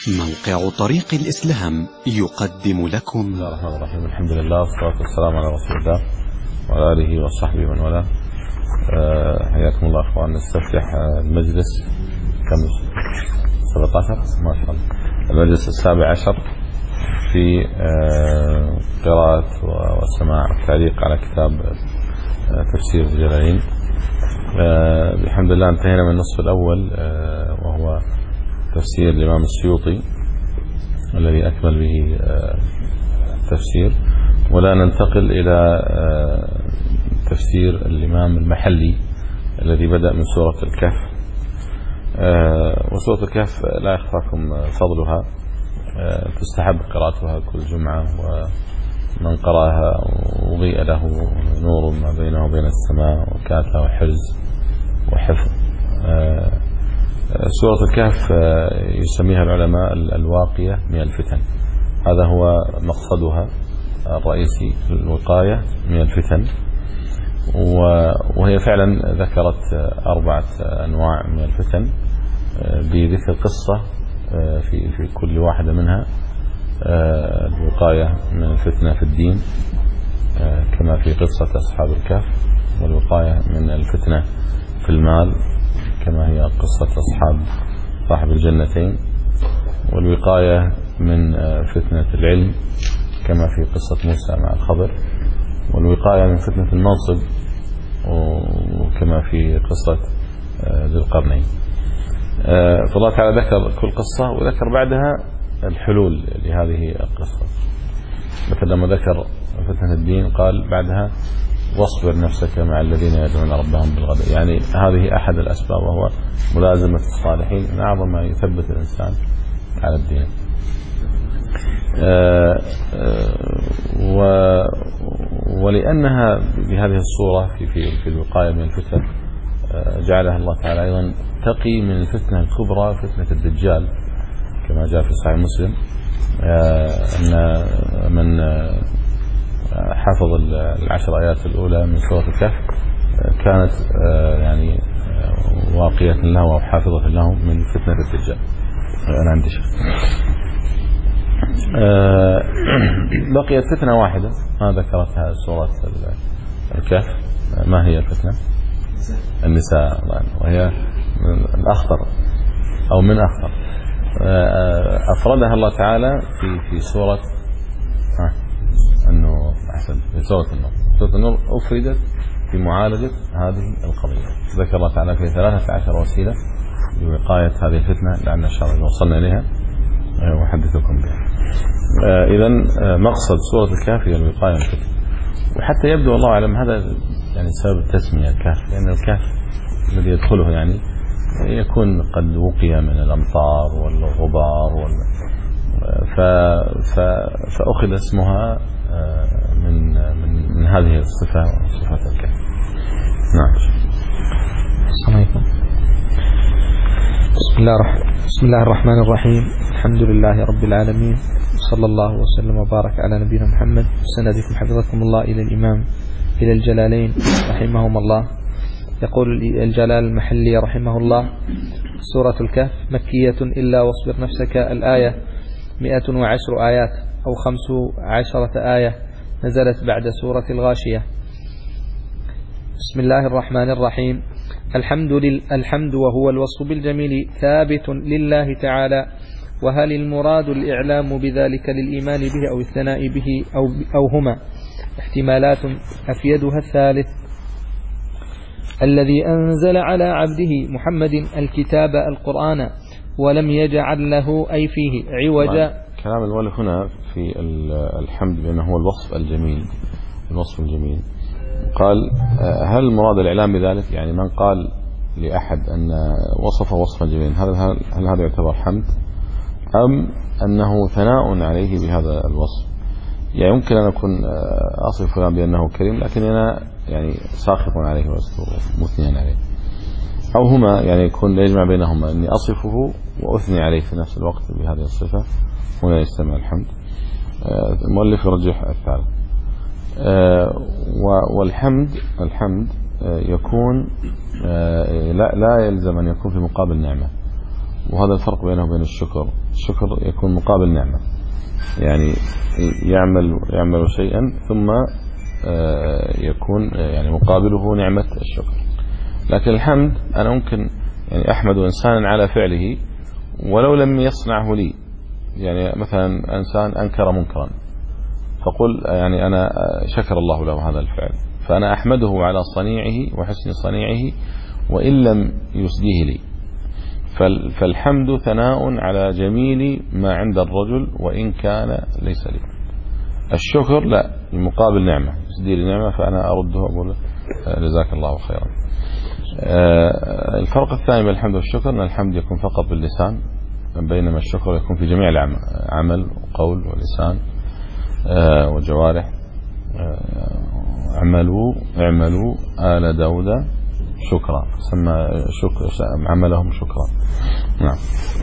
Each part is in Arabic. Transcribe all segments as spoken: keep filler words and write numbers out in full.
موقع طريق الإسلام يقدم لكم. بسم الله الرحمن الرحيم. الحمد لله والصلاة والسلام على رسول الله وعلى آله وصحبه من والاه. أه حياكم الله أخوان. نستفتح المجلس كم سبعة عشر ما شاء الله المجلس السابع عشر في أه قراءة وسماع التعليق على كتاب أه تفسير الجلالين. أه الحمد لله انتهينا من النصف الأول أه وهو تفسير الإمام السيوطي الذي أكمل به التفسير، ولا ننتقل إلى تفسير الإمام المحلي الذي بدأ من سورة الكهف. وسورة الكهف لا يخفاكم فضلها، تستحب قراءتها كل جمعة، ومن قرأها وضيء له نور ما بينه وبين السماء وكانت له حرز وحفظ. سورة الكهف يسميها العلماء الواقية من الفتن، هذا هو مقصدها الرئيسي، الوقاية من الفتن. وهي فعلا ذكرت أربعة أنواع من الفتن بذكر قصة في في كل واحدة منها. الوقاية من الفتنة في الدين كما في قصة أصحاب الكهف، والوقاية من الفتنة في المال كما هي قصة أصحاب صاحب الجنتين، والوقاية من فتنة العلم كما في قصة موسى مع الخضر، والوقاية من فتنة المنصب وكما في قصة ذي القرنين. فالله تعالى ذكر كل قصة وذكر بعدها الحلول لهذه القصة. مثل لما ذكر فتنة الدين قال بعدها واصبر نفسك مع الذين يدعون ربهم بالغداة، يعني هذه أحد الأسباب، وهو ملازمة الصالحين من أعظم ما يثبت الإنسان على الدين. آآ آآ ولأنها بهذه الصورة في في في الوقاية من الفتن جعلها الله تعالى أيضا تقي من الفتنة الكبرى، فتنة الدجال، كما جاء في صحيح مسلم أن من حافظ العشر آيات الأولى من سورة الكهف كانت يعني واقية له أو حافظة له من فتنة الدجال. أنا عندي شيء بقيت فتنة واحدة ما ذكرتها سورة الكهف. ما هي الفتنة؟ النساء، وهي الأخطر أو من أخطر. أفردها الله تعالى في في سورة النور. أحسن، في سورة النور. سورة النور أفردت في معالجة هذه القضية، ذكر الله تعالى في ثلاثة عشر وسيلة لوقاية هذه الفتنة، لأن إن شاء الله وصلنا إليها وحدثكم بها. إذن مقصد سورة الكهف هي الوقاية من الفتنة، وحتى يبدو الله أعلم هذا يعني سبب التسمية الكهف، لأن الكهف الذي يدخله يعني يكون قد وقي من الأمطار والغبار وال ف... ف... فأخذ اسمها من من من هذه الصفة، صفة الكهف. نعم. السلام عليكم. بسم الله الرحمن بسم الله الرحمن الرحيم. الحمد لله رب العالمين، صلى الله وسلم وبارك على نبينا محمد. سندكم حفظكم الله إلى الإمام إلى الجلالين رحمهما الله. يقول الجلال المحلي رحمه الله: سورة الكهف مكية إلا واصبر نفسك. الآية مئة وعشر آيات أو خمس عشرة آية، نزلت بعد سورة الغاشية. بسم الله الرحمن الرحيم. الحمد لله. الحمد وهو الوصف بالجميل ثابت لله تعالى، وهل المراد الإعلام بذلك للإيمان به أو الثناء به أو, أو هما؟ احتمالات أفيدها الثالث: الذي أنزل على عبده محمد الكتاب القرآن ولم يجعل له أي فيه عوجا. كلام المؤلف هنا في الحمد بأنه هو الوصف الجميل، الوصف الجميل. قال هل المراد الإعلام بذلك؟ يعني من قال لأحد أن وصفه وصفا جميلا، هل هل هذا يعتبر حمد أم أنه ثناء عليه بهذا الوصف؟ يعني يمكن أن أكون أصف فلان بأنه كريم لكن أنا يعني ساخط عليه ومثنيا عليه، أو هما يعني يكون يجمع بينهما أني أصفه وأثني عليه في نفس الوقت بهذه الصفة، هنا يستمع الحمد. المؤلف يرجح الثالث. والحمد الحمد يكون لا لا يلزم أن يكون في مقابل نعمة، وهذا الفرق بينه وبين الشكر. الشكر يكون مقابل نعمة، يعني يعمل يعمل شيئا ثم يكون يعني مقابله نعمة الشكر. لكن الحمد أنا ممكن يعني أحمد إنسانا على فعله ولو لم يصنعه لي. يعني مثلا إنسان أنكر منكرا فقل يعني أنا شكر الله له هذا الفعل، فأنا أحمده على صنيعه وحسن صنيعه وإن لم يسديه لي. فالحمد ثناء على جميل ما عند الرجل وإن كان ليس لي. الشكر لا، المقابل نعمة، يسدي لي نعمة فأنا أرده أقول جزاك الله خيرا. الفرق الثاني بين الحمد والشكر أن الحمد يكون فقط باللسان، بينما الشكر يكون في جميع العمل، عمل وقول ولسان وجوارح. اعملوا اعملوا آل داود شكرا، سمى شكر عملهم شكرا. نعم.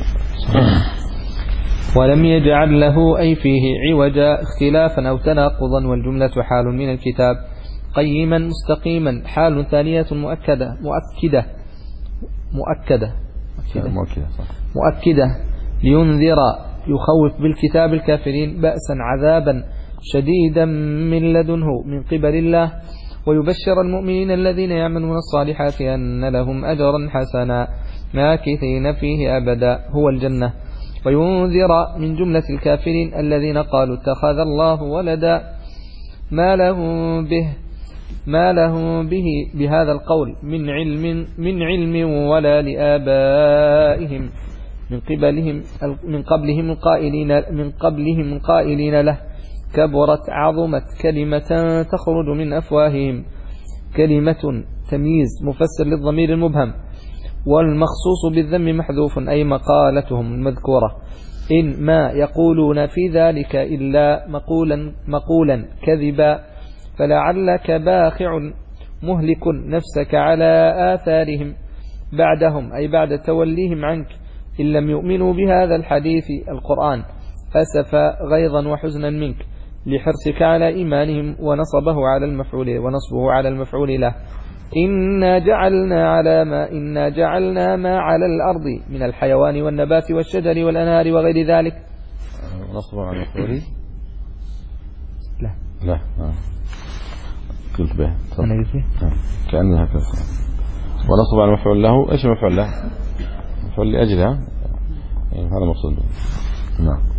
ولم يجعل له أي فيه عوجا اختلافا أو تناقضا، والجملة حال من الكتاب قيما مستقيما، حال ثانية مؤكدة مؤكدة مؤكدة مؤكدة, مؤكدة لينذر يخوف بالكتاب الكافرين بأسا عذابا شديدا من لدنه من قبل الله، ويبشر المؤمنين الذين يعملون الصالحات أن لهم أجرا حسنا ماكثين فيه أبدا هو الجنة، وينذر من جملة الكافرين الذين قالوا اتخذ الله ولدا ما لهم به ما لهم به بهذا القول من علم من علم ولا لآبائهم من قبلهم من قبلهم القائلين من قبلهم القائلين له كبرت عظمت كلمة تخرج من أفواههم. كلمة تمييز مفسر للضمير المبهم، والمخصوص بالذم محذوف أي مقالتهم المذكورة. إن ما يقولون في ذلك إلا مقولا مقولا كذبا، فلعلك باخع مهلك نفسك على آثارهم بعدهم أي بعد توليهم عنك إن لم يؤمنوا بهذا الحديث القرآن، أسفا غيظا وحزنا منك لحرصك على إيمانهم. ونصبه على المفعول ونصبه على المفعول له. إنا جعلنا على ما إنا جعلنا ما على الأرض من الحيوان والنبات والشجر والأنهار وغير ذلك. نصبه على المفعول لا لا آه. قلت به أنا قلت به كأني هكذا. ونصب على المفعول له. إيش المفعول له؟ المفعول لأجلها، يعني هذا مقصود. نعم.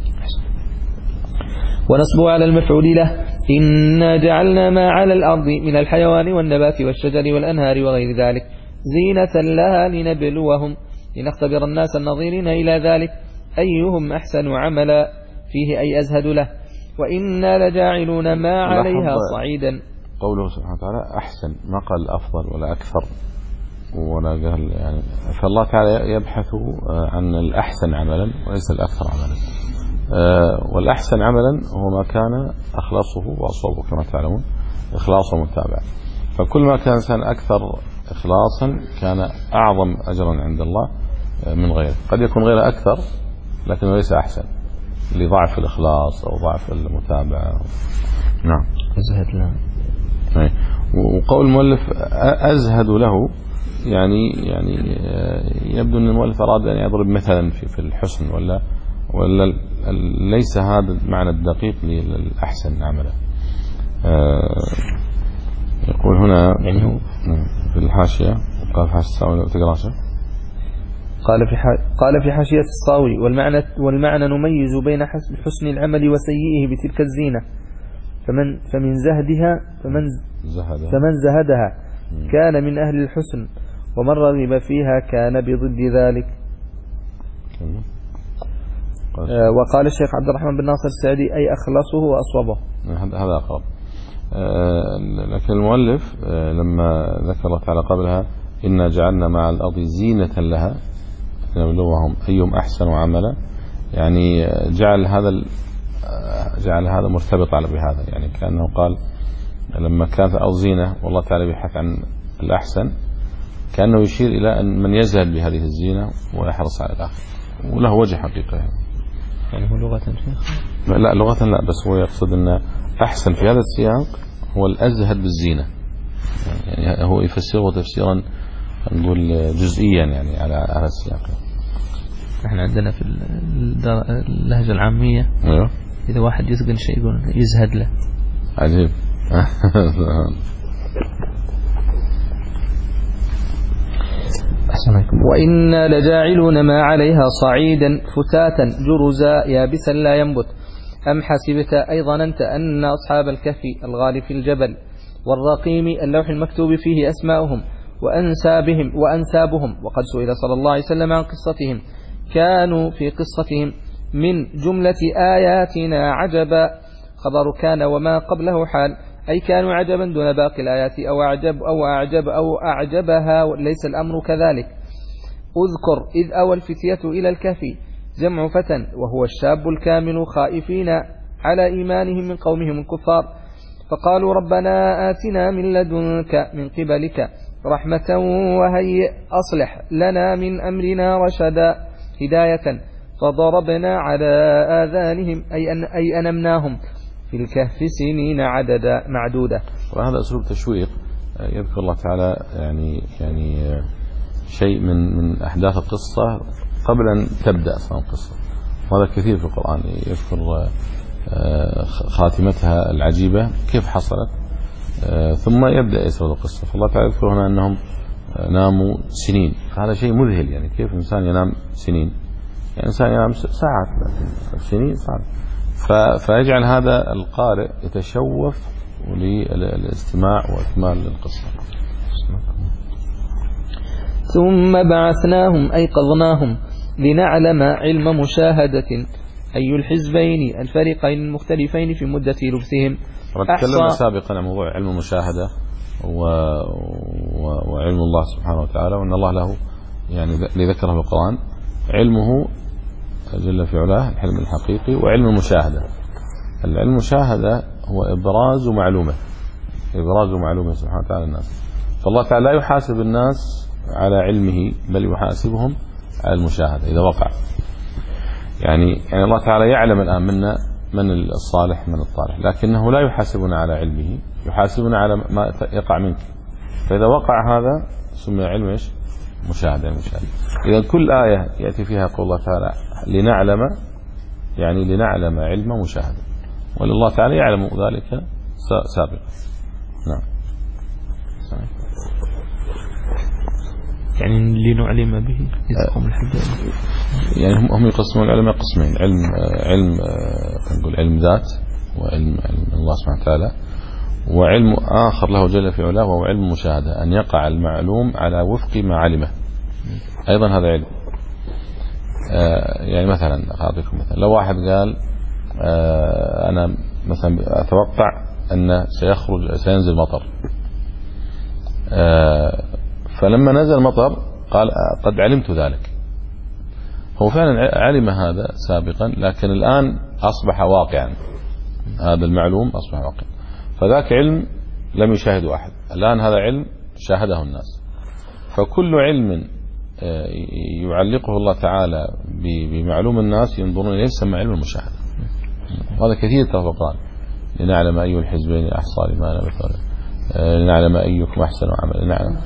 ونصبه على المفعول له. إنا جعلنا ما على الأرض من الحيوان والنبات والشجر والأنهار وغير ذلك زينة لها لنبلوهم لنختبر الناس النظيرين إلى ذلك أيهم أحسن عملا فيه أي أزهد له، وإنا لجاعلون ما عليها صعيدا. قوله سبحانه وتعالى أحسن، ما قال أفضل ولا أكثر ولا قال يعني، فالله تعالى يبحث عن الأحسن عملا وليس الأكثر عملا. والأحسن عملا هو ما كان أخلاصه وأصوبه كما تعلمون، إخلاصه ومتابعة. فكل ما كان إنسان أكثر إخلاصا كان أعظم أجرا عند الله من غيره. قد يكون غيره أكثر لكنه ليس أحسن لضعف الإخلاص أو ضعف المتابعة. نعم. أزهد له. وقول المؤلف أزهد له يعني يعني يبدو أن المؤلف أراد أن يضرب مثلا في في الحسن، ولا ولا ليس هذا المعنى الدقيق للأحسن عملا. يقول هنا يعني هو في الحاشية، قال في حاشية الصاوي تقرأ شيء؟ قال في قال في حاشية الصاوي والمعنى والمعنى نميز بين حسن العمل وسيئه بتلك الزينة، فمن فمن زهدها فمن زهدها فمن زهدها كان من أهل الحسن، ومن رغب فيها كان بضد ذلك. آه وقال الشيخ عبد الرحمن بن ناصر السعدي أي أخلصه وأصوبه. هذا أقرب. آه لكن المؤلف آه لما ذكر الله تعالى قبلها إنا جعلنا مع الأرض زينة لها لنبلوهم أيهم أحسن عملا، يعني جعل هذا جعل هذا مرتبط على بهذا، يعني كأنه قال لما كانت الأرض زينة والله تعالى يبحث عن الأحسن، كأنه يشير إلى أن من يزهد بهذه الزينة ويحرص على الآخر، وله وجه حقيقة. يعني هو لغة شيخ؟ لا لغة لا، بس هو يقصد أن أحسن في هذا السياق هو الأزهد بالزينة، يعني هو يفسره تفسيرا نقول جزئيا يعني على على السياق. احنا عندنا في اللهجة العامية أيوه إذا واحد يثقل شيء يقول يزهد له. عجيب. وإنا لجاعلون ما عليها صعيدا فتاتا جرزا يابسا لا ينبت أم حسبت أي ظننت أن أصحاب الكهف الغار في الجبل والرقيم اللوح المكتوب فيه أسماؤهم وأنسابهم وأنسابهم وقد سئل صلى الله عليه وسلم عن قصتهم كانوا في قصتهم من جملة آياتنا عجبا خبر كان وما قبله حال أي كانوا عجبا دون باقي الآيات أو أعجب أو أعجب أو أعجبها ليس الأمر كذلك. أذكر إذ أوى الفتية إلى الكهف جمع فتى وهو الشاب الكامل خائفين على إيمانهم من قومهم الكفار فقالوا ربنا آتنا من لدنك من قبلك رحمة وهيئ أصلح لنا من أمرنا رشدا هداية فضربنا على آذانهم أي, أن أي أنمناهم في الكهف سنين عددا معدودة. وهذا أسلوب تشويق يذكر الله تعالى يعني يعني شيء من من أحداث القصة قبل أن تبدأ أصلا القصة. وهذا كثير في القرآن يذكر خاتمتها العجيبة كيف حصلت ثم يبدأ يسرد القصة. فالله تعالى يذكر هنا أنهم ناموا سنين. هذا شيء مذهل يعني كيف الإنسان ينام سنين يعني الإنسان ينام ساعات سنين ساعات. فيجعل هذا القارئ يتشوف للاستماع وإكمال القصة. ثم بعثناهم أيقظناهم لنعلم علم مشاهدة أي الحزبين الفريقين المختلفين في مدة لبثهم. تكلمنا سابقا عن موضوع علم المشاهدة و... و... وعلم الله سبحانه وتعالى وأن الله له يعني لذكره في القرآن علمه جل في علاه الحلم الحقيقي وعلم المشاهدة. العلم المشاهدة هو إبراز معلومة إبراز معلومة سبحانه وتعالى الناس. فالله تعالى لا يحاسب الناس على علمه بل يحاسبهم على المشاهدة إذا وقع. يعني يعني الله تعالى يعلم الآن منا من الصالح من الطالح لكنه لا يحاسبنا على علمه يحاسبنا على ما يقع منك. فإذا وقع هذا سمي علم إيش؟ مشاهدة المشاهدة. إذا كل آية يأتي فيها قول الله تعالى لنعلم يعني لنعلم علم مشاهدة والله تعالى يعلم ذلك سابقا. نعم يعني لنعلم به يزقهم الحجاب. يعني هم هم يقسمون العلماء قسمين علم علم نقول علم ذات وعلم علم الله سبحانه وتعالى وعلم آخر له جل في علاه وهو علم المشاهدة أن يقع المعلوم على وفق ما علمه أيضا هذا علم. يعني مثلا أعطيكم مثلا لو واحد قال أنا مثلا أتوقع أن سيخرج سينزل مطر فلما نزل مطر قال قد علمت ذلك. هو فعلا علم هذا سابقا لكن الآن أصبح واقعا هذا المعلوم أصبح واقعا. فذاك علم لم يشاهده أحد الآن هذا علم شاهده الناس. فكل علم يعلقه الله تعالى بمعلوم الناس ينظرون إليه يسمى علم المشاهدة. وهذا كثير ترى القرآن لنعلم أي الحزبين أحصى لما لبث لنعلم أيكم أحسن عملا لنعلم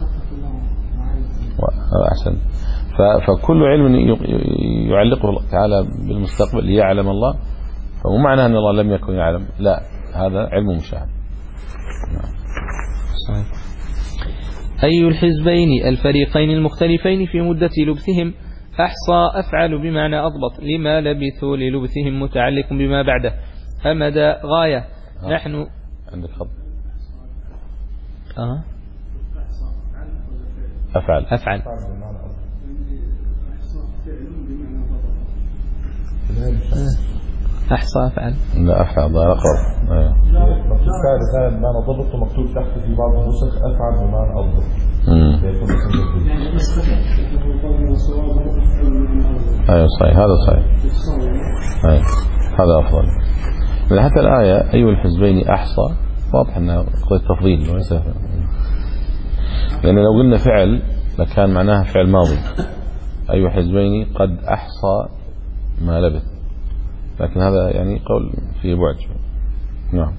أحسن. فكل علم يعلقه الله تعالى بالمستقبل ليعلم الله فمو معناه أن الله لم يكن يعلم لا هذا علم مشاهد. صحيح. أي الحزبين الفريقين المختلفين في مدة لبثهم أحصى أفعل بمعنى أضبط لما لبثوا للبثهم متعلق بما بعده أمد غاية. آه. نحن عندك خط آه. أفعل أفعل أحصى أفعل لا أفعل ضار قرب. مكتوب فعل فعل بمعنى ضبط ومكتوب تحت في بعض النسخ أفعل بمعنى أضبط. أيوة صحيح هذا صحيح أيوة هذا أفضل. حتى الآية أي الحزبين أحصى واضح أنها قوة تفضيل وليس لأن لو قلنا فعل لكان معناها فعل ماضي أي حزبين قد أحصى ما لبث لكن هذا يعني قول فيه بعد. نعم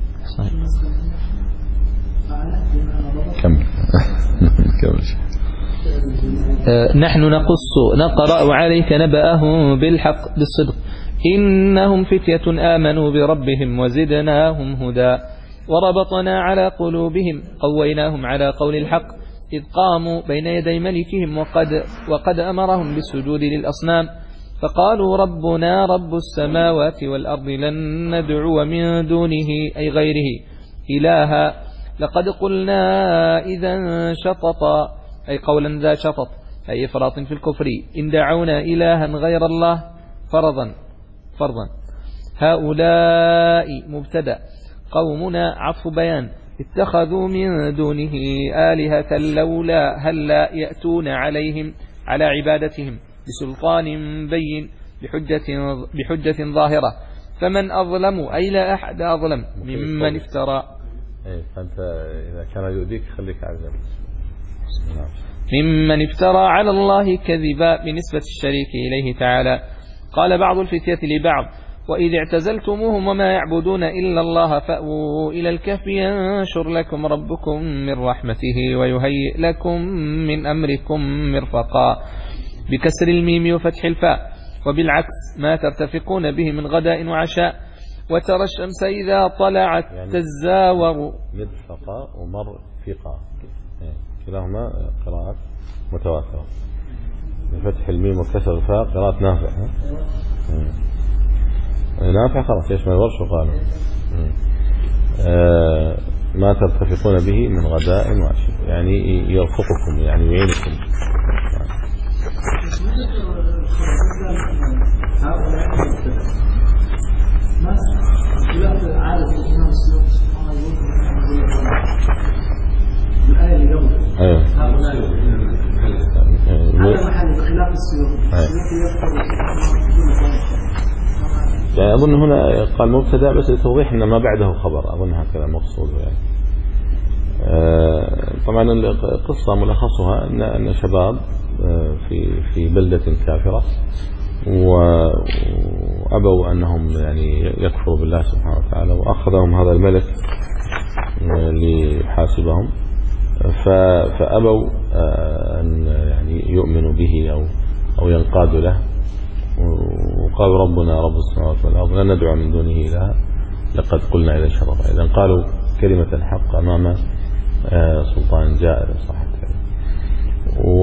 صحيح. كمل كمل نحن نقص نقرأ عليك نبأهم بالحق بالصدق إنهم فتية آمنوا بربهم وزدناهم هدى وربطنا على قلوبهم قويناهم على قول الحق إذ قاموا بين يدي ملكهم وقد, وقد أمرهم بالسجود للأصنام فقالوا ربنا رب السماوات والأرض لن ندعو من دونه أي غيره إلها لقد قلنا إذا شططا أي قولا ذا شطط أي إفراط في الكفر إن دعونا إلها غير الله فرضا فرضا هؤلاء مبتدأ قومنا عطف بيان اتخذوا من دونه آلهة لولا هلا يأتون عليهم على عبادتهم بسلطان بين بحجة, بحجة ظاهرة فمن أظلم أي لا أحد أظلم ممن افترى إيه فأنت إذا كان يؤذيك خليك على ذلك ممن افترى على الله كذبا بنسبة الشريك إليه تعالى قال بعض الفتية لبعض وإذ اعتزلتموهم وما يعبدون إلا الله فأووا إلى الكهف ينشر لكم ربكم من رحمته ويهيئ لكم من أمركم مرفقا بكسر الميم وفتح الفاء وبالعكس ما ترتفقون به من غداء وعشاء وترى الشمس إذا طلعت يعني تزاور مرفقا ومرفقا كلاهما قراءات متواترة بفتح الميم وكسر الفاء قراءة نافع نافع خلاص يشمل ورش وقالوا آه ما ترتفقون به من غداء وعشاء يعني يرفقكم يعني يعينكم الآية اللي قبل ايوه هذا محل بخلاف السيوط يعني أظن هنا قال مبتدأ بس لتوضيح أن ما بعده خبر أظن هكذا المقصود يعني. طبعا القصة ملخصها أن أن شباب في في بلدة كافرة وأبوا أنهم يعني يكفروا بالله سبحانه وتعالى وأخذهم هذا الملك ليحاسبهم فأبوا أن يعني يؤمنوا به أو أو ينقادوا له وقالوا ربنا رب السماوات والأرض لا ندعو من دونه إلها لقد قلنا إذا شرطا إذن قالوا كلمة الحق أمام سلطان جائر صح و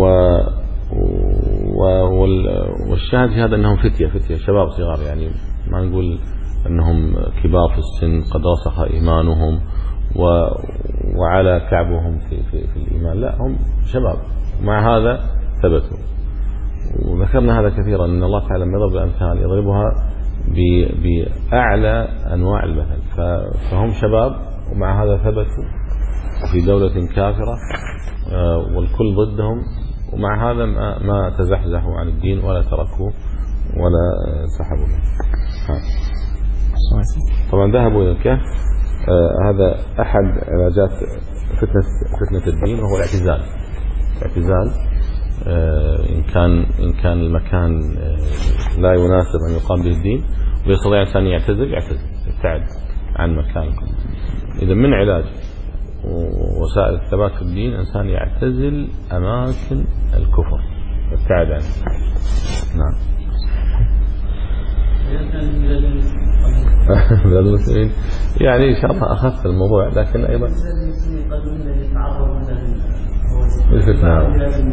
والشاهد في هذا أنهم فتية فتية شباب صغار يعني ما نقول أنهم كبار في السن قد رسخ إيمانهم وعلى كعبهم في, في, في الإيمان لا هم شباب مع هذا ثبتوا وذكرنا هذا كثيرا أن الله تعالى يضرب الأمثال يضربها بأعلى أنواع المثل فهم شباب ومع هذا ثبتوا في دولة كافرة والكل ضدهم ومع هذا ما تزحزحوا عن الدين ولا تركوه ولا سحبوا له. طبعا ذهبوا إلى الكهف هذا أحد علاجات فتنة, فتنة الدين وهو الاعتزال الاعتزال إن كان إن كان المكان لا يناسب أن يقام به الدين ويستطيع الإنسان يعتزل يعتزل يبتعد عن مكان. إذا من علاج وسائل الثبات في الدين إنسان يعتزل أماكن الكفر يبتعد عنه. نعم. بلاد المسلمين يعني إن شاء الله أخذت الموضوع لكن أيضا الفتنة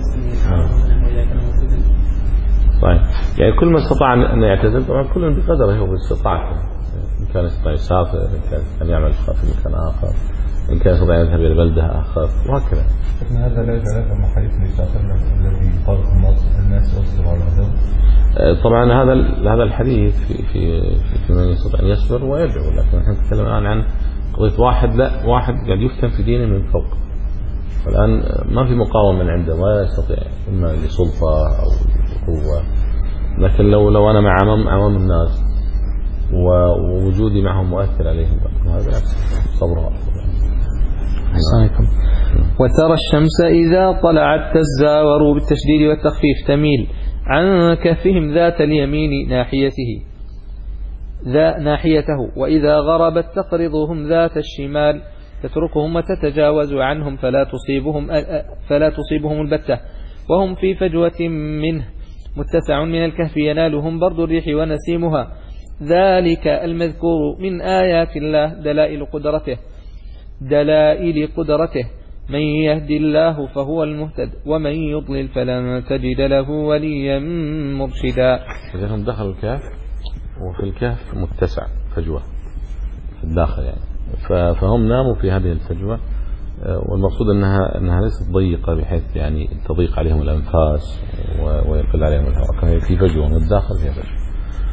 طيب يعني كل ما استطاع أن يعتزل طبعا كل بقدره هو باستطاعته إن كان يستطيع يسافر إن كان يعمل في مكان آخر إن كان يستطيع يذهب إلى بلدة آخر وهكذا. هذا لا يتعلق مع حديث النبي صلى الله عليه وسلم الذي قال الناس يصبر على العذاب. طبعا هذا هذا الحديث في في في من يستطيع أن يصبر ويدعو لكن نحن نتكلم الآن عن قضية واحد لا واحد قاعد يفتن في دينه من فوق والآن ما في مقاومة من عنده ولا يستطيع إما لسلطة أو قوة لكن لو لو أنا مع أمام أمام الناس ووجودي معهم مؤثر عليهم هذا بالعكس صبرها. وترى الشمس إذا طلعت تزاور بالتشديد والتخفيف تميل عن كهفهم ذات اليمين ناحيته ذا ناحيته وإذا غربت تقرضهم ذات الشمال تتركهم وتتجاوز عنهم فلا تصيبهم فلا تصيبهم البتة وهم في فجوة منه، متسع من الكهف ينالهم برد الريح ونسيمها. ذلك المذكور من آيات الله دلائل قدرته دلائل قدرته من يهد الله فهو المهتد ومن يضلل فلن تجد له وليا مرشدا. إذن دخلوا الكهف، وفي الكهف متسع فجوة في الداخل يعني، فهم ناموا في هذه الفجوة، والمقصود أنها أنها ليست ضيقة بحيث يعني تضيق عليهم الأنفاس ويقل عليهم الحركة، هي في فجوة من الداخل فيها فجوة،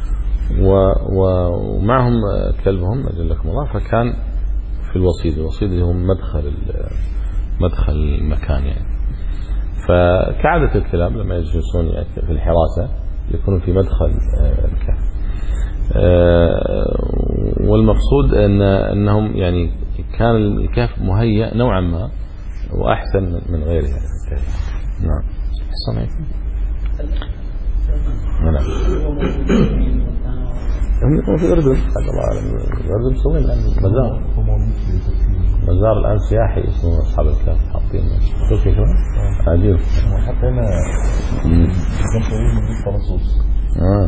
ومعهم كلبهم أجلكم الله. فكان في الوصيد، الوصيد اللي هم مدخل مدخل المكان يعني. فكعادة الكلاب لما يجلسون يعني في الحراسة يكونوا في مدخل الكهف، والمقصود أن أنهم يعني كان الكهف مهيأ نوعا ما وأحسن من غيره يعني في الكهف. نعم. صحيح. نعم. هم يكونوا في الأردن، الأردن مسوين الآن مزار مزار الآن سياحي اسمه أصحاب الكهف، حاطين تركيا كمان عجيب. حتى هنا جنبين من طرسوس. آه.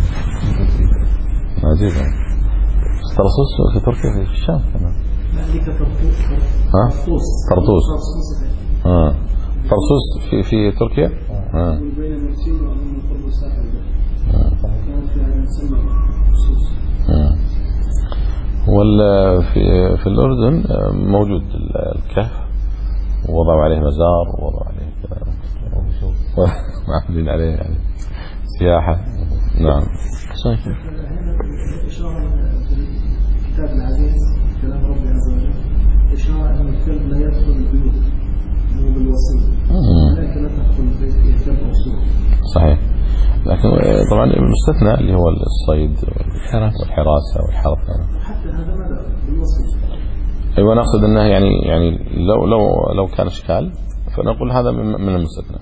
عجيب. طرسوس في تركيا في الشام كمان. ها؟ طرطوس. آه. طرسوس في في تركيا. آه. آه. ولا في في الأردن موجود الكهف، ووضعوا عليه مزار ووضعوا عليه معمولين عليه يعني سياحة. نعم. صحيح. الكتاب العزيز كلام ربي عز وجل إشارة أن الكلب لا يدخل البيوت مو بالوصية، لكن لا تدخل البيت في كلب أصول. صحيح. لكن طبعا المستثنى اللي هو الصيد والحراسة والحرث حتى هذا ماذا بالوصية. أيوة، نقصد أنه يعني يعني لو لو لو كان إشكال فنقول هذا من المستثنى.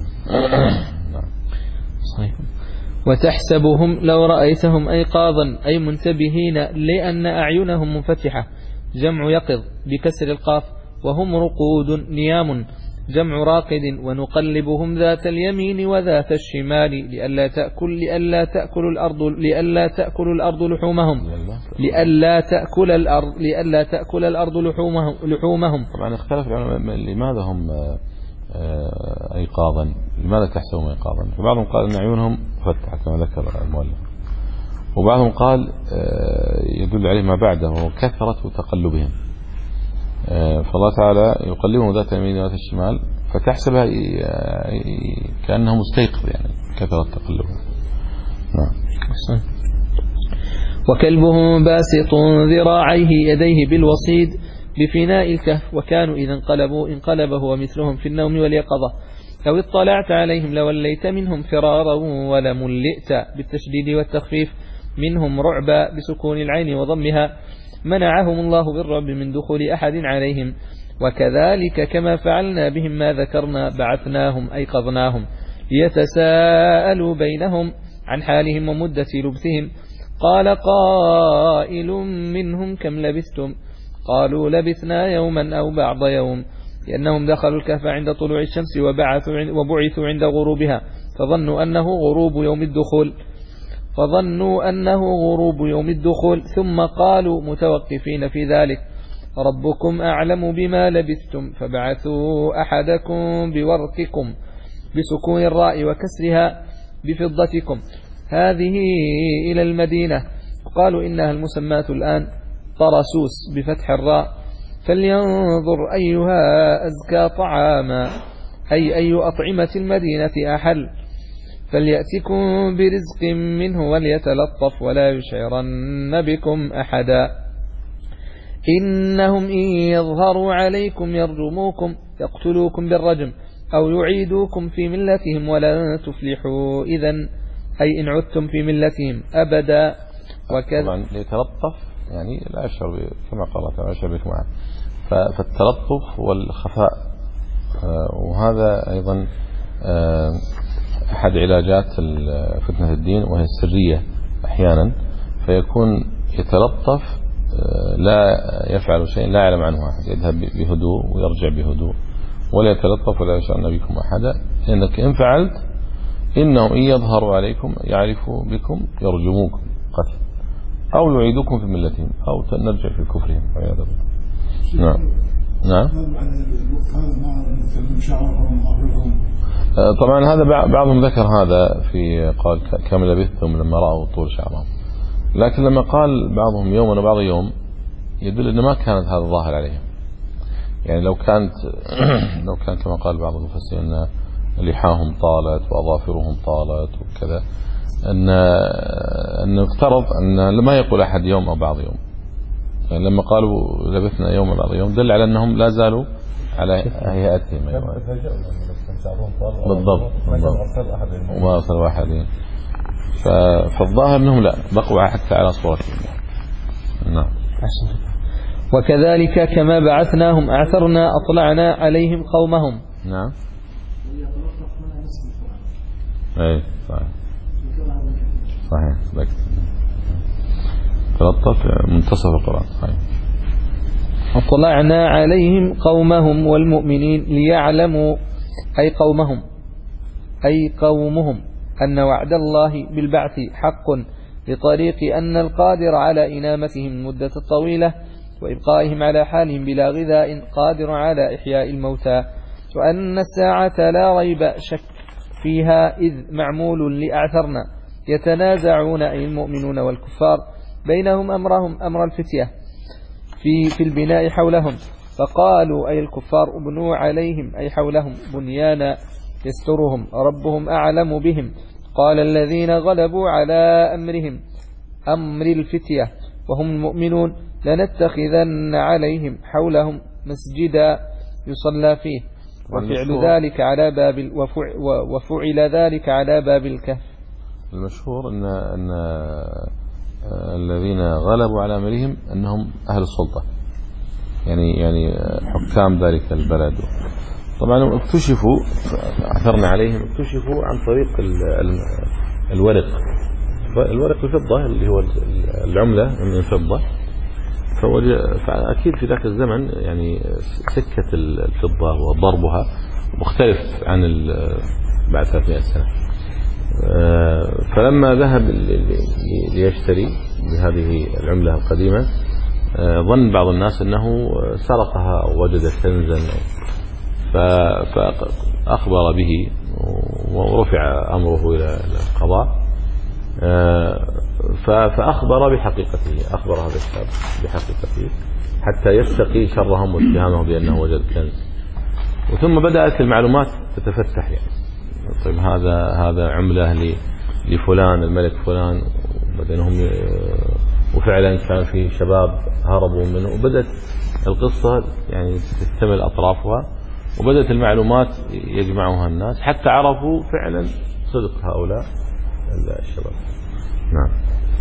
صحيح. وتحسبهم لو رأيتهم أيقاظا أي منتبهين لأن أعينهم منفتحة، جمع يقظ بكسر القاف، وهم رقود نيام جمع راقد، ونقلبهم ذات اليمين وذات الشمال لئلا تأكل لئلا تأكل الأرض لئلا تأكل الأرض لحومهم لئلا تأكل الأرض لئلا تأكل الأرض لحومهم لحومهم. طبعا اختلف العلماء لماذا هم أيقاظا، لماذا تحسبهم أيقاظا؟ فبعضهم قال أن عيونهم فتحت كما ذكر المؤلف، وبعضهم قال يدل عليه ما بعده وهو كثرة تقلبهم، فالله تعالى يقلبهم ذات اليمين وذات الشمال فتحسبها كأنه مستيقظ يعني كثرة تقلبهم. نعم. وكلبهم باسط ذراعيه يديه بالوصيد بفناء الكهف، وكانوا إذا انقلبوا انقلب هو مثلهم في النوم واليقظة. لو اطلعت عليهم لوليت منهم فرارا ولملئت بالتشديد والتخفيف منهم رعبا بسكون العين وضمها، منعهم الله بالرعب من دخول أحد عليهم. وكذلك كما فعلنا بهم ما ذكرنا بعثناهم أيقظناهم ليتساءلوا بينهم عن حالهم ومدة لبثهم. قال قائل منهم كم لبثتم؟ قالوا لبثنا يوما أو بعض يوم، لأنهم دخلوا الكهف عند طلوع الشمس وبعثوا عند غروبها فظنوا أنه غروب يوم الدخول فظنوا أنه غروب يوم الدخول ثم قالوا متوقفين في ذلك ربكم أعلم بما لبثتم فبعثوا أحدكم بورقكم بسكون الراء وكسرها بفضتكم هذه إلى المدينة. قالوا إنها المسمات الآن طرسوس بفتح الراء، فلينظر أيها أزكى طعاما أي أي أطعمة المدينة أحل، فليأتكم برزق منه وليتلطف ولا يشعرن بكم أحدا. إنهم إن يظهروا عليكم يرجموكم يقتلوكم بالرجم أو يعيدوكم في ملتهم ولن تفلحوا إذن أي إن عدتم في ملتهم أبدا. وكذا طبعا ليتلطف يعني لا يشعر كما قال الله تعالى يشعر بكم معه، فالتلطف والخفاء وهذا أيضا أحد علاجات فتنة الدين وهي السرية أحيانا، فيكون يتلطف لا يفعل شيء لا يعلم عنه أحد، يذهب بهدوء ويرجع بهدوء ولا يتلطف ولا يشعرن بكم أحدا، لأنك إن فعلت إنهم إن يظهروا عليكم يعرفوا بكم يرجموكم قتل أو يعيدوكم في ملتهم أو نرجع في كفرهم والعياذ بالله. نعم نعم. طبعا هذا بعضهم ذكر هذا في قال كم لبثتم لما رأوا طول شعرهم، لكن لما قال بعضهم يوم وبعض يوم يدل أن ما كانت هذا الظاهر عليهم. يعني لو كانت لو كان كما قال بعض المفسرين أن لحاهم طالت وأظافرهم طالت وكذا، أن أن افترض أن لما يقول أحد يوم أو بعض يوم، يعني لما قالوا لبثنا يوم أو بعض يوم دل على أنهم لا زالوا على هيئتهم. بالضبط وما أرسل واحدين، فالظاهر أنهم لا بقوا حتى على صورتهم. نعم. وكذلك كما بعثناهم أعثرنا أطلعنا عليهم قومهم. نعم. أي صحيح صحيح تلطف منتصف القرآن. صحيح. أطلعنا عليهم قومهم والمؤمنين ليعلموا أي قومهم أي قومهم أن وعد الله بالبعث حق، لطريق أن القادر على إنامتهم المدة الطويلة وإبقائهم على حالهم بلا غذاء قادر على إحياء الموتى، وأن الساعة لا ريب شك فيها إذ معمول لأعثرنا يتنازعون أي المؤمنون والكفار بينهم أمرهم أمر الفتية في, في البناء حولهم، فقالوا أي الكفار ابنوا عليهم أي حولهم بنيانا يسترهم ربهم أعلم بهم. قال الذين غلبوا على أمرهم أمر الفتية وهم المؤمنون لنتخذن عليهم حولهم مسجدا يصلى فيه، وفعل ذلك على باب وفعل ذلك على باب الكهف. المشهور أن أن الذين غلبوا على أمرهم أنهم أهل السلطة، يعني يعني حكام ذلك البلد. طبعا اكتشفوا أعثرنا عليهم اكتشفوا عن طريق الورق الورق الفضة اللي هو العملة من الفضة، فأكيد في ذاك الزمن يعني سكة الفضة وضربها مختلف عن بعد ثلاثمائة سنة. فلما ذهب ليشتري بهذه العملة القديمة ظن بعض الناس أنه سرقها أو وجد كنزا، فأخبر به ورفع أمره إلى القضاء، فأخبر بحقيقته أخبر هذا الشاب بحقيقته حتى يستقي شرهم واتهامهم بأنه وجد كنز. وثم بدأت المعلومات تتفتح، يعني طيب هذا هذا عملة لفلان الملك فلان، وبدأنهم وفعلا كان في شباب هربوا منه، وبدأت القصة يعني تكتمل أطرافها، وبدأت المعلومات يجمعها الناس حتى عرفوا فعلا صدق هؤلاء الشباب. نعم.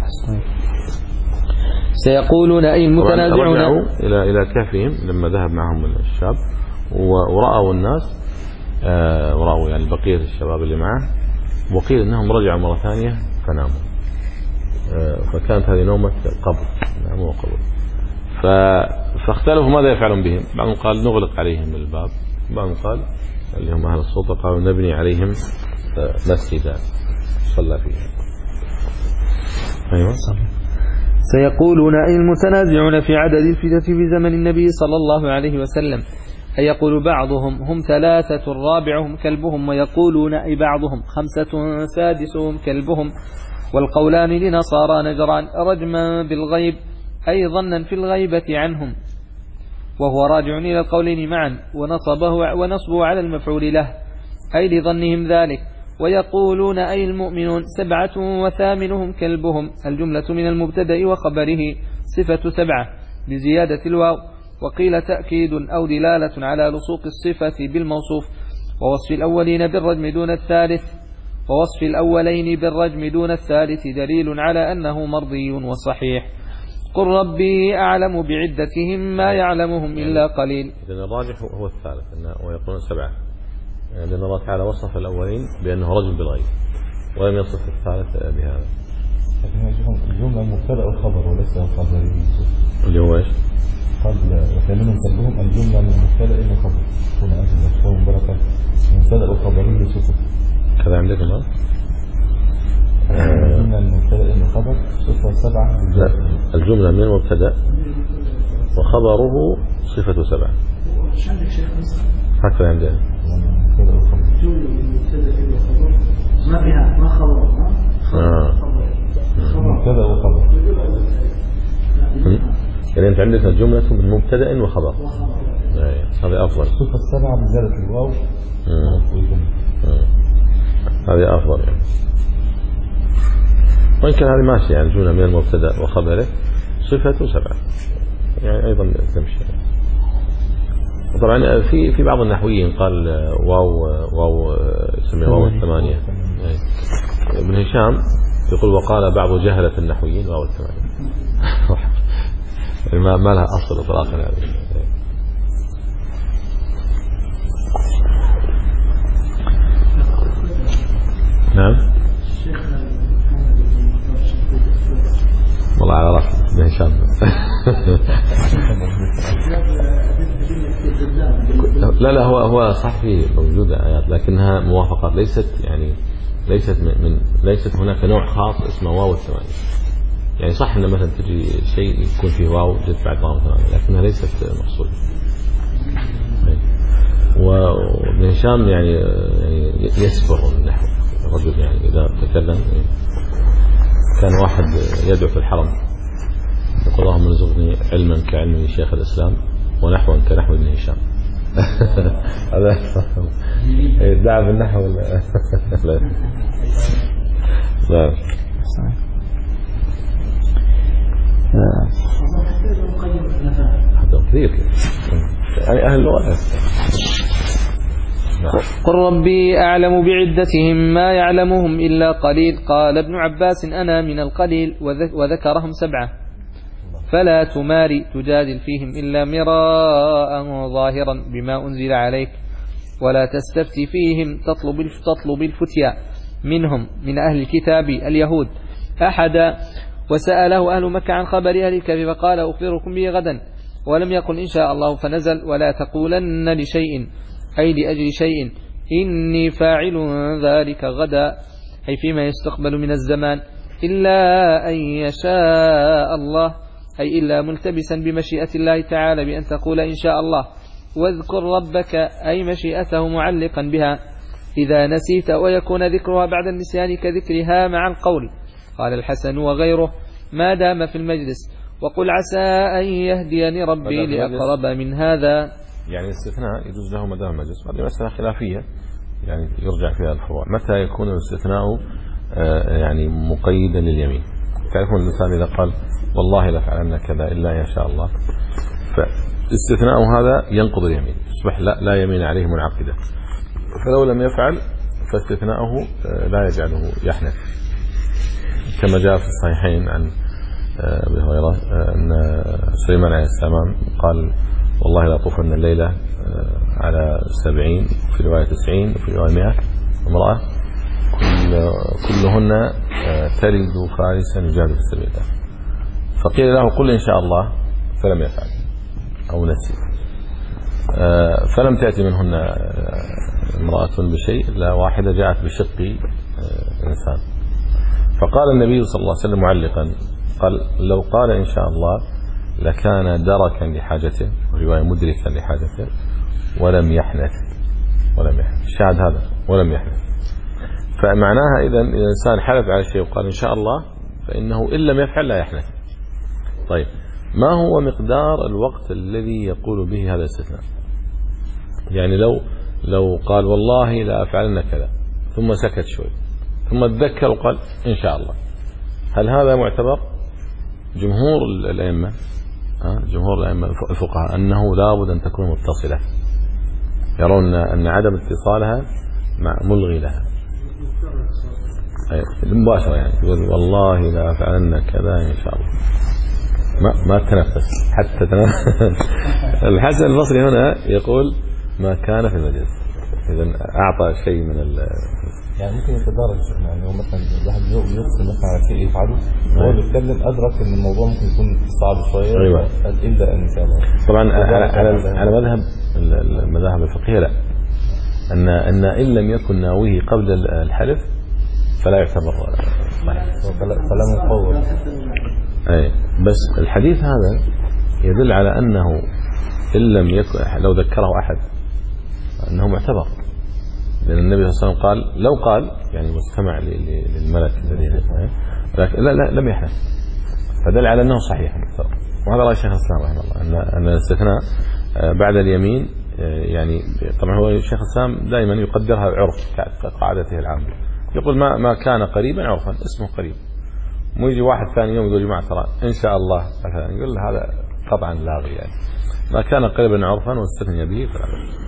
سيقولون أي المتنازعون إلى إلى كهفهم لما ذهب معهم الشاب ورأوا الناس آه ورأوا يعني بقية الشباب اللي معه، وقيل أنهم رجعوا مرة ثانية فناموا، آه فكانت هذه نومة قبر، ناموا وقبر. فاختلفوا ماذا يفعلون بهم. بعضهم قال نغلق عليهم الباب، بعضهم قال اللي هم أهل السلطة قالوا نبني عليهم مسجدا صلى فيه. أيوة. سيقولون أي المتنازعون في عدد الفتنة في زمن النبي صلى الله عليه وسلم، أي يقول بعضهم هم ثلاثة رابعهم كلبهم، ويقولون أي بعضهم خمسة سادسهم كلبهم، والقولان لنصارى نجران رجما بالغيب أي ظنا في الغيبة عنهم، وهو راجع إلى القولين معا ونصبه ونصبه على المفعول له أي لظنهم ذلك. ويقولون أي المؤمنون سبعة وثامنهم كلبهم، الجملة من المبتدأ وخبره صفة سبعة بزيادة الواو، وقيل تأكيد أو دلالة على لصوق الصفة بالموصوف، ووصف الأولين بالرجم دون الثالث ووصف الأولين بالرجم دون الثالث دليل على أنه مرضي وصحيح. قل ربي أعلم بعدتهم ما يعلمهم إلا قليل. إذن الراجح هو الثالث ويقولون سبعة، لأن الله تعالى وصف الأولين بأنه رجل بالغيب ولم يصف الثالث بهذا. الجملة المبتدأ والخبر وليس الخبر اللي هو إيش؟ قال وكلمهم كلبهم الجملة من المبتدأ إلى خبر هنا أجل أشهر بركة مبتدأ وخبري صفة كذا عندك الله الجملة من المبتدأ إلى خبر صفة سبعة. لا الجملة من المبتدأ وخبره صفة سبعة هكذا عندنا المبتدأ وخبر جملة من المبتدأ إلى خبر ما فيها ما خبر آه. مبتدأ وخبر يعني أنت عندك الجملة من مبتدأ وخبر هذا أفضل الصفة السبعة بزيادة الواو. هذه أفضل يعني وإن كان هذه ماشية يعني جملة من المبتدأ وخبره صفة سبعة يعني أيضا تمشي. طبعا في في بعض النحويين قال واو واو يسميه واو الثمانية. ابن هشام يقول وقال بعض جهلة النحويين واو الثمانية ما ما لها أصل إطلاقا يعني. نعم والله على راسي ابن هشام لا لا هو هو صح في موجودة آيات لكنها موافقات ليست يعني ليست من ليست هناك نوع خاص اسمه واو الثمانية. يعني صح ان مثلا تجي شيء يكون فيه واو جت بعد واو ثمانية لكنها ليست مقصودة. وابن هشام يعني يعني يسبر النحو الرجل يعني اذا تكلم يعني كان واحد يدعو في الحرم يقول اللهم ارزقني علما كعلم شيخ الاسلام ونحوا كنحو ابن هشام. هذا يدعى بالنحو ولا لا لا حتى كثير يعني أهل اللغة. قل ربي أعلم بعدتهم ما يعلمهم إلا قليل. قال ابن عباس أنا من القليل وذكرهم سبعة فلا تماري تجادل فيهم إلا مراء ظاهرا بما أنزل عليك ولا تستفتي فيهم تطلب تطلب الفتيا منهم من أهل الكتاب اليهود أحدا. وسأله أهل مكة عن خبر أهل الكتاب فقال أخبركم به غدا ولم يقل إن شاء الله فنزل ولا تقولن لشيء أي لأجل شيء إني فاعل ذلك غدا أي فيما يستقبل من الزمان إلا أن يشاء الله أي إلا ملتبسا بمشيئة الله تعالى بأن تقول إن شاء الله. واذكر ربك أي مشيئته معلقا بها إذا نسيت ويكون ذكرها بعد النسيان كذكرها مع القول. قال الحسن وغيره ما دام في المجلس وقل عسى أن يهديني ربي لأقرب من هذا. يعني الاستثناء يجوز له ما دام المجلس. هذه مسألة خلافية يعني يرجع فيها الفروع متى يكون الاستثناء يعني مقيدا لليمين. تعرفون الإنسان إذا قال والله لا فعلنا كذا إلا إن شاء الله فاستثناء هذا ينقض اليمين يصبح لا, لا يمين عليه منعقدة. فلو لم يفعل فاستثناءه لا يجعله يحنث كما جاء في الصحيحين عن أبي هريرة أن سليمان عليه السلام قال والله لا طوفن الليلة على سبعين في رواية تسعين وفي رواية مئة امرأة كل كلهن تلد فارسا يجاهد في سبيل الله. فقيل له قل إن شاء الله فلم يفعل أو نسي فلم تأتي منهن امرأة بشيء إلا واحدة جاءت بشق إنسان. فقال النبي صلى الله عليه وسلم معلقا قال لو قال إن شاء الله لكان دركا لحاجته ورواية مدركا لحاجته ولم يحنث ولم يحنث الشاهد هذا ولم يحنث. فمعناها إذا الإنسان حلف على شيء وقال إن شاء الله فإنه إن لم يفعل لا يحنث. طيب ما هو مقدار الوقت الذي يقول به هذا الاستثناء؟ يعني لو لو قال والله لا أفعلن كذا ثم سكت شوي ثم تذكر وقال إن شاء الله هل هذا معتبر؟ جمهور الأئمة جمهور الأئمة الفقهاء أنه لا بد أن تكون متصلة يرون أن عدم اتصالها ملغي لها مباشرة يعني والله لا أفعلن كذا إن شاء الله ما ما تنفس حتى تنفس. الحسن البصري هنا يقول ما كان في المجلس إذن أعطى شيء من يعني ممكن يتدرج يعني هو مثلا الواحد يقسم مثلا على شيء يفعله وهو بيتكلم أدرك إن الموضوع ممكن يكون صعب شوية. أيوة. إلا أن شاء الله. طبعا على على على مذهب المذاهب الفقهية لا، أن أن إن لم يكن ناويه قبل الحلف فلا يعتبر صحيح. فلا مقوم. أي بس الحديث هذا يدل على أنه إن لم يكن لو ذكره أحد أنه معتبر، لأن النبي صلى الله عليه وسلم قال لو قال يعني مستمع للملك الذي لكن لا لا لم يحلف، فدل على أنه صحيح معتبر. وهذا رأي شيخ الإسلام رحمه الله أن أن الاستثناء بعد اليمين يعني طبعا هو شيخ الإسلام دائما يقدرها عرف كقاعدته العامة، يقول ما ما كان قريبا عرفا اسمه قريب. مو يجي واحد ثاني يوم يقول يا جماعة ترى إن شاء الله مثلا يقول له هذا قطعا لاغي، يعني ما كان قريبا عرفا واستثنى به فلا.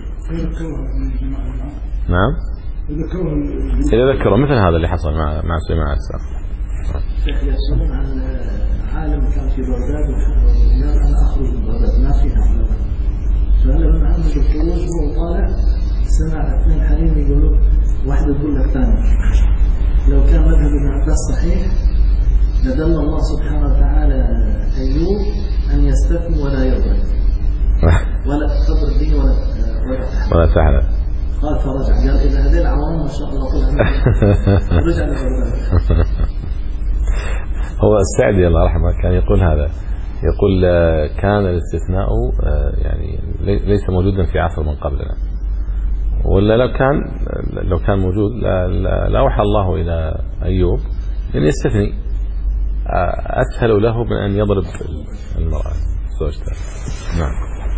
نعم إذا ذكروا مثل هذا اللي حصل مع مع سليمان عليه السلام. يسألون عن عالم كان في بغداد وقال أنا أخرج من بغداد ما فيها علماء، سأل من عمد الخروج وهو طالع سمع اثنين حريم يقولوا واحد يقول لك ثاني لو كان مذهب ابن عباس صحيح لدل الله سبحانه وتعالى أيوب أن يستثني ولا يضرب ولا تضرب به ولا ولا تحلف. قال فرجع قال إذا هذه العوام ما شاء الله كلها رجع لبغداد. هو السعدي الله رحمه كان يقول هذا، يقول كان الاستثناء يعني ليس موجودا في عصر من قبلنا، ولا لو كان لو كان موجود لأوحى الله إلى أيوب أن يستثني، أسهل له من أن يضرب المرأة زوجته. نعم.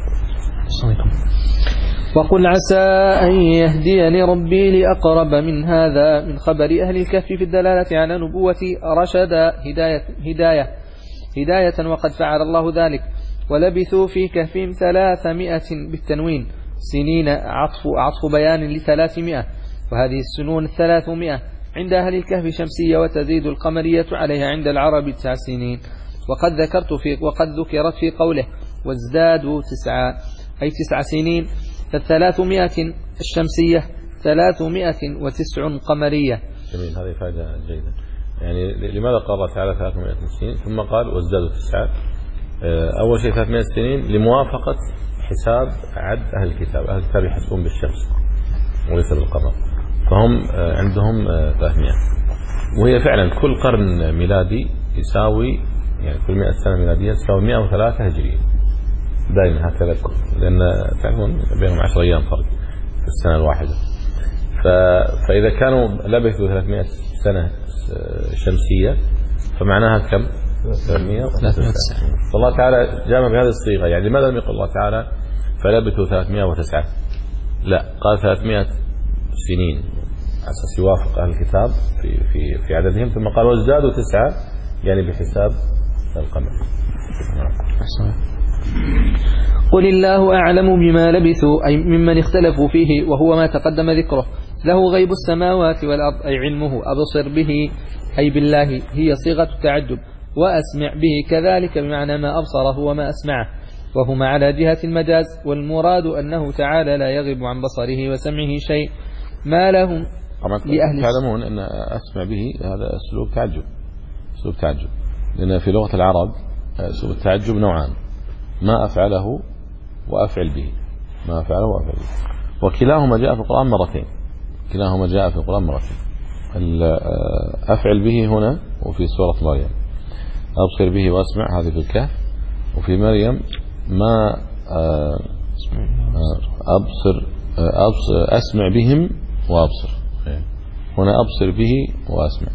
وقل عسى أن يهديني ربي لأقرب من هذا من خبر أهل الكهف في الدلالة على نبوة رشد هداية, هداية, هداية وقد فعل الله ذلك. ولبثوا في كهفهم ثلاثمائة بالتنوين سنين عطف, عطف بيان لثلاثمائة، وهذه السنون الثلاثمائة عند أهل الكهف شمسية وتزيد القمرية عليها عند العرب تسع سنين. وقد ذكرت في وقد ذكرت في قوله وازدادوا تسعة أي تسع سنين، فالثلاثمائة الشمسية ثلاثمائة وتسع قمرية. جميل، هذه فائدة جيدة. يعني لماذا قال الله تعالى ثلاثمائة سنين ثم قال وازدادوا تسعة؟ أول شيء ثلاثمائة سنين لموافقة حساب عد أهل الكتاب، أهل الكتاب يحسبون بالشمس وليس بالقمر، فهم عندهم ثلاثمائة، وهي فعلا كل قرن ميلادي يساوي يعني كل مئة سنة ميلادية تساوي مئة وثلاثة هجرية دائما هكذا، لأن تعرفون بينهم عشر أيام فرق في السنة الواحدة. فإذا كانوا لبثوا ثلاثمائة سنة شمسية فمعناها كم؟ ثلاثمائة وتسعة. فالله تعالى جامع بهذه الصيغة. يعني لماذا لم يقل الله تعالى فلبثوا ثلاثمائة وتسعة؟ لا، قال ثلاثمائة سنين أساس يوافق أهل الكتاب في في في عددهم، ثم قال وازدادوا تسعة يعني بحساب القمر. قل الله أعلم بما لبثوا أي ممن اختلفوا فيه، وهو ما تقدم ذكره. له غيب السماوات والأرض أي علمه، أبصر به أي بالله هي صيغة التعجب، وأسمع به كذلك بمعنى ما أبصره وما أسمعه، وهما على جهة المجاز، والمراد أنه تعالى لا يغيب عن بصره وسمعه شيء. ما لهم لأهل تعلمون أن أسمع به هذا أسلوب تعجب، أسلوب تعجب، لأن في لغة العرب أسلوب التعجب نوعان، ما أفعله وأفعل به، ما أفعله وأفعل به، وكلاهما جاء في القرآن مرتين، كلاهما جاء في القرآن مرتين. أفعل به هنا وفي سورة مريم، أبصر به وأسمع هذه في الكهف، وفي مريم ما أبصر, أبصر أسمع بهم وأبصر، هنا أبصر به وأسمع.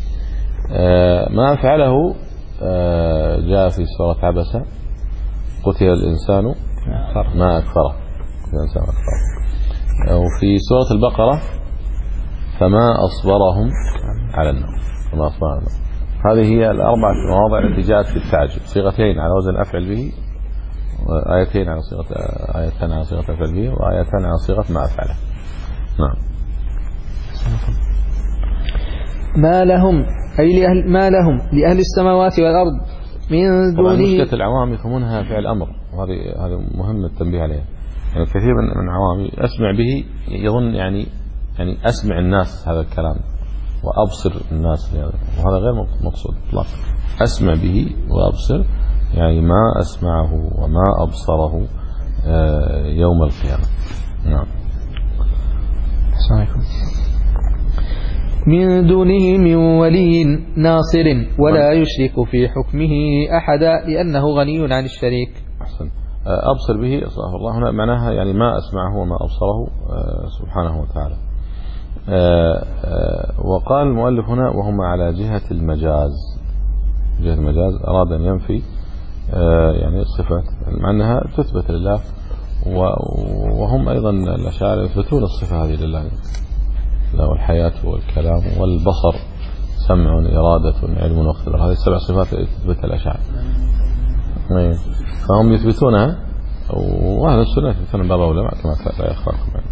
ما أفعله جاء في سورة عبسة قتل الإنسان ما أكفره، الإنسان أكفره. وفي سورة البقرة فما أصبرهم على النار، فما أصبرهم على النار. هذه هي الأربع مواضع التي جاءت في التعجب، صيغتين على وزن أفعل به، وآيتين على صيغة آيتين على صيغة أفعل به، وآيتان على صيغة ما أفعله. نعم. ما لهم أي لأهل ما لهم لأهل السماوات والأرض من دونه. مشكلة العوام يفهمونها فعل أمر، وهذه هذا مهم التنبيه عليها. يعني كثير من العوام أسمع به يظن يعني يعني أسمع الناس هذا الكلام وأبصر الناس، يعني وهذا غير مقصود إطلاقا. أسمع به وأبصر يعني ما أسمعه وما أبصره يوم القيامة. نعم. السلام عليكم. من دونه من ولي ناصر ولا يشرك في حكمه أحدا لأنه غني عن الشريك. أحسن. أبصر به الله هنا معناها يعني ما أسمعه وما أبصره سبحانه وتعالى. وقال المؤلف هنا وهم على جهة المجاز. جهة المجاز أراد أن ينفي يعني الصفات مع أنها تثبت لله، وهم أيضا الأشاعرة يثبتون الصفة هذه لله، له الحياة والكلام والبصر سمع إرادة علم واقتدار، هذه السبع صفات التي تثبتها الأشاعرة فهم يثبتونها، وأهل السنة يثبتون باب أولى كما لا يخفاكم يعني.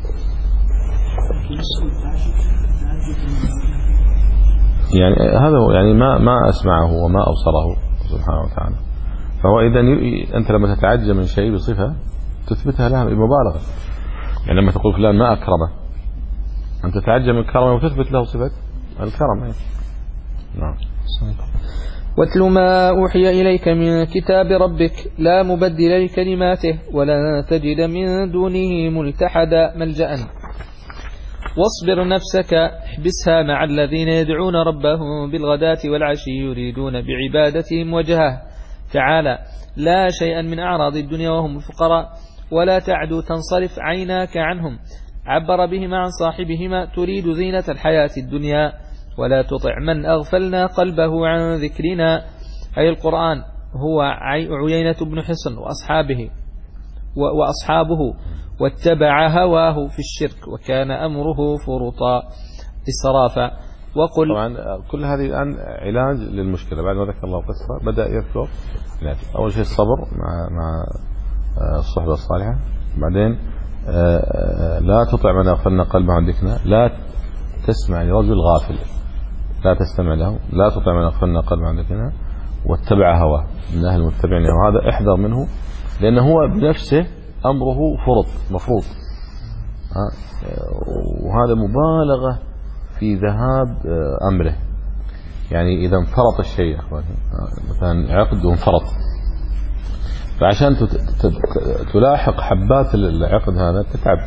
يعني هذا هو يعني ما ما أسمعه وما أبصره سبحانه وتعالى. فهو إذا أنت لما تتعجب من شيء بصفة تثبتها لها بمبالغة، يعني لما تقول فلان ما أكرمه أنت تتعجب من كرمه وتثبت له صفة الكرم. نعم. واتل ما أوحي إليك من كتاب ربك لا مبدل لكلماته ولن تجد من دونه ملتحدا ملجأ. واصبر نفسك احبسها مع الذين يدعون ربهم بالغداة والعشي يريدون بعبادتهم وجهه تعالى لا شيئا من أعراض الدنيا وهم الفقراء ولا تعدو تنصرف عيناك عنهم. عبر بهما عن صاحبهما تريد زينة الحياة الدنيا ولا تطع من أغفلنا قلبه عن ذكرنا، أي القرآن هو عيينة بن حصن وأصحابه وأصحابه واتبع هواه في الشرك وكان أمره فرطا إسرافا. وقل طبعا كل هذه الآن علاج للمشكلة. بعد ما ذكر الله قصة بدأ يذكر علاج. أول شيء الصبر مع مع الصحبة الصالحة، بعدين لا تطع من أغفلنا قلبه عن ذكرنا، لا تسمع لرجل غافل لا تستمع له، لا تطع من أغفلنا قلبه عن ذكرنا، واتبع هواه من أهل المتبعين، وهذا احذر منه لأنه هو بنفسه أمره فرط مفروض، وهذا مبالغة في ذهاب أمره. يعني إذا انفرط الشيء يا أخواني مثلا عقد وانفرط، فعشان تلاحق حبات العقد هذا تتعب.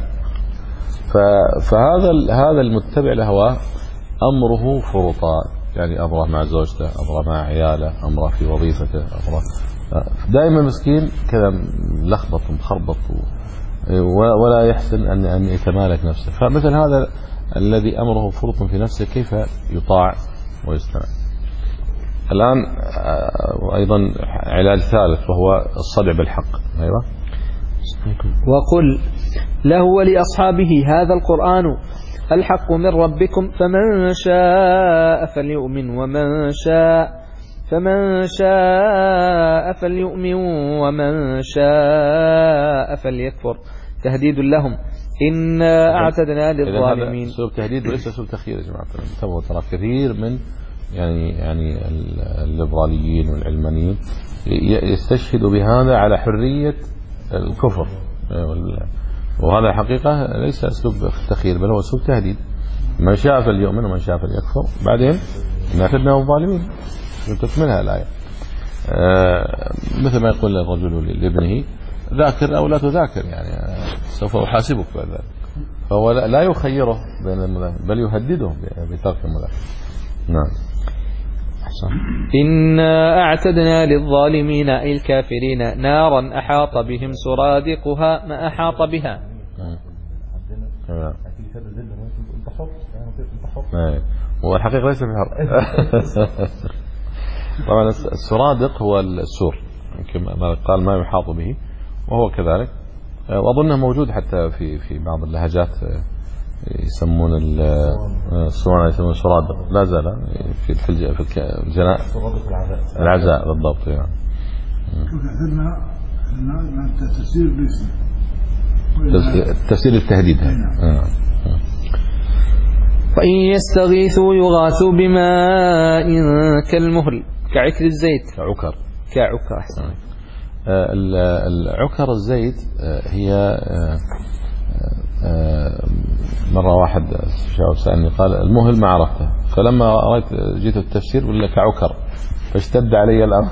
فهذا هذا المتبع لهواه أمره فرطا، يعني أمره مع زوجته، أمره مع عياله، أمره في وظيفته، أمره دائما مسكين كذا ملخبط ومخربط ولا يحسن أن أن يتمالك نفسه. فمثل هذا الذي أمره فرط في نفسه كيف يطاع ويستمع. الآن أيضا علاج ثالث وهو الصدع بالحق. أيوة. وقل له ولأصحابه هذا القرآن الحق من ربكم فمن شاء فليؤمن ومن شاء فمن شاء فليؤمن ومن شاء فليكفر تهديد لهم إنا أعتدنا للظالمين. سبب تهديد وليس سبب تخيير يا جماعة. انتبهوا ترى كثير من يعني يعني الليبراليين والعلمانيين يستشهدوا بهذا على حرية الكفر، وهذا حقيقة ليس أسلوب تخيير بل هو أسلوب تهديد. من شاء فليؤمن ومن شاء فليكفر، بعدين نعتدنا الظالمين تكملها الآية. آه مثل ما يقول الرجل لابنه ذاكر أو لا تذاكر، يعني سوف أحاسبك بعد ذلك. فهو لا يخيره بين المذاكرة بل يهدده بترك المذاكرة. نعم. إنا أعتدنا للظالمين أي الكافرين نارا أحاط بهم سرادقها ما أحاط بها. والحقيقة ليس في حرب. طبعا السرادق هو السور كما قال ما يحاط به، وهو كذلك، وأظنه موجود حتى في في بعض اللهجات يسمون الصوانع يسمون سرادق، لا زال في في في الجناء العزاء بالضبط. يعني تفسير التهديد. فإن يستغيثوا يغاثوا بماء كالمهل كعكر الزيت كعكر كعكر أحسن. العكر الزيت هي مرة واحد شاب سألني قال المهل ما عرفته، فلما رأيت جيت التفسير ولا كعكر فاشتد علي الأمر.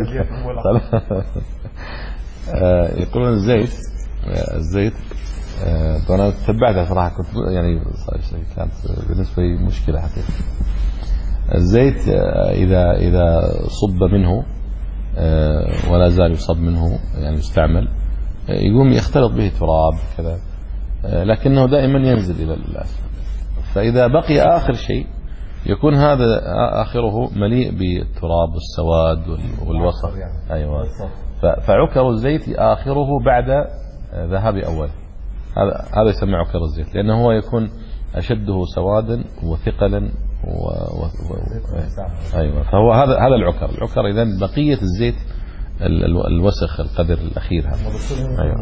يقولون الزيت الزيت أنا تبعتها صراحة، كنت يعني كانت بالنسبة لي مشكلة حقيقة. الزيت إذا إذا صب منه ولا زال يصب منه يعني يستعمل، يقوم يختلط به تراب كذا، لكنه دائما ينزل إلى الأسفل. فإذا بقي آخر شيء يكون هذا آخره مليء بالتراب والسواد والوسخ. أيوة. فعكر الزيت آخره بعد ذهاب أوله، هذا هذا يسمى عكر الزيت، لأنه هو يكون أشده سوادا وثقلا و... و... و... أيوة. فهو هذا هذا العكر. العكر إذن بقية الزيت الوسخ القدر الأخير هذا. أيوة.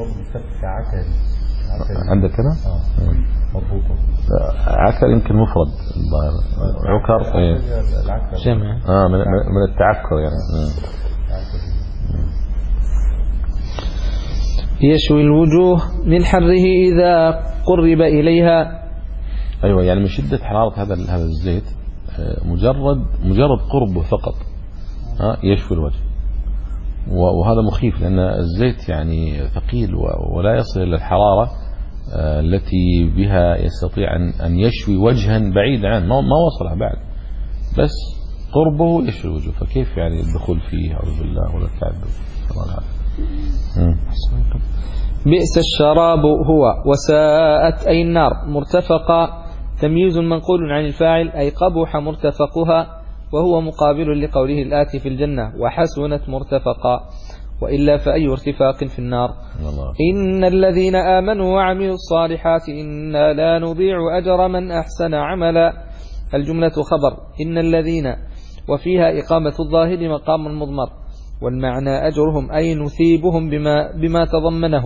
عندك كده؟ آه. مربوطة. عكر يمكن مفرد الظاهر. عكر. إيه. جمع. آه من من التعكر يعني. يشوي الوجوه من حره إذا قرب إليها. أيوة، يعني من شدة حرارة هذا هذا الزيت مجرد مجرد قربه فقط ها يشوي الوجه، وهذا مخيف لأن الزيت يعني ثقيل ولا يصل إلى الحرارة التي بها يستطيع أن يشوي وجها بعيد عنه، ما وصلها بعد، بس قربه يشوي الوجه، فكيف يعني الدخول فيه أعوذ بالله ولا التعبد. بئس الشراب هو وساءت أي النار مرتفقا، تمييز منقول عن الفاعل أي قبح مرتفقها، وهو مقابل لقوله الآتي في الجنة وحسنت مرتفقا، وإلا فأي ارتفاق في النار. الله. إن الذين آمنوا وعملوا الصالحات إنا لا نضيع أجر من أحسن عملا. الجملة خبر إن الذين، وفيها إقامة الظاهر مقام المضمر، والمعنى أجرهم أي نثيبهم بما, بما تضمنه.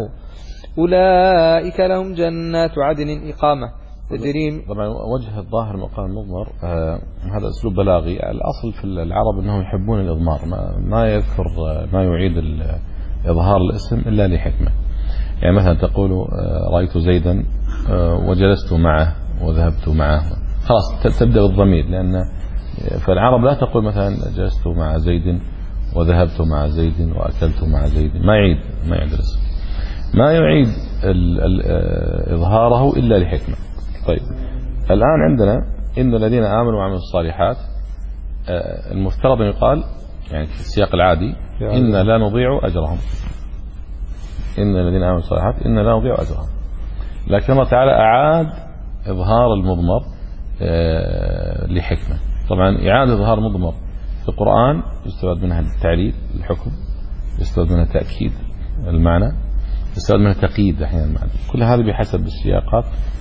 أولئك لهم جنات عدن إقامة تجري. طبعا وجه الظاهر مقام المضمر آه هذا أسلوب بلاغي. الأصل في العرب أنهم يحبون الإضمار، ما, ما يذكر ما يعيد إظهار الاسم إلا لحكمة. يعني مثلا تقول آه رأيت زيدا آه وجلست معه وذهبت معه، خلاص تبدأ بالضمير، لأن فالعرب لا تقول مثلا جلست مع زيد وذهبت مع زيد وأكلت مع زيد، ما يعيد ما يعيد الاسم، ما يعيد ال ال إظهاره إلا لحكمة. طيب الآن عندنا إن الذين آمنوا وعملوا الصالحات، المفترض أن يقال يعني في السياق العادي إن لا نضيع أجرهم، إن الذين آمنوا الصالحات إن لا نضيع أجرهم، لكن الله تعالى أعاد إظهار المضمر لحكمة. طبعا إعادة إظهار مضمر في القرآن يستفاد منها التعليل الحكم، يستفاد منها تأكيد المعنى، يستفاد منها تقييد أحيانا المعنى، كل هذا بحسب السياقات.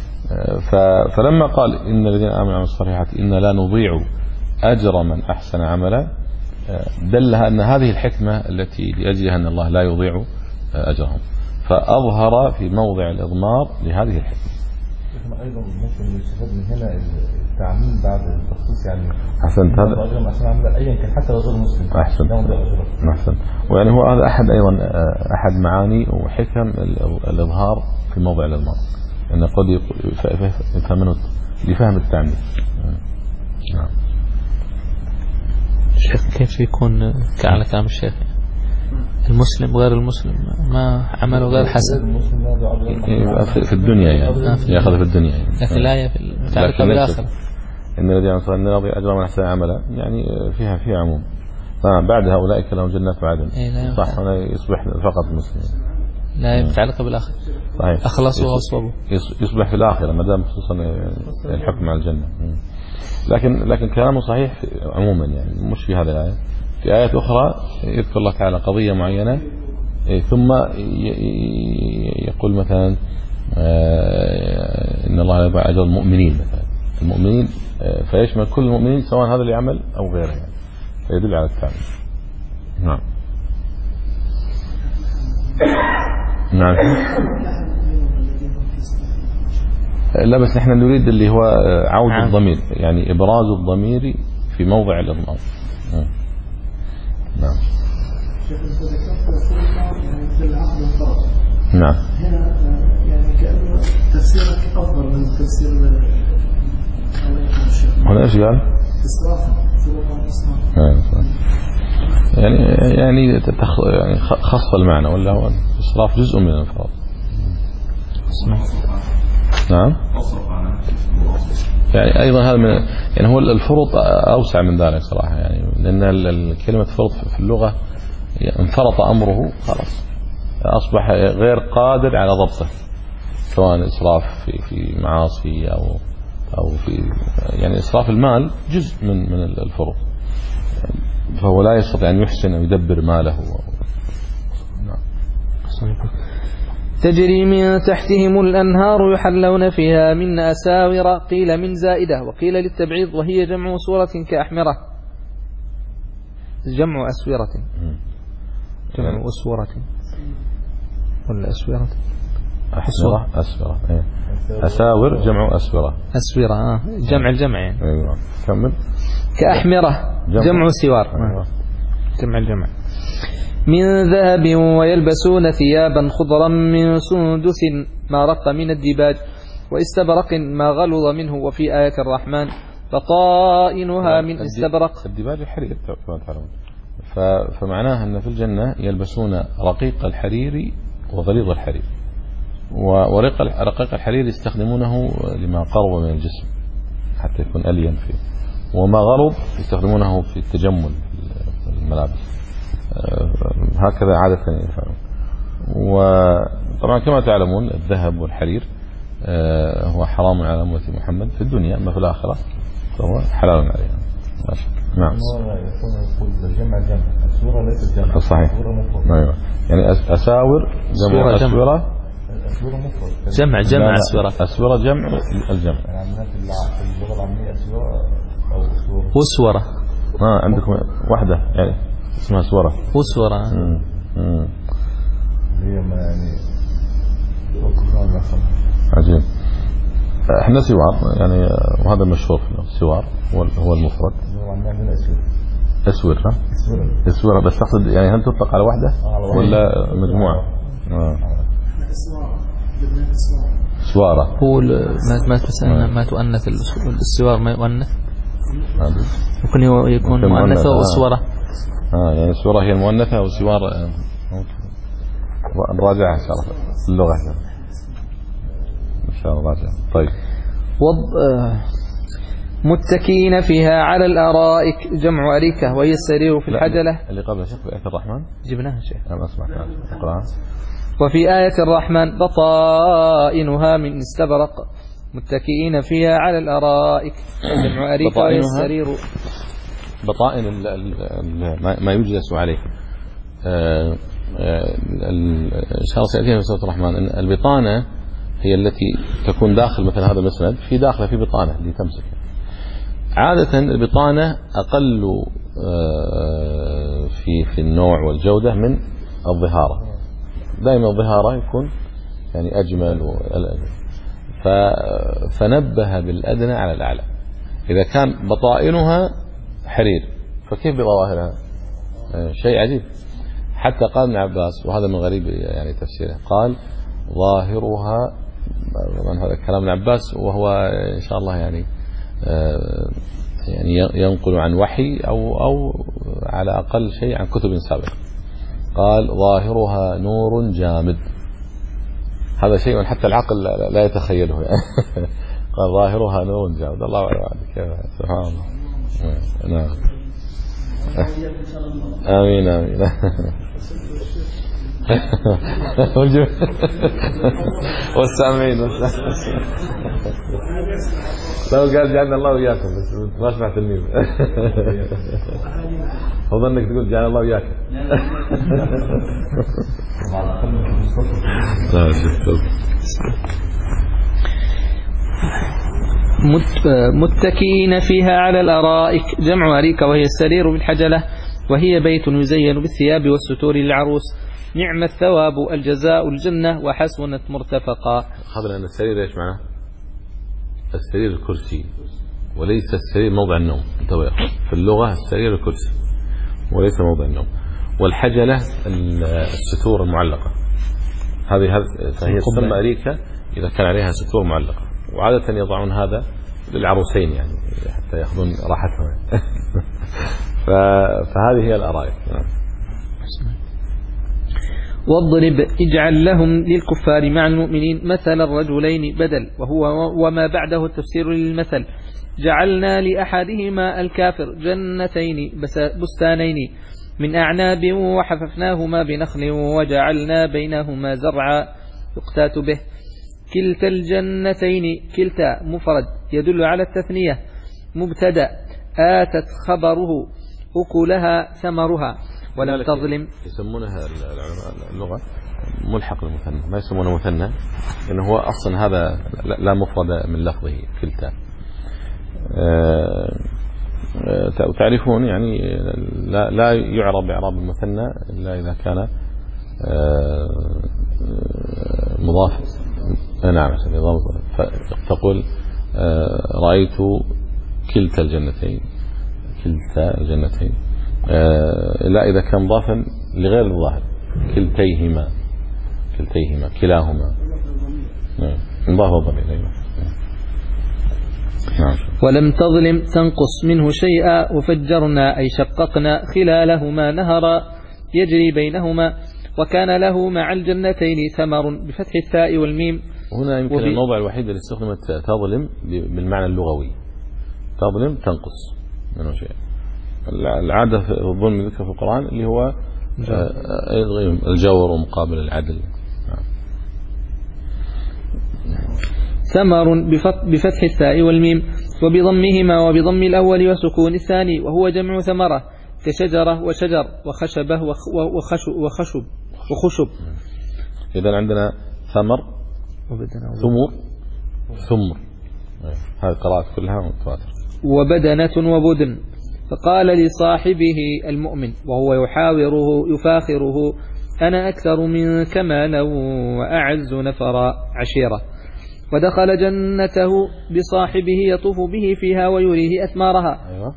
فلما قال إن الذين آمنوا وعملوا الصالحات إن لا نضيع أجر من أحسن عملا، دلها أن هذه الحكمة التي لأجلها أن الله لا يضيع أجرهم، فأظهر في موضع الإضمار لهذه الحكمة. أيضا ممكن يستفاد من هنا التعميم بعد التخصيص، يعني أحسنت هذا عشان عمل أيا كان حتى لو غير مسلم. أحسنت أحسنت ويعني هو هذا أحد أيضا أحد معاني وحكم الإظهار في موضع الإضمار، أن قد يفهم منه لفهم التعميم. نعم. الشيخ كيف يكون كعلى كلام الشيخ المسلم غير المسلم ما عمله غير حسن في الدنيا يعني يأخذ في الدنيا يعني. لكن الآية تعلق بالآخرة إن الذين آمنوا وعملوا الصالحات أجر من أحسن عملا، يعني فيها فيها عموم. بعد هؤلاء لهم جنات عدن، صح، هنا يصبح فقط مسلم، لا يتعلق بالآخرة. صحيح. أخلصوا وأصوبوا يصبح في الآخرة ما دام خصوصا الحكم على الجنة. لكن لكن كلامه صحيح عموما، يعني مش في هذه الآية، في آيات أخرى يذكر الله تعالى قضية معينة ثم يقول مثلا إن الله لا يضيع أجر المؤمنين مثلا، المؤمنين فيشمل كل المؤمنين سواء هذا اللي يعمل أو غيره، يعني فيدل على التعليم. نعم. نعم. لا بس نحن نريد اللي هو عود نعم. الضمير، يعني إبراز الضمير في موضع الإضمار. نعم. شيخ انت ذكرت يعني مثل العقد الخاص، نعم. هنا يعني كأنه تفسيرك أفضل من تفسير هنا إيش قال؟ إسرافا فروضا إسرافا. يعني يعني تخ يعني خص المعنى ولا هو الإسراف جزء من الفرض. نعم. يعني أيضا هذا من يعني هو الفرض أوسع من ذلك صراحة، يعني لأن كلمة فرض في اللغة انفرط أمره خلاص، أصبح غير قادر على ضبطه، سواء إسراف في في معاصي أو أو في يعني إسراف المال جزء من من الفرض، فهو لا يستطيع أن يحسن أو يدبر ماله. نعم. تجري من تحتهم الأنهار يحلون فيها من أساور، قيل من زائدة وقيل للتبعيض، وهي جمع سورة كأحمرة، جمع أسورة، جمع أسورة ولا أسورة؟ أسورة أسورة إيه. أساور جمع أسورة. أسورة آه. جمع الجمع يعني. أيوة. كمل. كأحمرة جمع, جمع سوار. أيوة. جمع الجمع. من ذهب ويلبسون ثيابا خضرا من سندس ما رق من الديباج واستبرق ما غلظ منه. وفي آية الرحمن بطائنها من استبرق. الديباج الحرير كما تعلمون، فمعناها أن في الجنة يلبسون رقيق الحرير وغليظ الحرير، ورقيق الحرير يستخدمونه لما قرب من الجسم حتى يكون ألين فيه، وما غلظ يستخدمونه في التجمل في الملابس، هكذا عادة يفعلون. وطبعا كما تعلمون الذهب والحرير هو حرام على أمة محمد في الدنيا، أما في الآخرة فهو حلال عليها. نعم. يقول جمع جمع أسورة ليست جمع. صحيح. أيوة. يعني أساور جمع أسورة. أسورة مفرد. جمع جمع أسورة. أسورة جمع الجمع. يعني في اللغة العامية أسورة أو أسورة. وسورة. آه عندكم واحدة يعني اسمها سورة. وسورة. هي ما يعني. عجيب. احنا سوار يعني، وهذا مشهور سوار هو المفرد. اسور. ها اسور بس تقصد يعني هل تطلق على واحدة ولا مجموعة؟ اه سوارة. هو ما ما تسألنا ما تؤنث السوار ما يؤنث ممكن يكون مؤنثة وسورة. اه يعني سورة هي المؤنثة وسوار نراجعها ان شاء الله اللغة ان شاء الله راجع. طيب. وض... متكئين فيها على الأرائك جمع أريكة وهي السرير في الحجلة. اللي قبل شيخ في آية الرحمن جبناها شيخ. أنا أسمع اقرأها. وفي آية الرحمن بطائنها من استبرق متكئين فيها على الأرائك جمع أريكة وهي السرير. بطائن ال ال ما يجلس عليه. إن شاء الله سيأتينا في سورة الرحمن أن البطانة هي التي تكون داخل مثل هذا المسند، في داخله في بطانة اللي تمسك. عادة البطانة أقل في في النوع والجودة من الظهارة، دائما الظهارة يكون يعني أجمل والأجمل، فنبه بالأدنى على الأعلى. إذا كان بطائنها حرير فكيف بظواهرها؟ شيء عجيب. حتى قال ابن عباس، وهذا من غريب يعني تفسيره، قال ظاهرها، من هذا كلام ابن عباس وهو إن شاء الله يعني يعني ينقل عن وحي أو أو على أقل شيء عن كتب سابقة. قال ظاهرها نور جامد، هذا شيء حتى العقل لا يتخيله يعني. قال ظاهرها نور جامد، الله أعلم كيف. سبحان الله. نعم. آمين آمين. والسامعين لو قال جعلنا الله وياكم بس ما سمعت الميم. وظنك تقول جعلنا الله وياكم. متكئين فيها على الأرائك جمع أريكة وهي السرير بالحجلة وهي بيت يزين بالثياب والستور للعروس. نعم الثواب الجزاء الجنة وحسنت مرتفقا. أخذنا أن السرير إيش معناه؟ السرير الكرسي وليس السرير موضع النوم. انتبه في اللغة السرير الكرسي وليس موضع النوم. والحجلة الستور المعلقة. هذه فهي تسمى أريكة إذا كان عليها ستور معلقة، وعادة يضعون هذا للعروسين يعني حتى يأخذون راحتهم. فهذه هي الأرائك. واضرب اجعل لهم للكفار مع المؤمنين مثل الرجلين بدل، وهو وما بعده التفسير للمثل. جعلنا لأحدهما الكافر جنتين بستانين من أعناب وحففناهما بنخل وجعلنا بينهما زرعا يقتات به. كلتا الجنتين كلتا مفرد يدل على التثنية. مبتدأ آتت خبره أكلها ثمرها ولم تظلم. يسمونها العلماء اللغة ملحق المثنى، ما يسمونه مثنى لأنه هو أصلا هذا لا مفرد من لفظه كلتا. وتعرفون يعني لا, لا يعرب إعراب المثنى إلا إذا كان مضاف. نعم فتقول رأيت كلتا الجنتين كلتا الجنتين، لا إذا كان مضافا لغير الظاهر كلتيهما كلتيهما كلاهما مضاف الضمير. ولم تظلم تنقص منه شيئا وفجرنا أي شققنا خلالهما نهرا يجري بينهما وكان له مع الجنتين ثمر بفتح الثاء والميم. هنا يمكن الموضع الوحيد اللي استخدمت تظلم بالمعنى اللغوي، تظلم تنقص منه شيء. العادة في الظلم ذكر في القرآن اللي هو الجور ومقابل العدل. ثمر بفتح الثاء والميم وبضمهما وبضم الأول وسكون الثاني، وهو جمع ثمرة كشجرة وشجر وخشبة وخشب وخشب وخشب. إذن عندنا ثمر ثمر ثمر، هذه القراءات كلها متواترة. وبدنة وبدن. فقال لصاحبه المؤمن وهو يحاوره يفاخره أنا أكثر منك مالا وأعز نفرا عشيرة. ودخل جنته بصاحبه يطوف به فيها ويريه أثمارها. أيوة.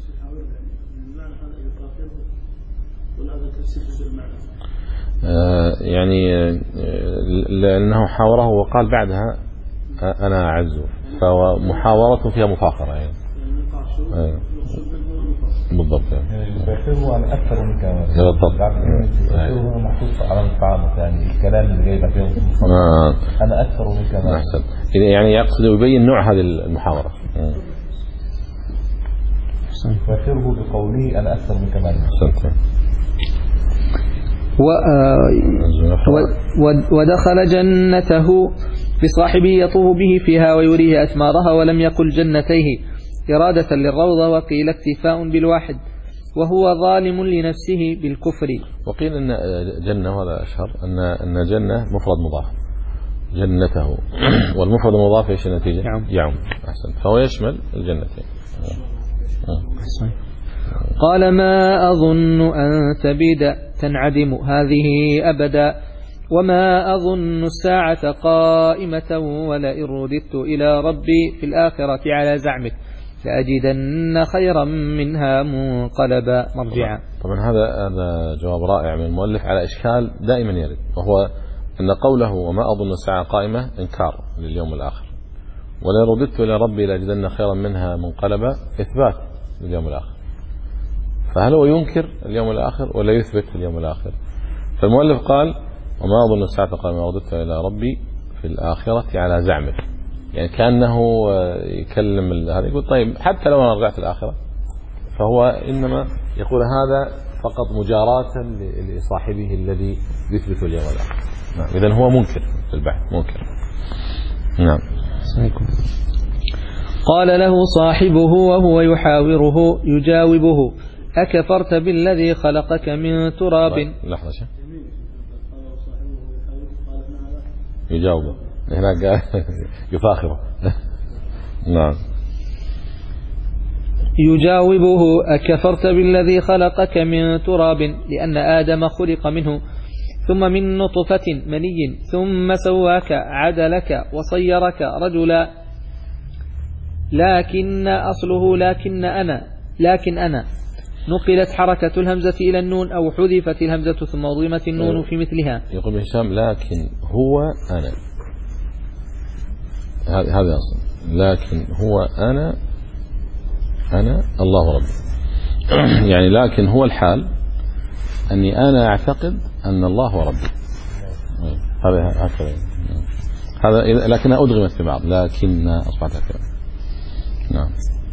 آه يعني آه لأنه حاوره وقال بعدها أنا أعز، فمحاورة فيها مفاخرة يعني. أيوة. بالضبط يعني يفاخره عن أكثر منك مالا. بالضبط. يفاخره محطوط على مستعارة يعني الكلام اللي جاي لك آه. أنا أكثر منك مالا. أحسن. يعني يقصد يبين نوع هذه المحاورة. يفاخره بقوله أنا أكثر منك مالا. ودخل جنته بصاحبه يطوف به فيها ويريه أثمارها، ولم يقل جنتيه إرادة للروضة، وقيل اكتفاء بالواحد وهو ظالم لنفسه بالكفر. وقيل أن جنة، هذا أشهر، أن أن جنة مفرد مضاف جنته، والمفرد المضاف ايش النتيجة؟ يعم. يعم. أحسن. فهو يشمل الجنتين. قال ما أظن أن تبيد تنعدم هذه أبدا، وما أظن الساعة قائمة ولئن رددت إلى ربي في الآخرة على زعمك لأجدن خيرا منها منقلبا مرجعا. طبعا هذا هذا جواب رائع من المؤلف على إشكال دائما يرد، وهو أن قوله وما أظن الساعة قائمة إنكار لليوم الآخر، ولئن رددت إلى ربي لأجدن خيرا منها منقلبا إثبات لليوم الآخر. فهل هو ينكر اليوم الآخر ولا يثبت اليوم الآخر؟ فالمؤلف قال وما أظن الساعة قائمة رددت إلى ربي في الآخرة على زعمك، يعني كأنه يكلم هذا، يقول طيب حتى لو أنا رجعت الآخرة، فهو إنما يقول هذا فقط مجاراة لصاحبه الذي يثبت اليوم الآخر. نعم. إذن هو منكر في البحث، منكر. نعم. قال له صاحبه وهو يحاوره يجاوبه أكفرت بالذي خلقك من تراب. لحظة شيء يجاوبه هناك قال يفاخره. نعم. يجاوبه أكفرت بالذي خلقك من تراب، لأن آدم خلق منه، ثم من نطفة مني، ثم سواك عدلك وصيرك رجلا، لكن أصله لكن أنا لكن أنا نقلت حركة الهمزة إلى النون أو حذفت الهمزة ثم أضغمت النون في مثلها. يقول هشام لكن هو أنا، هذا أصلا، لكن هو أنا أنا الله ربي. يعني لكن هو الحال أني أنا أعتقد أن الله هو ربي. هذا هكذا، هذا لكنها أدغمت في بعض، لكن أصبحت هكذا. نعم.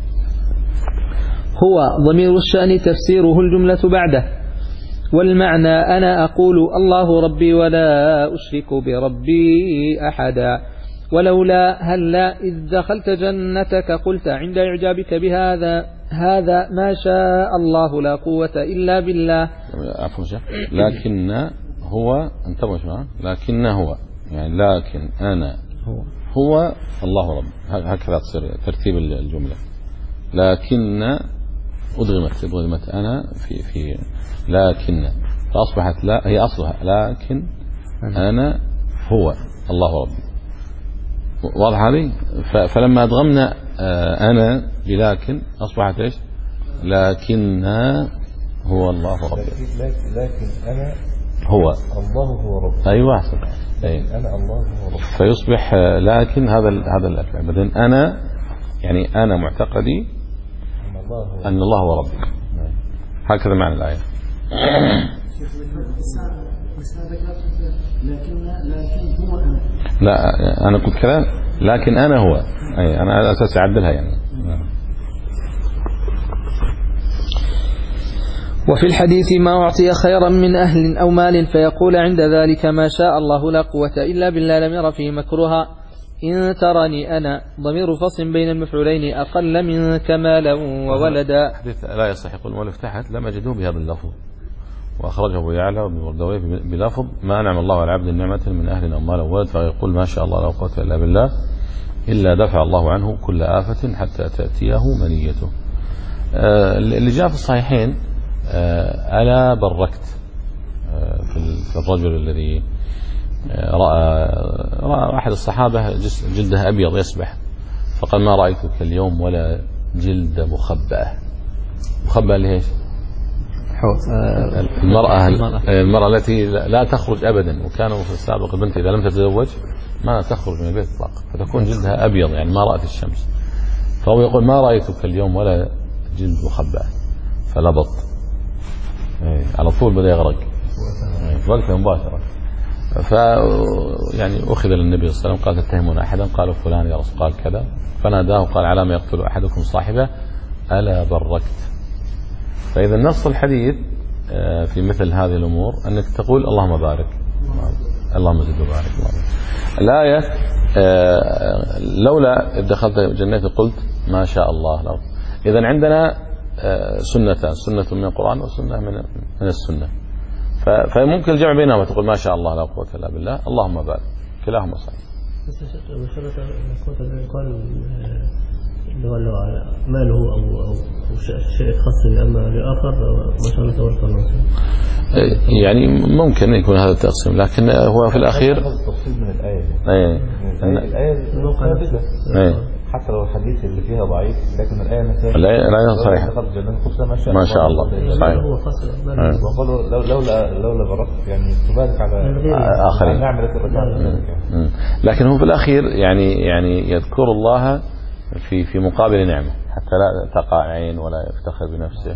هو ضمير الشأن تفسيره الجملة بعده، والمعنى أنا أقول الله ربي ولا أشرك بربي أحدا، ولولا هلا إذ دخلت جنتك قلت عند إعجابك بهذا هذا ما شاء الله لا قوة إلا بالله. عفوا شيخ، لكن هو انتبهوا شوي، لكن هو يعني لكن أنا هو, هو الله رب، هكذا تصير ترتيب الجملة. لكن أدغمت أدغمت أنا في في لكن فأصبحت لا، هي أصلها لكن أنا هو الله رب. واضح هذه؟ فلما أدغمنا أنا بلكن أصبحت إيش؟ لكن هو الله رب. لكن أنا هو الله هو رب. أيوة أحسن. أي. أنا الله هو رب. فيصبح لكن هذا هذا الأفعال. بعدين أنا يعني أنا معتقدي أن الله هو رب. هكذا معنى الآية. لكن لكن هو أنا. لا أنا قلت كذا، لكن أنا هو، أي أنا على أساس أعدلها يعني. وفي الحديث ما أعطي خيرا من أهل أو مال فيقول عند ذلك ما شاء الله لا قوة إلا بالله لم ير فيه مكروها. إن ترني أنا ضمير فصل بين المفعولين أقل منك مالا وولدا. حديث لا يصح. يقول المؤلف تحت لم أجده بهذا اللفظ، وأخرجه أبو يعلى وابن مردويه بلفظ ما أنعم الله على عبد نعمة من أهل أو مال أو ولد فيقول ما شاء الله لا قوة إلا بالله إلا دفع الله عنه كل آفة حتى تأتيه منيته. آه اللي جاء في الصحيحين آه ألا بركت آه في الرجل الذي آه رأى, رأى أحد الصحابة جلده أبيض يسبح فقال ما رأيتك اليوم ولا جلد مخبأة. مخبأة اللي هي المرأة المرأة التي لا تخرج أبدا، وكانوا في السابق البنت إذا لم تتزوج ما تخرج من البيت إطلاقا فتكون جلدها أبيض يعني ما رأت الشمس. فهو يقول ما رأيتك اليوم ولا جلد مخبأ فلبط على طول بدأ يغرق وقتها مباشرة. ف يعني أخذ للنبي صلى الله عليه وسلم قال تتهمون أحدا؟ قالوا فلان يا رسول قال كذا، فناداه قال على ما يقتل أحدكم صاحبه ألا بركت. فإذا نص الحديث في مثل هذه الأمور أنك تقول اللهم بارك اللهم زد وبارك. الآية لولا إذ دخلت جنتي قلت ما شاء الله لو. إذن عندنا سنتان، سنة من القرآن وسنة من من السنة، فممكن الجمع بينهما تقول ما شاء الله لا قوة إلا بالله اللهم بارك، كلاهما صحيح. اللي هو ماله أو أو شيء خاص لأما لآخر ما شاء الله تبارك الله. يعني ممكن يكون هذا التقسيم، لكن هو في الأخير التفصيل من الآية. أي الآية ثابتة حتى لو الحديث اللي فيها ضعيف، لكن الآية مثلا الآية صحيحة ما شاء الله صحيح. وقالوا لولا لولا بركت يعني تبارك على آخرين. نعمة الرجال. لكن هو في الأخير يعني يعني يذكر الله في في مقابل نعمة حتى لا تقع عين ولا يفتخر بنفسه.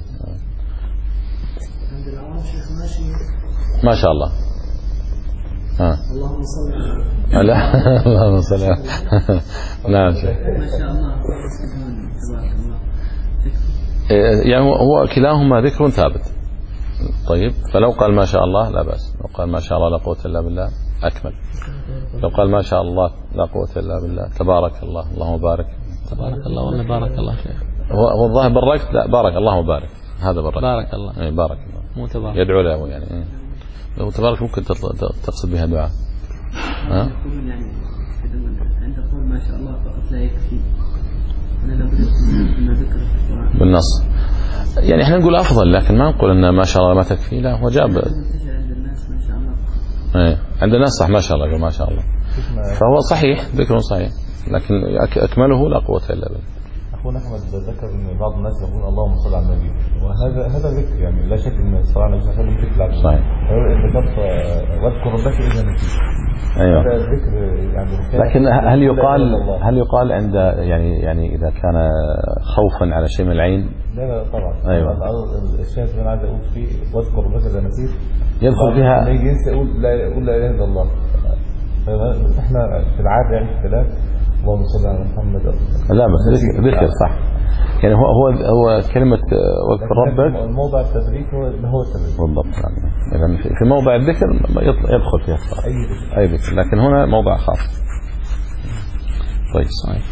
عند العوام شيخ ماشي ما شاء الله. ها اللهم صل لا اللهم صل نعم شيخ ما شاء الله تبارك الله. يعني هو كلاهما ذكر ثابت. طيب فلو قال ما شاء الله لا بأس، لو قال ما شاء الله لا قوة إلا بالله أكمل، لو قال ما شاء الله لا قوة إلا بالله تبارك الله اللهم بارك. تبارك الله ولا بارك الله شيخ؟ هو هو الظاهر بركت لا بارك اللهم بارك، هذا بركت بارك الله. اي بارك الله مو تبارك يدعو له يعني إيه. لو تبارك ممكن تقصد بها دعاء. ها يعني عند قول ما شاء الله فقط لا يكفي، أنا لابد من ذكر القرآن بالنص. يعني احنا نقول أفضل لكن ما نقول أن ما شاء الله ما تكفي، لا هو جاب عند الناس ما شاء الله. ايه عند الناس صح ما شاء الله ما شاء الله، فهو صحيح ذكر صحيح لكن أكمله لا قوة إلا بالله. اخونا احمد ذكر ان بعض الناس يقولون اللهم صل على النبي، وهذا هذا ذكر يعني لا شك ان الصلاه على النبي صلى الله عليه وسلم ذكر عظيم. صحيح. ذكرت واذكر ربك اذا نسيت. ايوه. هذا الذكر يعني. لكن هل يقال هل يقال عند يعني يعني اذا كان خوفا على شيء من العين؟ لا لا طبعا. ايوه. الشاهد اللي انا عايز اقول فيه واذكر ربك اذا نسيت يدخل فيها. لما يجي ينسى يقول لا يقول لا اله الا الله. احنا في العاده يعني الثلاث اللهم صل على محمد. لا بس ذكر صح يعني هو هو هو كلمه واذكر ربك. موضع التدريك هو هو التدريك بالضبط. يعني في موضع الذكر يدخل فيها الصلاه اي ذكر اي ذكر، لكن هنا موضع خاص. طيب صحيح.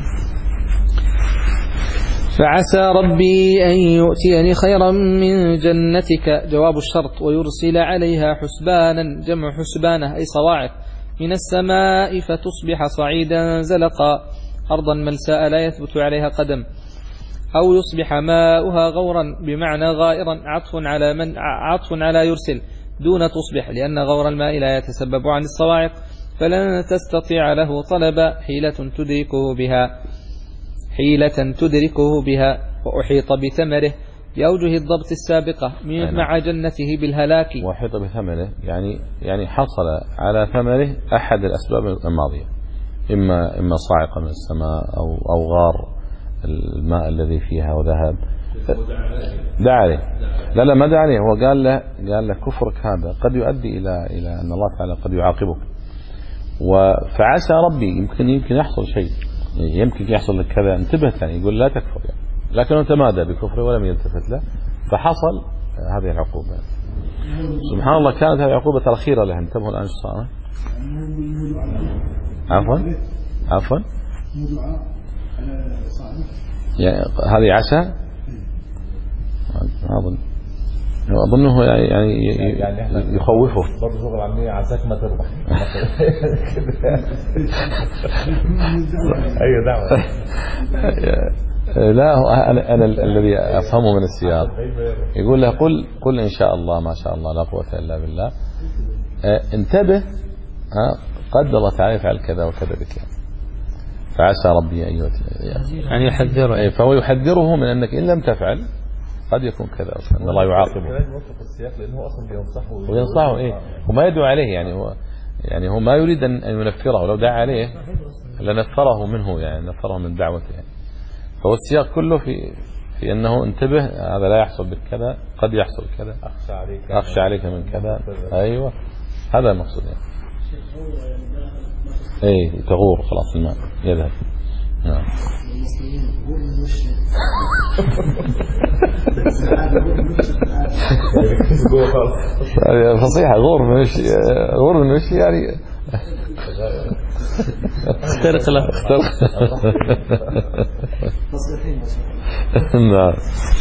فعسى ربي أن يؤتيني خيرا من جنتك جواب الشرط، ويرسل عليها حسبانا جمع حسبانة أي صواعق من السماء فتصبح صعيدا زلقا أرضا ملساء لا يثبت عليها قدم، أو يصبح ماؤها غورا بمعنى غائرا عطف على من عطف على يرسل دون تصبح، لأن غور الماء لا يتسبب عن الصواعق فلن تستطيع له طلب حيلة تدركه بها حيلة تدركه بها وأحيط بثمره بأوجه الضبط السابقة مع جنته بالهلاك. وأحيط بثمره يعني يعني حصل على ثمره أحد الأسباب الماضية، إما إما صاعقة من السماء أو أو غار الماء الذي فيها وذهب. دعا عليه. لا لا ما دعا عليه، هو قال له قال له كفرك هذا قد يؤدي إلى إلى أن الله تعالى قد يعاقبك. فعسى ربي يمكن يمكن يحصل شيء، يمكن يحصل لك كذا، انتبهت يعني يقول لا تكفر يعني، لكنه تمادى بكفره ولم يلتفت له فحصل هذه العقوبة. سبحان الله كانت هذه العقوبة الأخيرة له. انتبهوا الآن ايش صار. عفوا عفوا يعني هذه عسى أظن أظنه يعني يعني يخوفه برضه شغل العملية عساك ما تربح. أي دعوة. لا أنا أنا الذي أفهمه من السياق يقول له قل قل إن شاء الله ما شاء الله لا قوة إلا بالله. انتبه قد الله تعالى يفعل كذا وكذا بك يعني. فعسى ربي أن يؤتي يعني يحذره، فهو يحذره من أنك إن لم تفعل قد يكون كذا أن الله يعاقبه. لأنه أصلا بينصحه وينصحه إيه وما يدعو عليه يعني هو يعني هو ما يريد أن ينفره، لو دعا عليه لنفره منه يعني نفره من دعوته يعني. فهو السياق كله في في أنه انتبه هذا لا يحصل بالكذا قد يحصل كذا، أخشى عليك أخشى عليك من كذا. أيوة هذا المقصود يعني. إيه تغور خلاص الماء يذهب. نعم. فصيحة غور من وش غور من وش يعني اخترق له نعم.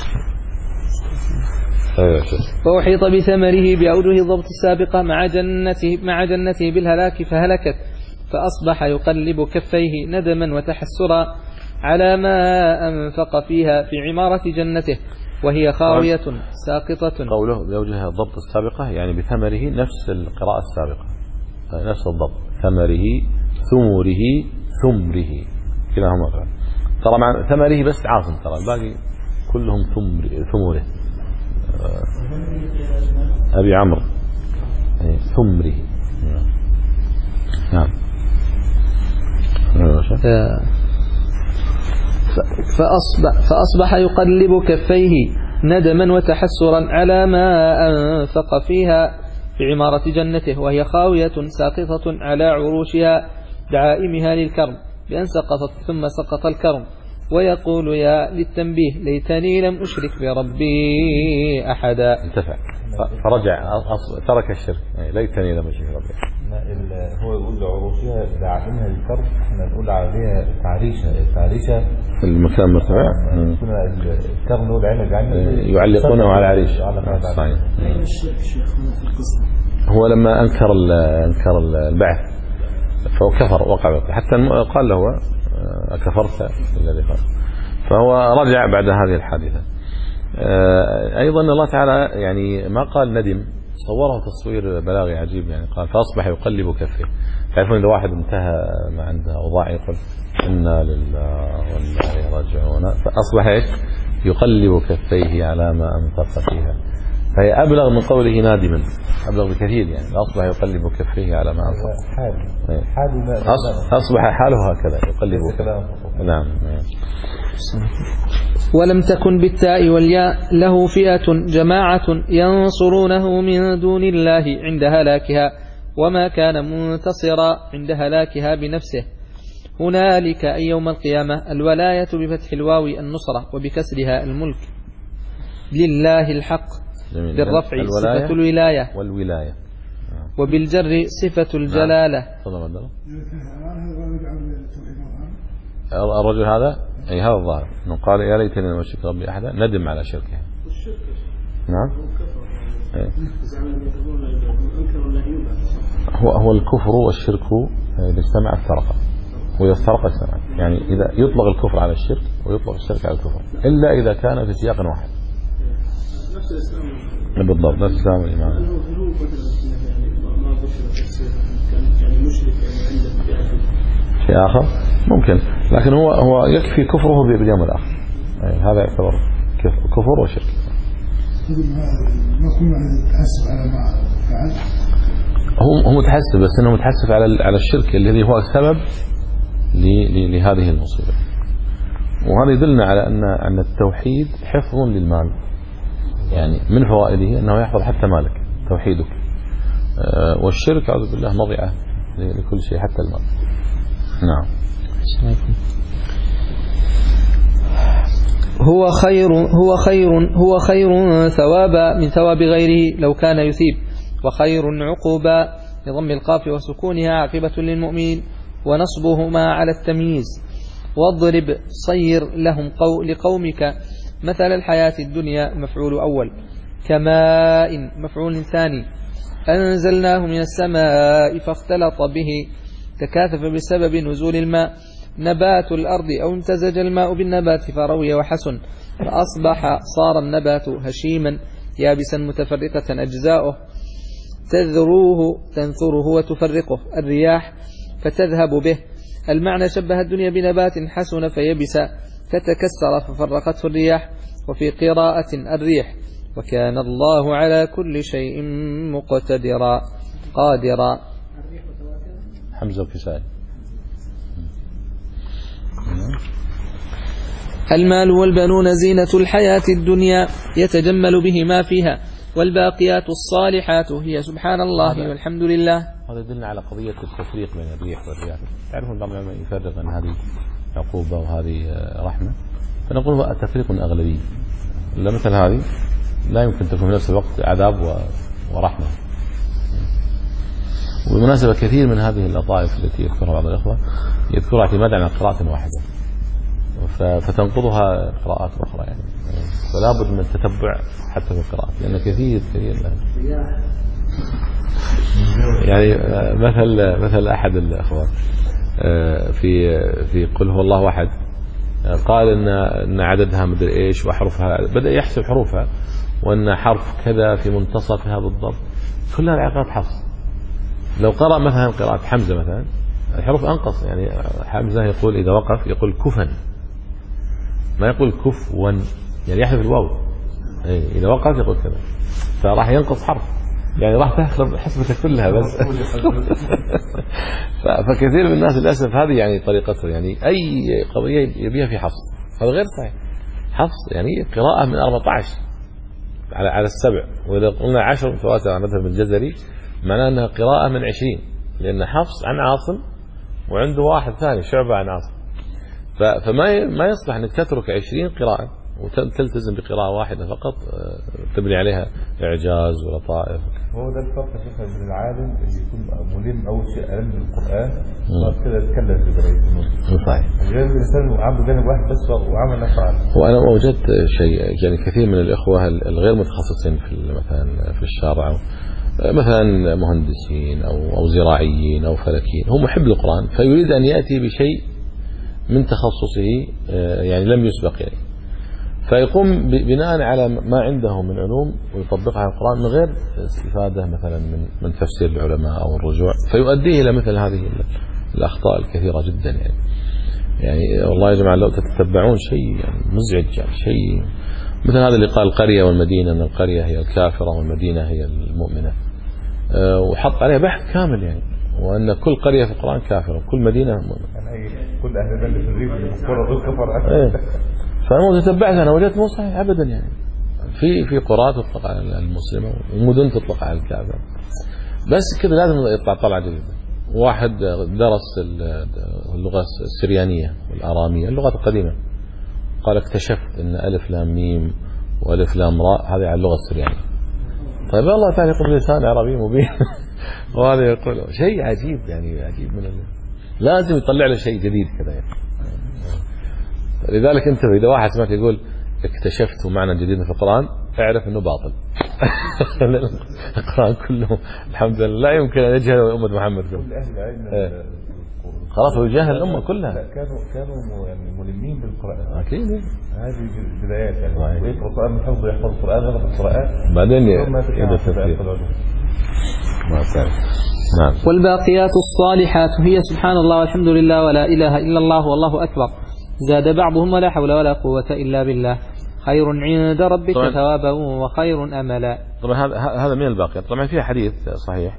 فأحيط بثمره بأوجه الضبط السابقة مع جنته مع جنته بالهلاك فهلكت، فأصبح يقلب كفيه ندما وتحسرا على ما أنفق فيها في عمارة جنته وهي خاوية ساقطة. قوله بوجه الضبط السابقة يعني بثمره نفس القراءة السابقة نفس الضبط، ثمره ثمره ثمره كلاهما فعل. ترى مع ثمره بس عاصم، ترى الباقي كلهم ثمر ثمره. أبي عمرو ثمره. نعم. فأصبح, فأصبح يقلب كفيه ندما وتحسرا على ما أنفق فيها في عمارة جنته وهي خاوية ساقطة على عروشها دعائمها للكرم بأن سقطت ثم سقط الكرم، ويقول يا للتنبيه ليتني لم أشرك بربي أحدا. انتفع فرجع ترك الشرك ليتني لم أشرك بربي. هو يقول لعروشها دعائمها للكرم، احنا نقول عليها تعريشة تعريشة في المكان المرتفع. الكرم هو العين يعلقونه على عريش. صحيح. هو لما أنكر أنكر البعث فهو كفر وقع حتى قال له كفرت الذي قال، فهو رجع بعد هذه الحادثة. أيضا الله تعالى يعني ما قال ندم، صوره تصوير بلاغي عجيب يعني، قال فأصبح يقلب كفه، تعرفون إذا واحد انتهى ما عنده أوضاع يقول إنا لله وإنا إليه راجعون، فأصبح إيش؟ يقلب كفيه على ما أنفق فيها، فهي أبلغ من قوله نادما، أبلغ بكثير يعني. أصبح يقلب كفيه على ما أنفق. حال حال أصبح حاله هكذا يقلب. نعم. ولم تكن بالتاء والياء له فئة جماعة ينصرونه من دون الله عند هلاكها، وما كان منتصرا عند هلاكها بنفسه. هنالك أي يوم القيامة الولاية بفتح الواو النصرة وبكسرها الملك. لله الحق بالرفع صفة الولاية والولاية، وبالجر صفة الجلالة. الرجل هذا أي هذا الظاهر أنه قال يا ليتني لم أشرك ربي أحدا، ندم على شركه. نعم. هو هو الكفر والشرك إذا اجتمع افترقا، وإذا افترقا اجتمع. يعني إذا يطلق الكفر على الشرك ويطلق الشرك على الكفر، إلا إذا كان في سياق واحد. نفس الإسلام بالضبط، نفس الإسلام والإيمان. هل هو يعني ما بشر كان يعني مشرك يعني عنده شيء آخر ممكن، لكن هو هو يكفي كفره باليوم الآخر. يعني هذا يعتبر كفر وشرك. ما يكون متحسب على ما فعل. هو هو متحسب، بس انه متحسب على على الشرك الذي هو السبب لهذه المصيبة. وهذا يدلنا على ان ان التوحيد حفظ للمال، يعني من فوائده انه يحفظ حتى مالك توحيدك. والشرك اعوذ بالله مضيعة لكل شيء حتى المال. نعم. هو خير هو خير هو خير ثوابا من ثواب غيره لو كان يثيب، وخير عقوبا بضم القاف وسكونها عاقبة للمؤمن ونصبهما على التمييز. واضرب صير لهم قو لقومك مثل الحياة الدنيا مفعول أول، كماء مفعول ثاني أنزلناه من السماء فاختلط به تكاثف بسبب نزول الماء نبات الأرض أو امتزج الماء بالنبات فروي وحسن، فأصبح صار النبات هشيما يابسا متفرقة أجزاؤه تذروه تنثره وتفرقه الرياح فتذهب به. المعنى شبه الدنيا بنبات حسن فيبس فتكسر ففرقته الرياح. وفي قراءة الريح وكان الله على كل شيء مقتدرا قادرا. حمزة وكسائي. المال والبنون زينة الحياة الدنيا يتجمل به ما فيها، والباقيات الصالحات هي سبحان الله والحمد لله. هذا يدلنا على قضية التفريق بين الريح والرياح. تعرفون بعض العلماء يفرق أن هذه عقوبة وهذه رحمة، فنقول هو التفريق أغلبي. إلا مثل هذه لا يمكن تكون في نفس الوقت عذاب ورحمة. وبالمناسبة كثير من هذه اللطائف التي يذكرها بعض الأخوة يذكرها اعتمادا على قراءة واحدة، فتنقضها قراءات أخرى يعني. فلا بد من التتبع حتى في القراءات، لأن كثير كثير يعني مثل مثل أحد الأخوة في في قل هو الله أحد قال إن إن عددها مدري إيش وحروفها، بدأ يحسب حروفها وأن حرف كذا في منتصفها بالضبط، كلها العقاد حفظ. لو قرأ مثلا قراءة حمزة مثلا الحروف أنقص، يعني حمزة يقول إذا وقف يقول كفا، ما يقول كفوا، يعني يحذف الواو. إذا وقف يقول كذا، فراح ينقص حرف، يعني راح تخرب حسبته كلها بس. فكثير من الناس للأسف هذه يعني طريقته، يعني أي قضية يبيها في حفظ، هذا غير صحيح. حفظ يعني قراءة من أربعة عشر على على السبع، وإذا قلنا عشر متواتر على مذهب الجزري معناه أنها قراءة من عشرين، لأن حفص عن عاصم وعنده واحد ثاني شعبة عن عاصم، فما ما يصلح أنك تترك عشرين قراءة وتلتزم بقراءة واحدة فقط تبني عليها إعجاز ولطائف. هو ده الفرق يا شيخ بين العالم اللي يكون ملم أول شيء علم بالقرآن وبعد كده يتكلم في قراءة النص. صحيح. غير الإنسان عنده جانب واحد بس وعمل نفسه عنه. وأنا وجدت شيء، يعني كثير من الإخوة الغير متخصصين في مثلا في الشارع، مثلا مهندسين أو أو زراعيين أو فلكيين، هو محب للقرآن فيريد أن يأتي بشيء من تخصصه يعني لم يسبق إليه، فيقوم بناء على ما عنده من علوم ويطبقها على القرآن من غير استفادة مثلا من من تفسير العلماء أو الرجوع، فيؤديه إلى مثل هذه الأخطاء الكثيرة جدا. يعني يعني والله يا جماعة لو تتبعون شيء يعني مزعج، يعني شيء مثل هذا اللي قال القرية والمدينة، أن القرية هي الكافرة والمدينة هي المؤمنة، وحط عليها بحث كامل يعني، وأن كل قرية في القرآن كافرة وكل مدينة مؤمنة. يعني كل أهل بلد في الريف الكفر دول كفر. إيه. فأنا تتبعت أنا وجدت مو صحيح أبدا. يعني في في قرى تطلق على المسلمة ومدن تطلق على الكافر، بس كذا لازم يطلع طلعة جديدة. واحد درس اللغة السريانية والآرامية اللغات القديمة، قال اكتشفت أن ألف لام ميم وألف لام راء هذه على اللغة السريانية. طيب الله تعالى يقول لسان عربي مبين وهذا يقول شيء عجيب، يعني عجيب من الله. لازم يطلع له شيء جديد كذا يعني. لذلك انت إذا واحد سمعك يقول اكتشفت معنى جديد في القرآن اعرف انه باطل. القرآن كله الحمد لله لا يمكن ان يجهل أمة محمد كله. كل اهل العلم خلاص هو يجهل الأمة كلها. كانوا كانوا يعني ملمين بالقرآن. اكيد هذه بدايات يعني ويقرأ القرآن من حفظه يحفظ القرآن يغلط القراءات بعدين يبدا التفسير. ما تعرف. نعم. والباقيات الصالحات هي سبحان الله والحمد لله ولا إله إلا الله والله أكبر. زاد بعضهم ولا حول ولا قوة إلا بالله. خير عند ربك ثوابا وخير أملا. طبعا هذا هذا من الباقيات. طبعا فيها حديث صحيح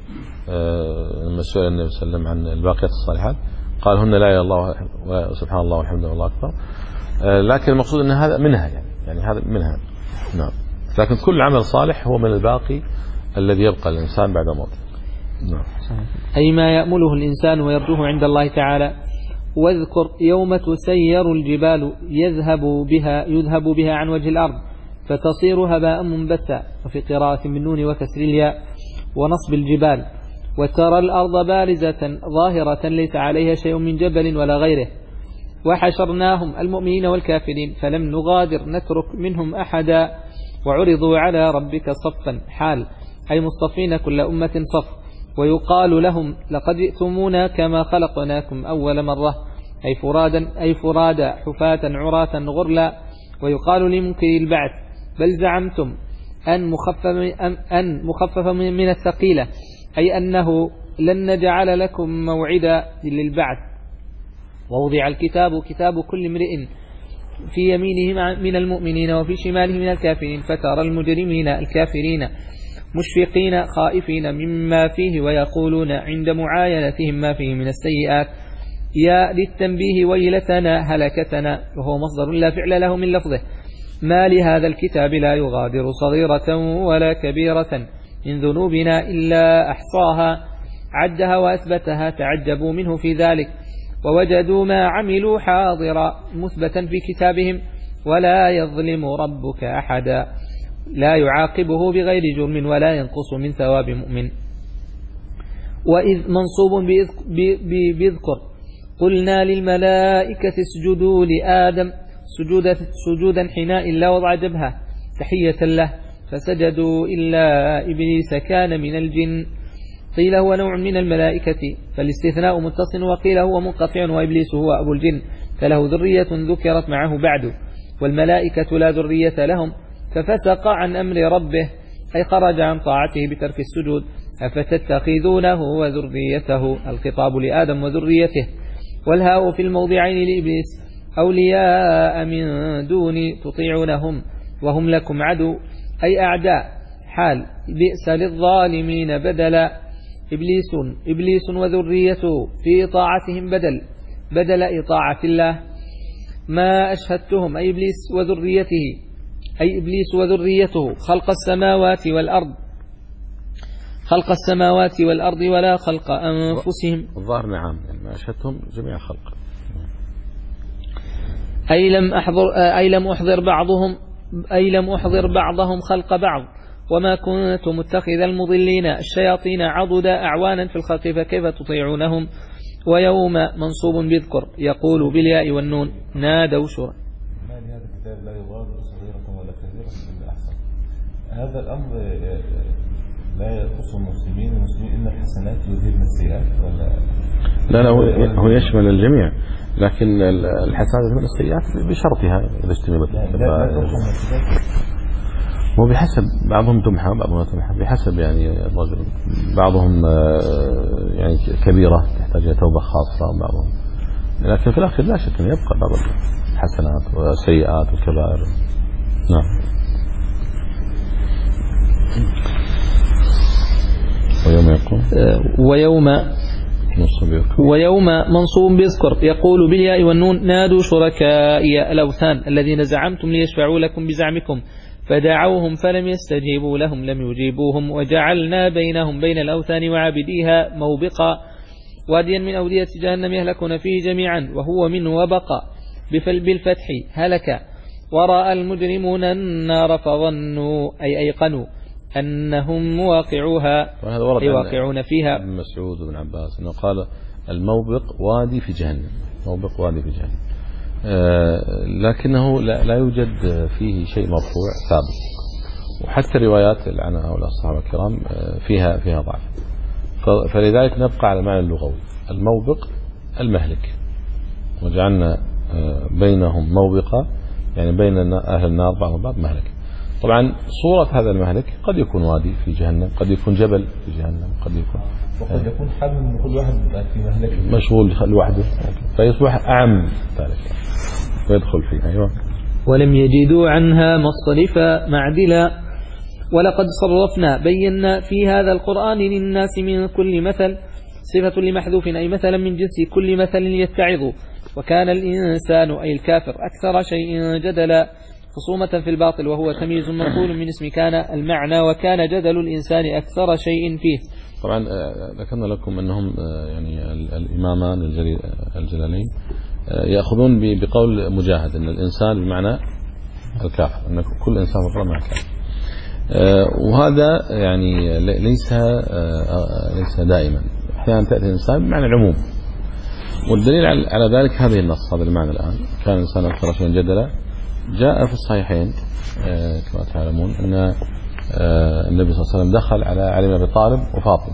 لما سئل النبي صلى الله عليه وسلم عن الباقيات الصالحات قال هن لا اله الا الله سبحان الله والحمد لله والله اكبر. لكن المقصود ان هذا منها يعني يعني هذا منها. نعم. لكن كل عمل صالح هو من الباقي الذي يبقى الانسان بعد موته. نعم. أي ما يأمله الإنسان ويرجوه عند الله تعالى. واذكر يوم تسير الجبال يذهب بها يذهب بها عن وجه الأرض فتصير هباء منبثا. وفي قراءة بالنون وكسر الياء ونصب الجبال. وترى الأرض بارزة ظاهرة ليس عليها شيء من جبل ولا غيره. وحشرناهم المؤمنين والكافرين فلم نغادر نترك منهم أحدا. وعرضوا على ربك صفا حال أي مصطفين كل أمة صف. ويقال لهم لقد جئتمونا كما خلقناكم أول مرة أي فرادا أي فرادا حفاة عراة غرلا. ويقال لمنكر البعث بل زعمتم أن مخفف أن مخفف من الثقيلة أي أنه لن نجعل لكم موعدا للبعث. ووضع الكتاب كتاب كل امرئ في يمينه من المؤمنين وفي شماله من الكافرين فترى المجرمين الكافرين مشفقين خائفين مما فيه ويقولون عند معاينتهم ما فيه من السيئات يا للتنبيه ويلتنا هلكتنا. وهو مصدر لا فعل له من لفظه. ما لهذا الكتاب لا يغادر صغيرة ولا كبيرة من ذنوبنا إلا أحصاها عدها وأثبتها تعجبوا منه في ذلك. ووجدوا ما عملوا حاضرا مثبتا في كتابهم ولا يظلم ربك أحدا. لا يعاقبه بغير جرم ولا ينقص من ثواب مؤمن. وإذ منصوب بذكر قلنا للملائكة اسجدوا لآدم سجودا, سجودا حناء لا وضع جبهة تحية له فسجدوا إلا إبليس كان من الجن. قيل هو نوع من الملائكة فالاستثناء متصل وقيل هو منقطع وإبليس هو أبو الجن فله ذرية ذكرت معه بعد. والملائكة لا ذرية لهم ففسق عن أمر ربه أي خرج عن طاعته بترك السجود. أفتتخذونه وذريته الخطاب لآدم وذريته. والهاء في الموضعين لإبليس أولياء من دوني تطيعونهم وهم لكم عدو أي أعداء حال بئس للظالمين بدلا. إبليس إبليس وذريته في طاعتهم بدل بدل إطاعة الله. ما أشهدتهم أي إبليس وذريته أي إبليس وذريته خلق السماوات والأرض خلق السماوات والأرض ولا خلق أنفسهم. الظاهر نعم ما أشهدتهم جميع خلق أي لم أحضر أي لم أحضر بعضهم أي لم أحضر بعضهم خلق بعض. وما كنت متخذ المضلين الشياطين عضدا أعوانا في الخلق فكيف تطيعونهم. ويوم منصوب بذكر يقول بالياء والنون نادوا شرا. ما لهذا الكتاب لا يغادر صغيرة ولا كبيرة إلا أحسن. هذا الأمر لا يخص المسلمين المسلمين إن الحسنات يذهبن السيئات ولا لا لا هو يشمل الجميع، لكن الحسنات من السيئات بشرطها إذا اجتنبت. هو بحسب، بعضهم تمحى بعضهم لا تمحى بحسب يعني الرجل، بعضهم يعني كبيرة تحتاج إلى توبة خاصة، بعضهم لكن في الأخير لا شك أن يبقى بعض الحسنات والسيئات والكبائر. نعم. ويوم يقول ويوم ويوم منصوب بيذكر يقول بالياء والنون نادوا شركائي الأوثان الذين زعمتم ليشفعوا لكم بزعمكم فدعوهم فلم يستجيبوا لهم لم يجيبوهم وجعلنا بينهم بين الأوثان وعابديها موبقا واديا من أودية جهنم يهلكون فيه جميعا وهو منه وبقى بالفتح هلك ورأى المجرمون النار فظنوا أي أيقنوا أنهم مواقعوها أي واقعون فيها. ابن مسعود وابن عباس أنه قال الموبق وادي في جهنم، موبق وادي في جهنم، آه لكنه لا, لا يوجد فيه شيء مرفوع ثابت، وحتى روايات عن هؤلاء الصحابة الكرام فيها فيها ضعف، فلذلك نبقى على المعنى اللغوي الموبق المهلك، وجعلنا بينهم موبقة يعني بين أهل النار بعضهم بعض مهلك. طبعا صورة هذا المهلك قد يكون وادي في جهنم، قد يكون جبل في جهنم، قد يكون وقد يكون حال من كل واحد في مهلك مشغول لوحده فيصبح أعم ذلك ويدخل فيه. أيوة. ولم يجدوا عنها مصرفا معدلا ولقد صرفنا بينا في هذا القرآن للناس من كل مثل صفة لمحذوف أي مثلا من جنس كل مثل يتعظ وكان الإنسان أي الكافر أكثر شيء جدلا خصومة في الباطل وهو تمييز منقول من اسم كان المعنى وكان جدل الإنسان أكثر شيء فيه. طبعا ذكرنا لكم أنهم يعني الإمامان الجلالين يأخذون بقول مجاهد أن الإنسان بمعنى الكافر، أن كل إنسان فقط مع كافر، وهذا يعني ليس ليس دائما، أحيانا تأتي الإنسان بمعنى العموم، والدليل على ذلك هذه النص هذا المعنى الآن كان الإنسان أكثر شيء جدلا. جاء في الصحيحين كما تعلمون أن النبي صلى الله عليه وسلم دخل على علي بن أبي طالب وفاطمة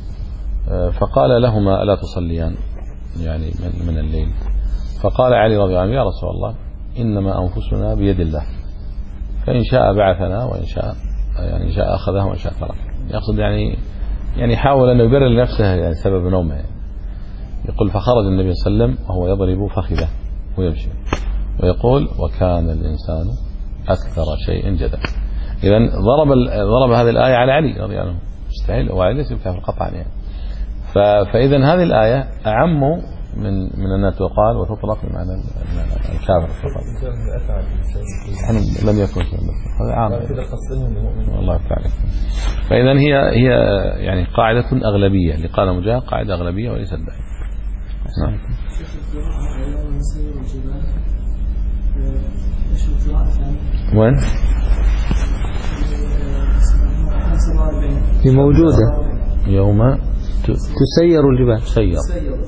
فقال لهما ألا تصليان يعني من الليل، فقال علي رضي الله عنه يا رسول الله إنما أنفسنا بيد الله فإن شاء بعثنا وإن شاء يعني شاء أخذها وإن شاء ترك. يقصد يعني يعني حاول أن يبرر لنفسه يعني سبب نومه يعني. يقول فخرج النبي صلى الله عليه وسلم وهو يضرب فخذه ويمشي ويقول وكان الإنسان أكثر شيء جدلا. إذن ضرب ضرب هذه الآية على علي رضي الله عنه مستحيل وعلي ليس بكافر قطعا يعني. فإذن هذه الآية أعم من من أنها تقال وتطلق بمعنى الكافر فقط. لم يكن هذا عام والله تعالى. فإذن هي هي يعني قاعدة أغلبية اللي قال مجاهد قاعدة أغلبية وليست دائمة. نعم. وين؟ هي موجودة يوم تسير الجبال تسير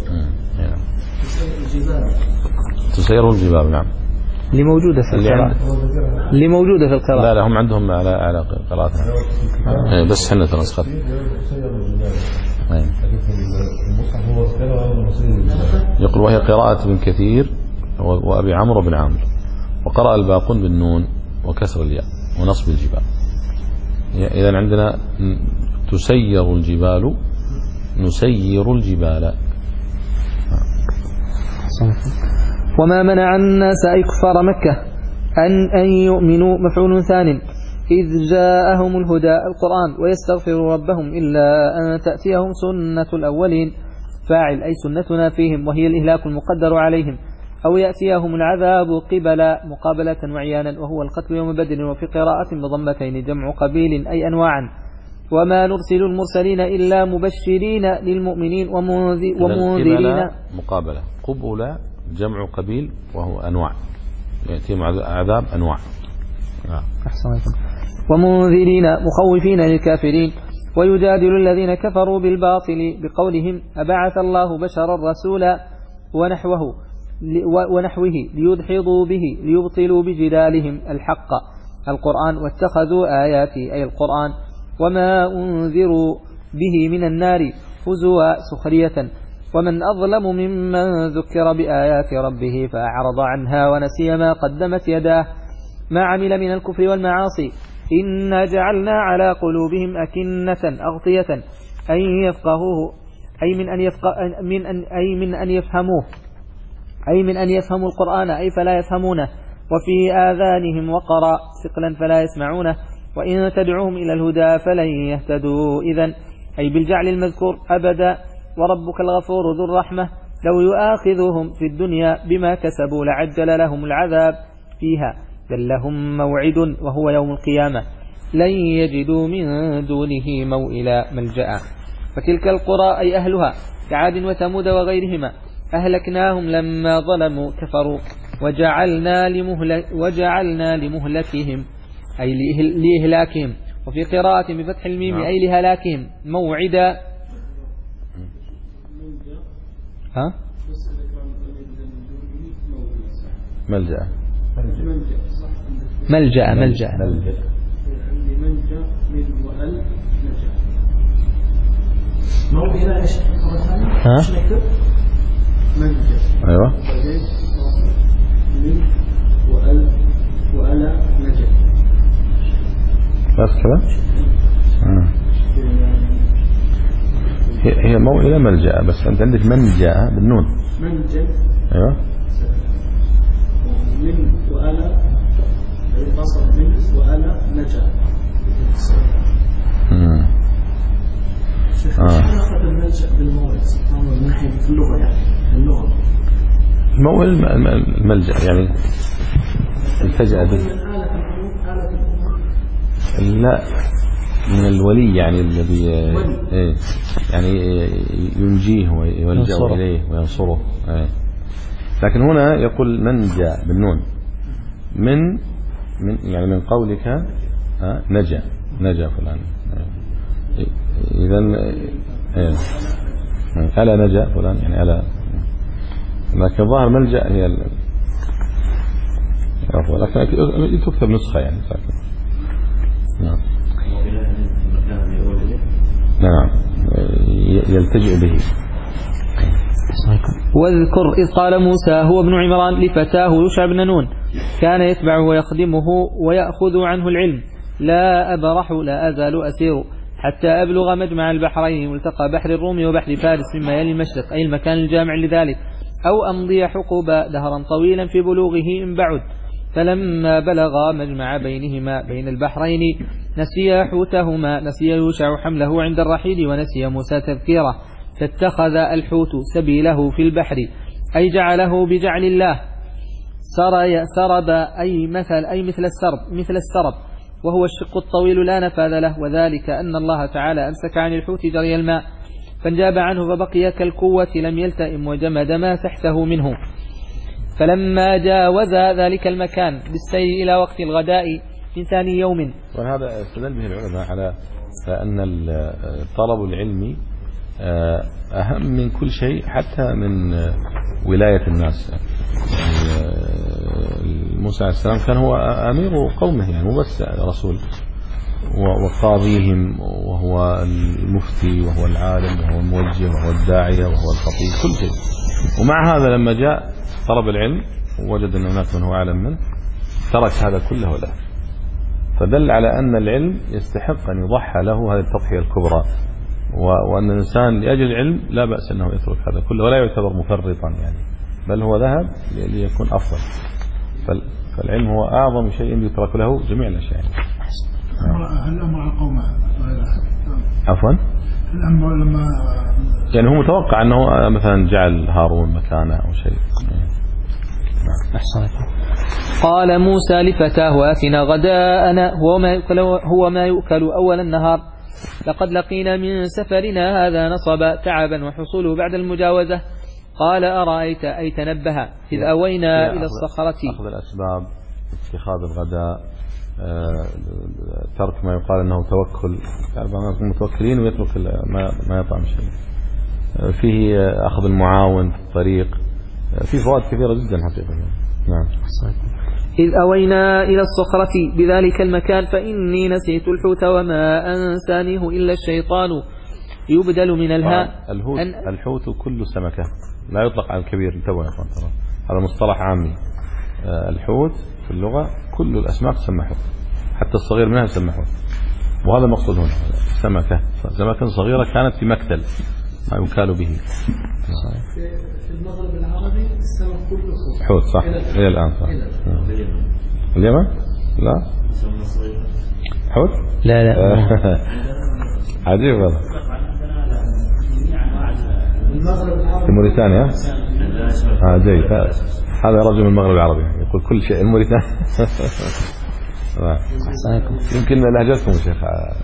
تسير الجبال. نعم اللي موجودة في القراءة اللي موجودة في القراءة لا لا هم عندهم على على قراءتها بس حنا تنسخت. يقول وهي قراءة ابن كثير وأبي عمرو بن عامر وقرأ الباقون بالنون وكسر الياء ونصب الجبال. إذن عندنا تسير الجبال نسير الجبال. وما منع الناس أي كفار مكة أن أن يؤمنوا مفعول ثان إذ جاءهم الهدى القرآن ويستغفروا ربهم إلا أن تأتيهم سنة الأولين فاعل أي سنتنا فيهم وهي الإهلاك المقدر عليهم أو يأتيهم العذاب قبلا مقابلة وعيانا وهو القتل يوم بدر وفي قراءة بضمتين جمع قبيل أي أنواعا. وما نرسل المرسلين إلا مبشرين للمؤمنين ومنذرين مقابلة قبلا جمع قبيل وهو أنواع يأتيهم عذاب أنواع. أحسنكم. ومنذرين مخوفين للكافرين ويجادل الذين كفروا بالباطل بقولهم أبعث الله بشرا رسولا ونحوه ونحوه ليدحضوا به ليبطلوا بجدالهم الحق القرآن واتخذوا آياتي أي القرآن وما أنذروا به من النار هزوا سخرية. ومن أظلم ممن ذكر بآيات ربه فأعرض عنها ونسي ما قدمت يداه ما عمل من الكفر والمعاصي إنا جعلنا على قلوبهم أكنة أغطية أن يفقهوه أي من أن يفقه من أن أي من أن يفهموه أي من أن يفهموا القرآن أي فلا يفهمونه، وفي آذانهم وقرا ثقلا فلا يسمعونه، وإن تدعوهم إلى الهدى فلن يهتدوا إذن أي بالجعل المذكور أبدا. وربك الغفور ذو الرحمة لو يؤاخذهم في الدنيا بما كسبوا لعجل لهم العذاب فيها بل لهم موعد وهو يوم القيامة لن يجدوا من دونه موئلا ملجأ. فتلك القرى أي أهلها كعاد وثمود وغيرهما أهلكناهم لما ظلموا كفروا وجعلنا, لمهلك وجعلنا لمهلكهم أي لإهلاكهم، وفي قراءة بفتح الميم أي لهلاكهم موعدا. ها؟ ملجأ ملجأ ملجأ ملجأ من وأل نجأ موئلة إيش؟ ها؟ ملجأ أيوة من وأل وألا نجأ بس كذا. آه. هي موئلة ملجأ بس أنت عندك منجأ بالنون. منجأ أيوة من وألا البصر من وألا نجأ. امم شيخ علاقة الملجأ بالموئل سبحان الله من ناحية اللغة يعني اللغة الموئل الملجأ يعني التجأ به لا من الولي يعني الذي إيه يعني ينجيه ويلجأ إليه وينصره. إيه. لكن هنا يقول منجا بالنون من من يعني من قولك آه نجا نجا فلان. إيه. إذن إيه. ألا نجا فلان يعني ألا، لكن ظاهر ملجأ هي ال... لكن تكتب نسخة يعني ساكن. نعم نعم يلتجئ به. واذكر إذ قال موسى هو ابن عمران لفتاه يوشع بن نون كان يتبعه ويخدمه ويأخذ عنه العلم لا أبرح لا أزال أسير حتى أبلغ مجمع البحرين ملتقى بحر الروم وبحر فارس مما يلي المشرق أي المكان الجامع لذلك، أو أمضي حقوبا دهرا طويلا في بلوغه إن بعد. فلما بلغا مجمع بينهما بين البحرين نسي حوتهما نسي يوشع حمله عند الرحيل ونسي موسى تذكيره فاتخذ الحوت سبيله في البحر أي جعله بجعل الله سرب أي مثل أي مثل السرب مثل السرب وهو الشق الطويل لا نفاذ له، وذلك أن الله تعالى أمسك عن الحوت جري الماء فانجاب عنه فبقي كالقوة لم يلتئم وجمد ما تحته منه. فلما جاوز ذلك المكان بالسير إلى وقت الغداء في ثاني يوم. وهذا استدل به العلماء على أن الطلب العلمي أهم من كل شيء حتى من ولاية الناس. يعني موسى عليه السلام كان هو أمير قومه يعني مو بس رسول، وقاضيهم وهو المفتي وهو العالم وهو الموجه وهو الداعية وهو الخطيب كل شيء. ومع هذا لما جاء طلب العلم ووجد أن هناك من هو أعلم منه ترك هذا كله له، فدل على أن العلم يستحق أن يضحى له هذه التضحية الكبرى، وأن الإنسان لأجل العلم لا بأس أنه يترك هذا كله ولا يعتبر مفرطا يعني، بل هو ذهب ليكون أفضل. فالعلم هو أعظم شيء يترك له جميع الأشياء. هل أمر قومه عفوا الأمر لما يعني هو متوقع أنه مثلا جعل هارون مكانه أو شيء. أحسنت. قال موسى لفتاه آتنا غداءنا هو ما يؤكل, هو ما يؤكل أول النهار لقد لقينا من سفرنا هذا نصبا تعبا وحصوله بعد المجاوزة. قال أرأيت أي تنبه إذ أوينا إلى الصخرة. أخذ الأسباب اتخاذ الغداء ترك ما يقال أنه توكل، بعض المتوكلين ويترك ما ما يطعم شيء. فيه أخذ المعاون في الطريق، في فوائد كثيرة جدا حقيقة. نعم. إذ أوينا إلى الصخرة بذلك المكان فإني نسيت الحوت وما أنسانيه إلا الشيطان. يبدل من الهاء الحوت, الحوت كل سمكة، لا يطلق على الكبير. انتبهوا يا اخوان، ترى هذا مصطلح عامي. الحوت في اللغة كل الأسماك تسمى حوت، حتى الصغير منها يسمى حوت، وهذا المقصود هنا. سمكة سمكة صغيرة كانت في مكتل ما يكال به. في المغرب العربي السمك كله حوت، صح، إلى الآن صح. اليمن لا حوت، لا لا عجيب هذا. في موريتانيا اه جيد، هذا رجل من المغرب العربي يقول كل شيء الموريتاني. يمكن لهجتكم شيخ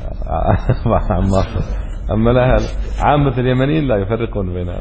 عمار، اما لها عامة اليمنيين لا يفرقون بين.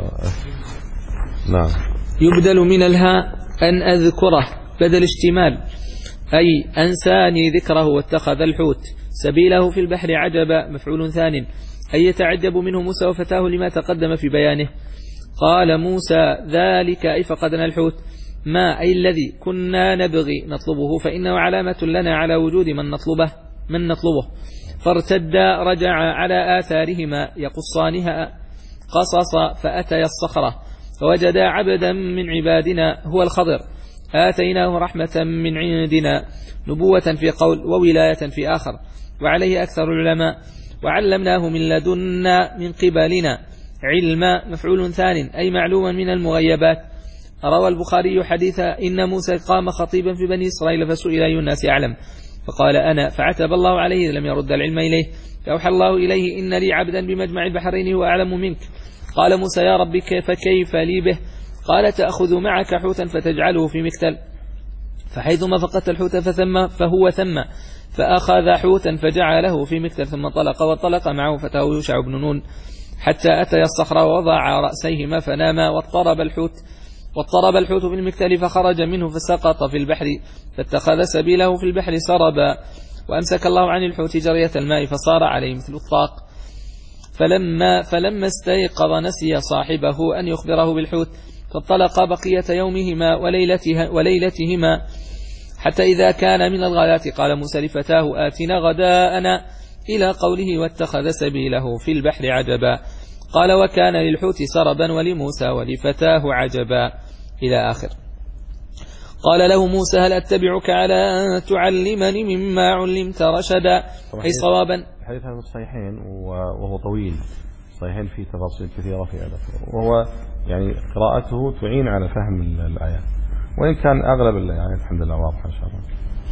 نعم. يبدل من الهاء أن أذكره بدل اشتمال، أي أنساني ذكره واتخذ الحوت سبيله في البحر عجبا مفعول ثان، أي يتعجب منه موسى وفتاه لما تقدم في بيانه. قال موسى ذلك أي فقدنا الحوت، ما أي الذي كنا نبغي نطلبه، فإنه علامة لنا على وجود من نطلبه من نطلبه. فارتدا رجع على آثارهما يقصانها قصص فأتيا الصخرة فوجدا عبدا من عبادنا هو الخضر آتيناه رحمة من عندنا نبوة في قول وولاية في آخر، وعليه أكثر العلماء. وعلمناه من لدنا من قبلنا علما مفعول ثان، أي معلوما من المغيبات. روى البخاري حديث إن موسى قام خطيبا في بني إسرائيل فسئل أي الناس أعلم فقال أنا، فعتب الله عليه لم يرد العلم إليه، فأوحى الله إليه إن لي عبدا بمجمع البحرين هو أعلم منك. قال موسى يا رب كيف كيف لي به؟ قال تأخذ معك حوتا فتجعله في مكتل، فحيثما فقدت الحوت فثم فهو ثم، فأخذ حوتا فجعله في مكتل ثم طلق، وطلق معه فتاه يوشع بن نون حتى أتى الصخرة ووضع رأسيهما فناما، واضطرب الحوت واضطرب الحوت في المكتل فخرج منه فسقط في البحر، فاتخذ سبيله في البحر سربا، وأمسك الله عن الحوت جرية الماء فصار عليه مثل الطاق. فلما, فلما استيقظ نسي صاحبه أن يخبره بالحوت، فانطلقا بقية يومهما وليلته وليلتهما حتى إذا كان من الغداة قال موسى لفتاه آتنا غداءنا، إلى قوله واتخذ سبيله في البحر عجبا. قال وكان للحوت سربا ولموسى ولفتاه عجبا إلى آخر. قال له موسى هل أتبعك على أن تعلمني مما علمت رشدا، أي صوابا. الحديث هذا الصحيحين وهو طويل، صحيحين فيه تفاصيل كثيرة في هذا، وهو يعني قراءته تعين على فهم الآيات، وإن كان أغلب الآيات الحمد لله واضحة إن شاء الله.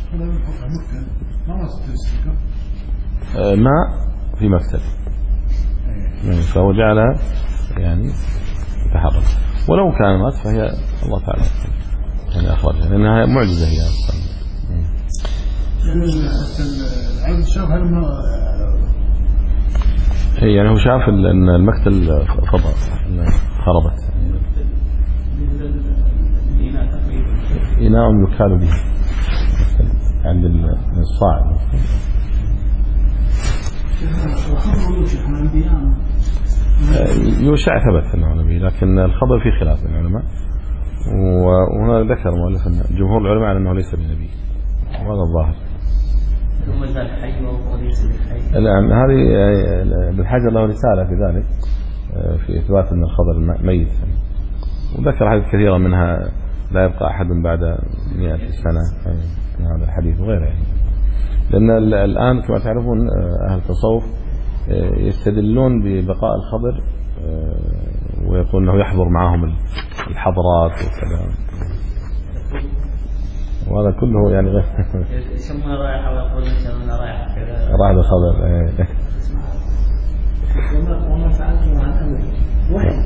ماء في مكتب يعني فهو جعلها يعني تحرك، ولو كان مات فهي الله تعالى يعني أخرجها لأنها معجزة هي أصلا. العبد شاف يعني هو شاف أن المكتل فضل خربت، إناء يكال به عند الصاع. يوشع ثبت أنه نبي، لكن الخبر فيه خلاف بين العلماء، وهنا ذكر مؤلف أن جمهور العلماء على أنه ليس بنبي، وهذا الظاهر. ثم قال حي وليس بحي. نعم، هذه ابن حجر له رسالة في ذلك في إثبات أن الخبر ميت، وذكر حديث كثيرة منها لا يبقى أحد بعد مئة سنة في هذا الحديث وغيره يعني. لأن الآن كما تعرفون أهل التصوف يستدلون ببقاء الخبر ويقول أنه يحضر معهم الحضرات وكذا، وهذا كله يعني غير يسمى رايحة ويقول يسمى رايحة كذا رايحة الخبر. وما فعلته عن أمر وحي.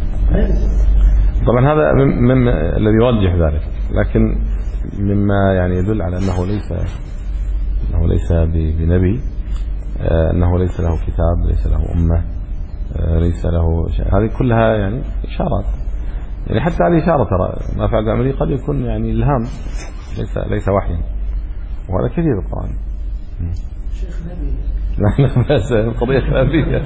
طبعا هذا مما الذي يرجح ذلك، لكن مما يعني يدل على أنه ليس أنه ليس بنبي، أنه ليس له كتاب، ليس له أمة، ليس له شيء، هذه كلها يعني إشارات. يعني حتى هذه إشارة ترى ما فعل عملي قد يكون يعني إلهام ليس ليس وحيا، وهذا كثير القرآن. شيخ نبي بس القضية خلافية.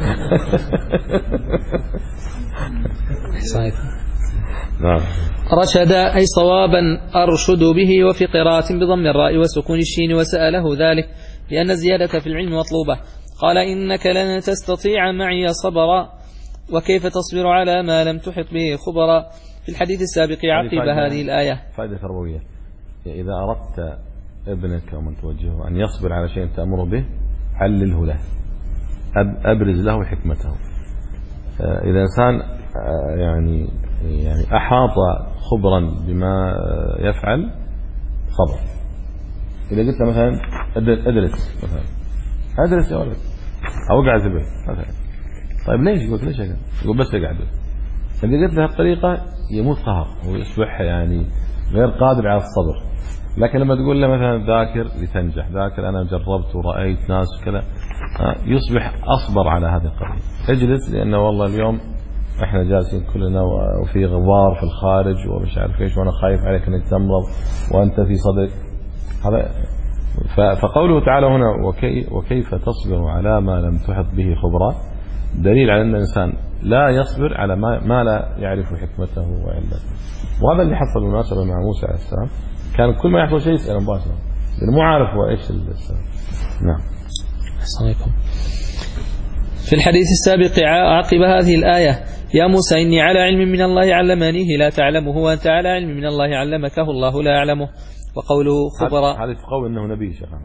نعم. رشد أي صوابا أرشد به، وفي قراءة بضم الراء وسكون الشين، وسأله ذلك لأن الزيادة في العلم مطلوبة. قال إنك لن تستطيع معي صبرا، وكيف تصبر على ما لم تحط به خبرا. في الحديث السابق عقب هذه الآية فائدة تربوية. إذا أردت ابنك ومن توجهه أن يصبر على شيء تأمر به علله له، أبرز له حكمته. إذا إنسان يعني يعني أحاط خبرا بما يفعل صبر. إذا قلت له مثلا أدرس مثلا أدرس يا ولد أو اقعد في البيت مثلا، طيب ليش؟ يقول ليش أقعد؟ يقول بس اقعد. إذا قلت له الطريقة يموت قهر ويصبح يعني غير قادر على الصبر. لكن لما تقول له مثلا ذاكر لتنجح، ذاكر أنا جربت ورأيت ناس وكذا، يصبح أصبر على هذه القضية. اجلس لأنه والله اليوم احنا جالسين كلنا وفي غبار في الخارج ومش عارف ايش، وانا خايف عليك انك تمرض وانت في صدرك هذا. فقوله تعالى هنا وكي وكيف تصبر على ما لم تحط به خبرا، دليل على ان الانسان لا يصبر على ما, ما لا يعرف حكمته وعلته. وهذا اللي حصل بالمناسبة مع موسى عليه السلام، كان كل ما يحصل شيء يسأل مباشرة لأنه مو عارف هو ايش السبب. نعم. السلام عليكم. في الحديث السابق عقب هذه الآية يا موسى إني على علم من الله علمنيه لا تعلمه، وأنت على علم من الله علمكه الله لا يعلمه. وقوله خبراء، هذا تقول إنه نبي شيخ.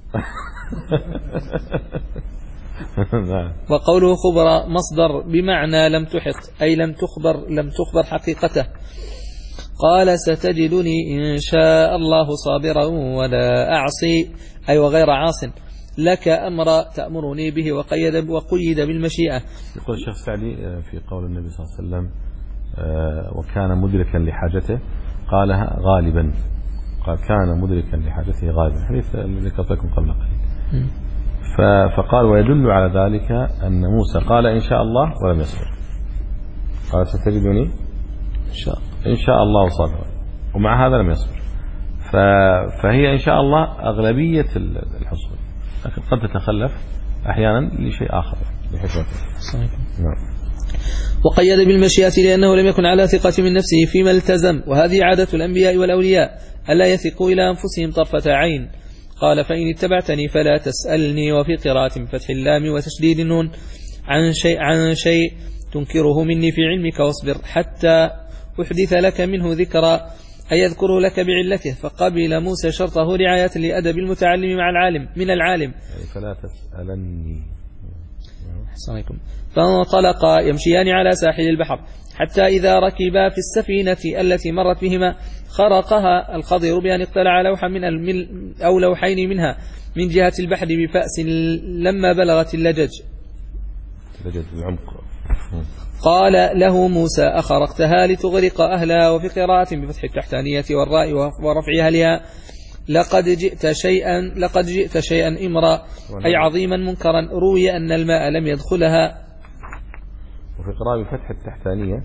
وقوله خبراء مصدر بمعنى لم تحط، أي لم تخبر لم تخبر حقيقته. قال ستجدني إن شاء الله صابرا ولا أعصي، أي وغير عاص لك أمر تأمرني به، وقيد وقيد بالمشيئة. يقول الشيخ السعدي في قول النبي صلى الله عليه وسلم وكان مدركا لحاجته قالها غالبا، قال كان مدركا لحاجته غالبا، حديث الذي ذكرتكم قبل قليل. فقال ويدل على ذلك أن موسى قال إن شاء الله ولم يصبر، قال ستجدني إن شاء إن شاء الله صابرا، ومع هذا لم يصبر. فهي إن شاء الله أغلبية الحصول، لكن قد تتخلف أحيانا لشيء آخر لحكمته. نعم. وقيد بالمشيئة لأنه لم يكن على ثقة من نفسه فيما التزم، وهذه عادة الأنبياء والأولياء ألا يثقوا إلى أنفسهم طرفة عين. قال فإن اتبعتني فلا تسألني. وفي قراءة بفتح اللام وتشديد النون عن شيء عن شيء تنكره مني في علمك واصبر حتى أحدث لك منه ذكرى، أي يذكره لك بعلته. فقبل موسى شرطه رعاية لأدب المتعلم مع العالم من العالم. فلا تسألني. عليكم. فانطلقا يمشيان على ساحل البحر حتى إذا ركبا في السفينة التي مرت بهما خرقها الخضر بأن اقتلع لوحا من أو لوحين منها من جهة البحر بفأس لما بلغت اللجج. لجج العمق. قال له موسى أخرقتها لتغرق أهلها. وفي قراءة بفتح التحتانية والراء ورفعها الياء لقد جئت شيئا لقد جئت شيئا إمرا، أي عظيما منكرا. روي أن الماء لم يدخلها. وفي قراءة بفتح التحتانية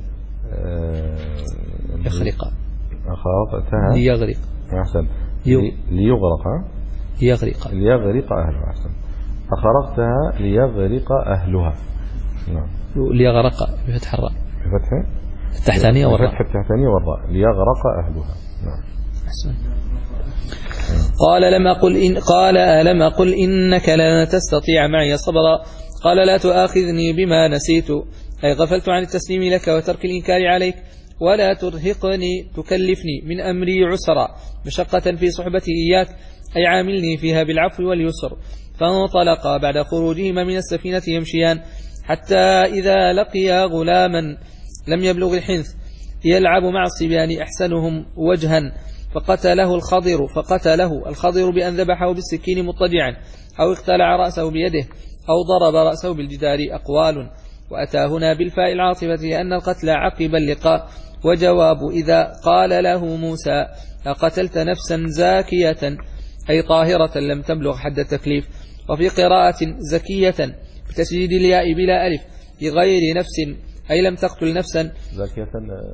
يخرق أخرقتها ليغرق. أحسن. ليغرق ليغرق ليغرق أهلها. أحسن. أخرقتها ليغرق أهلها. نعم. ليغرق بفتح الراء. بفتح التحتانية والراء. بفتح التحتانية والراء ليغرق أهلها. نعم. أحسن. قال لم أقل إن قال ألم أقل إنك لن تستطيع معي صبرا. قال لا تؤاخذني بما نسيت، أي غفلت عن التسليم لك وترك الإنكار عليك، ولا ترهقني تكلفني من أمري عسرا، مشقة في صحبتي إياك، أي عاملني فيها بالعفو واليسر. فانطلقا بعد خروجهما من السفينة يمشيان حتى إذا لقيا غلاما لم يبلغ الحنث يلعب مع الصبيان أحسنهم وجها، فقتله الخضر فقتله الخضر بأن ذبحه بالسكين مضطجعا، أو اقتلع رأسه بيده، أو ضرب رأسه بالجدار. أقوال. وأتى هنا بالفاء العاطفة لأن القتل عقب اللقاء. وجواب إذا قال له موسى أقتلت نفسا زاكية، أي طاهرة لم تبلغ حد التكليف. وفي قراءة زكية بتسجيل الياء بلا ألف لغير نفس، أي لم تقتل نفسا. زكية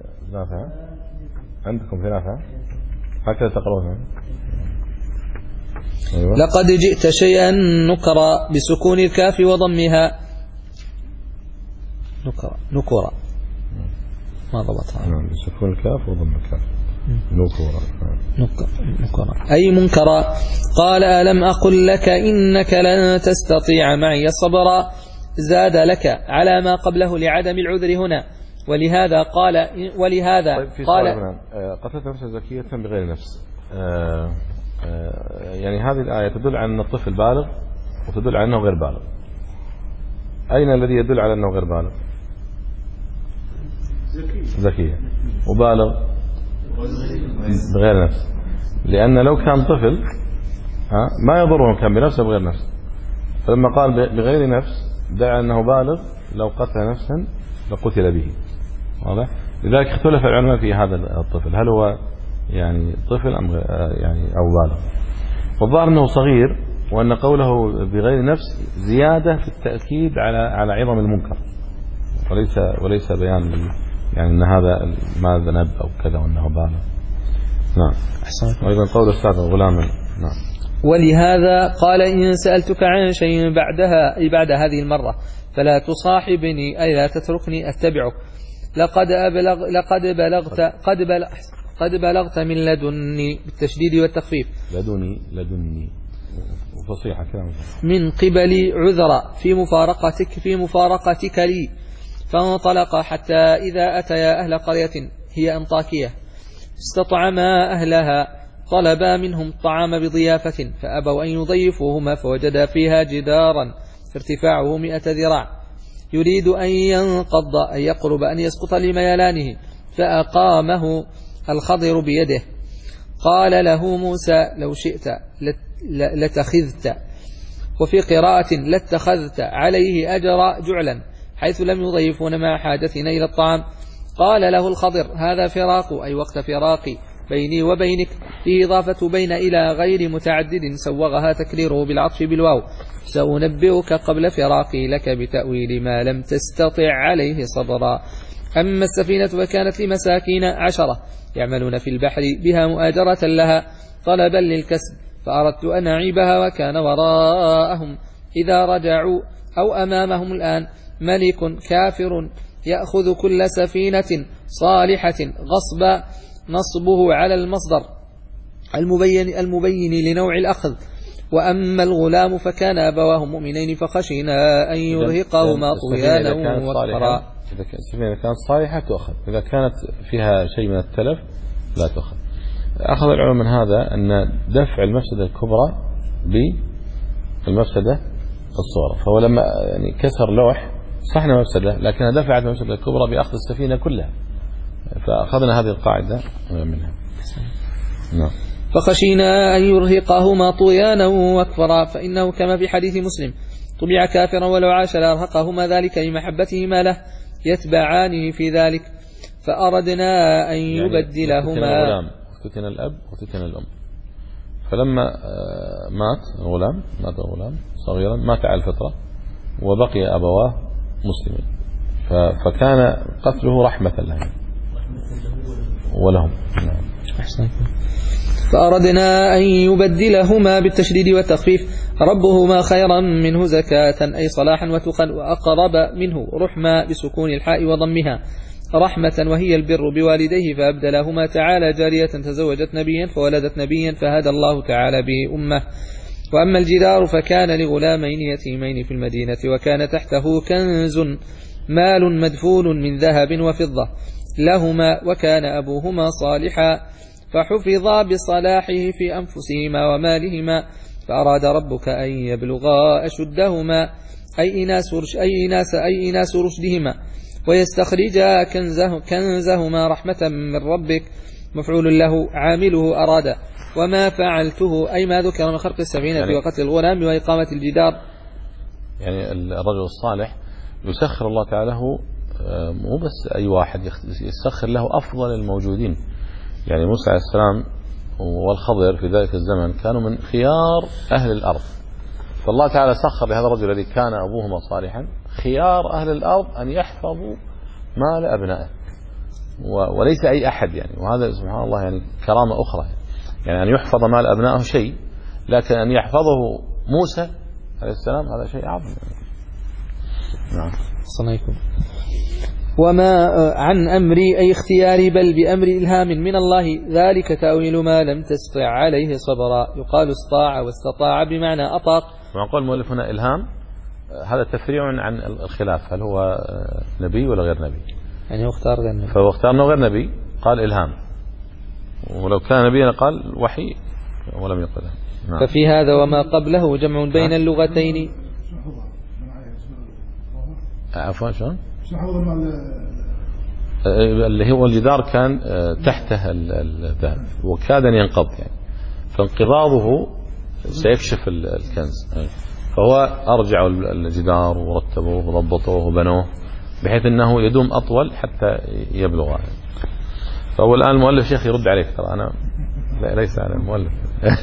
نافعة عندكم في نافعة هكذا تقرؤونها. أيوة. لقد جئت شيئا نكرا بسكون الكاف وضمها. نكرا نكرا ما ضبطها. نعم بسكون الكاف وضم الكاف. نكرا. نكرا أي منكرا. قال ألم أقل لك إنك لن تستطيع معي صبرا. زاد لك على ما قبله لعدم العذر هنا، ولهذا قال ولهذا طيب في قال قتلت نفسا زكية بغير نفس. آه آه يعني هذه الآية تدل على أن الطفل بالغ وتدل على أنه غير بالغ. أين الذي يدل على أنه غير بالغ؟ زكية. وبالغ بغير نفس، لأن لو كان طفل ها ما يضره كان بنفسه بغير نفس، فلما قال بغير نفس دعا أنه بالغ، لو قتل نفسا لقتل به. واضح؟ لذلك اختلف العلماء في هذا الطفل، هل هو يعني طفل أم يعني أو بالغ. والظاهر أنه صغير، وأن قوله بغير نفس زيادة في التأكيد على على عظم المنكر، وليس وليس بيان يعني أن هذا ما ذنب أو كذا وأنه بالغ. نعم. وأيضا قول الأستاذ غلاما. نعم. ولهذا قال إن سألتك عن شيء بعدها أي بعد هذه المرة فلا تصاحبني أي لا تتركني أتبعك. لقد أبلغ لقد بلغت قد بلغ قد بلغت من لدني بالتشديد والتخفيف. لدني لدني وفصيحة كلام. من قبل عذرا في مفارقتك في مفارقتك لي. فانطلق حتى إذا أتيا أهل قرية هي أنطاكية استطعما أهلها طلبا منهم الطعام بضيافة فأبوا أن يضيفوهما، فوجدا فيها جدارا ارتفاعه مئة ذراع يريد أن ينقض أن يقرب أن يسقط لميلانه، فأقامه الخضر بيده. قال له موسى لو شئت لتخذت، وفي قراءة لاتخذت عليه أجر جعلا حيث لم يضيفون مع حاجتنا إلى الطعام. قال له الخضر هذا فراق أي وقت فراقي بيني وبينك، فيه إضافة بين إلى غير متعدد سوغها تكريره بالعطف بالواو. سأنبئك قبل فراقي لك بتأويل ما لم تستطع عليه صبرا. أما السفينة فكانت لمساكين عشرة يعملون في البحر بها مؤاجرة لها طلبا للكسب، فأردت أن أعيبها وكان وراءهم إذا رجعوا أو أمامهم الآن ملك كافر يأخذ كل سفينة صالحة غصبا، نصبه على المصدر المبين, المبين لنوع الأخذ. وأما الغلام فكان أبواه مؤمنين فخشينا أن يرهقهما طغيانا وكفرا. إذا السفينة كانت صالحة تؤخذ، إذا كانت فيها شيء من التلف لا تؤخذ. أخذ العلماء من هذا أن دفع المفسدة الكبرى بالمفسدة الصغرى، فهو لما يعني كسر لوح صحنا مفسدة لكنها دفعت المفسدة الكبرى بأخذ السفينة كلها، فأخذنا هذه القاعدة منها. نعم. فخشينا أن يرهقهما طغيانا وكفرا، فإنه كما في حديث مسلم طبع كافرا ولو عاش لأرهقهما ذلك لمحبتهما له يتبعانه في ذلك. فأردنا أن يبدلهما يعني افتتن الأب وافتتن الأم، فلما مات الغلام مات الغلام صغيرا مات على الفطرة وبقي أبواه مسلمين، فكان قتله رحمة لهم ولهم. فأردنا أن يبدلهما بالتشديد والتخفيف ربهما خيرا منه زكاة أي صلاحا وتقا، وأقرب منه رحمة بسكون الحاء وضمها رحمة وهي البر بوالديه، فأبدلهما تعالى جارية تزوجت نبيا فولدت نبيا فهدى الله تعالى به أمه. وأما الجدار فكان لغلامين يتيمين في المدينة وكان تحته كنز مال مدفون من ذهب وفضة لهما وكان أبوهما صالحا فحفظا بصلاحه في أنفسهما ومالهما. فأراد ربك أن يبلغا أشدهما أي إناس أي إناس أي إناس رشدهما ويستخرجا كنزه كنزهما رحمة من ربك مفعول له عامله أراد. وما فعلته أي ما ذكر من خلق السفينة يعني وقتل الغلام وإقامة الجدار. يعني الرجل الصالح يسخر الله تعالى له مو بس أي واحد، يسخر له أفضل الموجودين. يعني موسى عليه السلام والخضر في ذلك الزمن كانوا من خيار أهل الأرض، فالله تعالى سخر لهذا الرجل الذي كان أبوهما صالحا خيار أهل الأرض أن يحفظوا مال أبنائه وليس أي أحد يعني. وهذا سبحان الله يعني كرامة أخرى، يعني أن يحفظ مال أبنائه شيء، لكن أن يحفظه موسى عليه السلام هذا شيء عظيم. نعم. صنعكم. وما عن أمري أي اختياري بل بأمر إلهام من الله ذلك تأويل ما لم تستطع عليه صبرا. يقال استطاع واستطاع بمعنى أطاق. ما قال المؤلف هنا إلهام هذا تفريع عن الخلاف هل هو نبي ولا غير نبي. يعني هو اختار غير نبي. فهو اختار أنه غير نبي قال إلهام، ولو كان نبيا قال وحي ولم يقل. نعم. ففي هذا وما قبله جمع بين اللغتين. عفوا شلون؟ اللي هو الجدار كان تحته الذهب وكاد أن ينقض يعني، فانقضاضه سيكشف الكنز، فهو أرجعوا الجدار ورتبوه وضبطوه وبنوه بحيث أنه يدوم أطول حتى يبلغ. فهو الآن المؤلف شيخ يرد عليك ترى أنا ليس على المؤلف.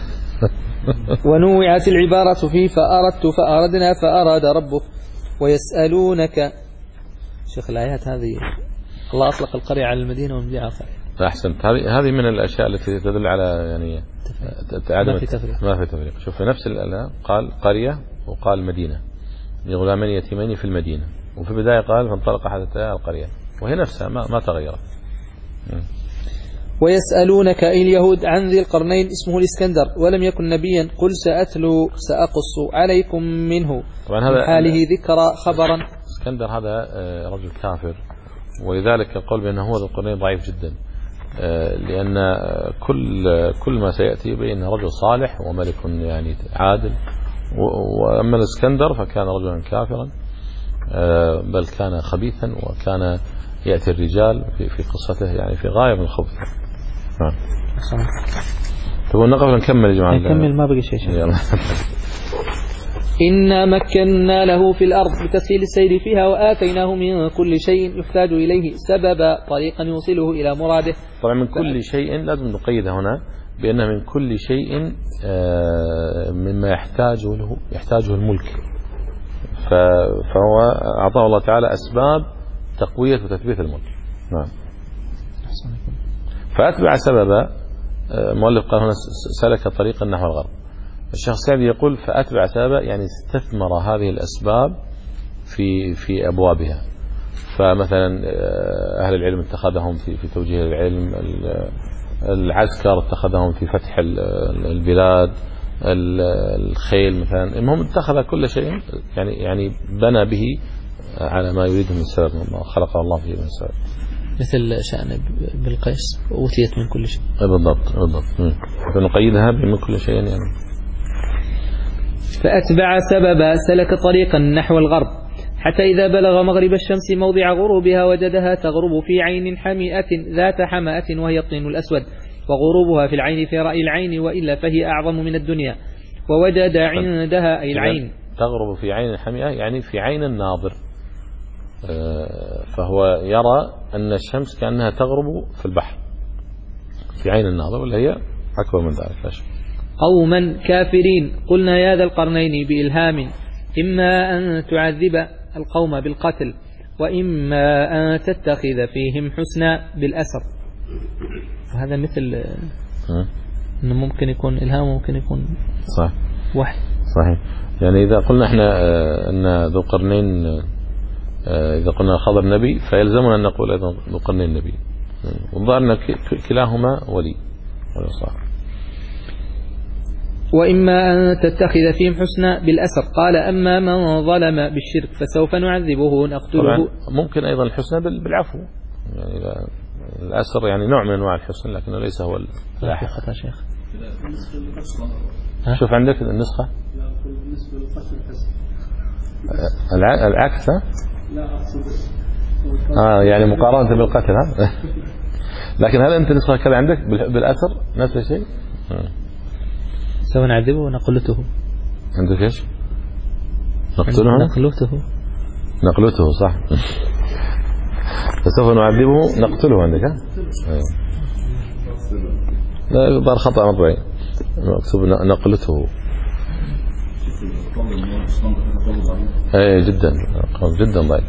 ونوعت العبارة فيه فأردت فأردنا فأراد ربك ويسألونك. شيخ الآيات هذه الله أطلق القرية على المدينة ومبيعها قرية. أحسنت. هذه هذه من الأشياء التي تدل على يعني ما في تفريق. ما في تفريق. شوف في نفس الآية قال قرية وقال مدينة لغلامين يتيمين في المدينة، وفي البداية قال فانطلق حتى القرية، وهي نفسها ما ما تغيرت. ويسألونك أي اليهود عن ذي القرنين اسمه الإسكندر ولم يكن نبيا قل سأتلو سأقص عليكم منه طبعا هذا من حاله ذكر خبرا. اسكندر هذا رجل كافر، ولذلك القول بأنه هو ذو القرنين ضعيف جدا، لأن كل كل ما سيأتي بأن رجل صالح وملك يعني عادل، وأما الإسكندر فكان رجلا كافرا بل كان خبيثا، وكان يأتي الرجال في في قصته يعني في غاية من الخبث. نعم. تبغى نقف نكمل يا جماعة؟ نكمل ما بقي شيء. إنا مكنا له في الأرض بتسهيل السير فيها وآتيناه من كل شيء يحتاج إليه سببا طريقا يوصله إلى مراده. طبعا من كل شيء لازم نقيد هنا بأن من كل شيء مما يحتاجه له يحتاجه الملك، فهو أعطاه الله تعالى أسباب تقوية وتثبيت الملك. نعم. فأتبع سببا. مؤلف قال هنا سلك طريقا نحو الغرب. الشيخ السعدي يقول فأتبع سببا يعني استثمر هذه الأسباب في في أبوابها. فمثلا أهل العلم اتخذهم في في توجيه العلم، العسكر اتخذهم في فتح البلاد، الخيل مثلا، المهم اتخذ كل شيء يعني يعني بنى به على ما يريده من سبب ما خلق الله فيه من سبب. مثل شأن بالقيس أوتيت من كل شيء. بالضبط بالضبط. فنقيدها بمن كل شيء يعني. فأتبع سببا سلك طريقا نحو الغرب حتى إذا بلغ مغرب الشمس موضع غروبها وجدها تغرب في عين حمئة ذات حمأة وهي الطين الأسود، وغروبها في العين في رأي العين وإلا فهي أعظم من الدنيا، ووجد عندها أي العين تغرب في عين حمئة يعني في عين الناظر، فهو يرى أن الشمس كأنها تغرب في البحر في عين الناظر، ولا هي أكبر من ذلك. قوما كافرين قلنا يا ذا القرنين بإلهام إما أن تعذب القوم بالقتل وإما أن تتخذ فيهم حسنا بالأسر. وهذا مثل أنه ممكن يكون إلهام وممكن يكون صح وحي. صحيح. يعني إذا قلنا إحنا أن ذو القرنين إذا قلنا خضر نبي فيلزمنا أن نقول أيضا ذو القرنين نبي، والظاهر أن كلاهما ولي صح. وإما أن تتخذ فيهم حسنا بالأسر. قال أما من ظلم بالشرك فسوف نعذبه نقتله. ممكن أيضا الحسنى بالعفو، يعني الأسر يعني نوع من أنواع الحسن لكنه ليس هو اللاحق. شيخ شوف عندك النسخة العكس. آه يعني مقارنة بالقتل ها. لكن هل أنت نسخة كذا عندك بالأسر نفس الشيء؟ سوف نعذبه ونقلته. عندك ايش؟ نقتله نقلته نقلته صح. فسوف نعذبه نقتله عندك ها؟ لا يظهر خطأ مطبعي مكتوب نقلته. اي جدا جدا ضعيف.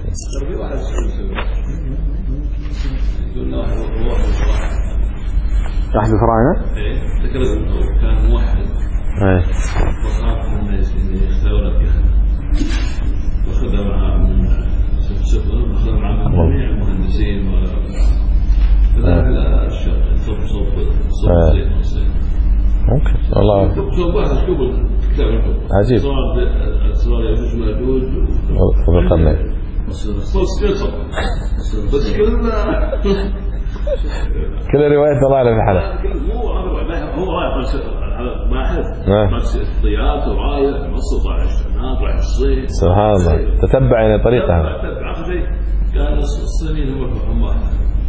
أحد الفراعنة؟ ذكر كان موحد أي. وخاف الناس اللي يختارون الكهنة وأخذ معها من سفن وأخذ معها من جميع المهندسين فذهب إلى الشرق صوب صوب صوب صوب ممكن والله صوب واحد كبر كتاب عجيب صار يجوز ماجوج وذكرنا صوت صوت بس كلنا كل رواية طلع له في حلقة مو هو رايح ما أحد بس الطيارات ورايح مصر طالع الشمال رايح الصين سبحان الله تتبع يعني طريقها تتبع أخذي كان الصينيين هو الحمار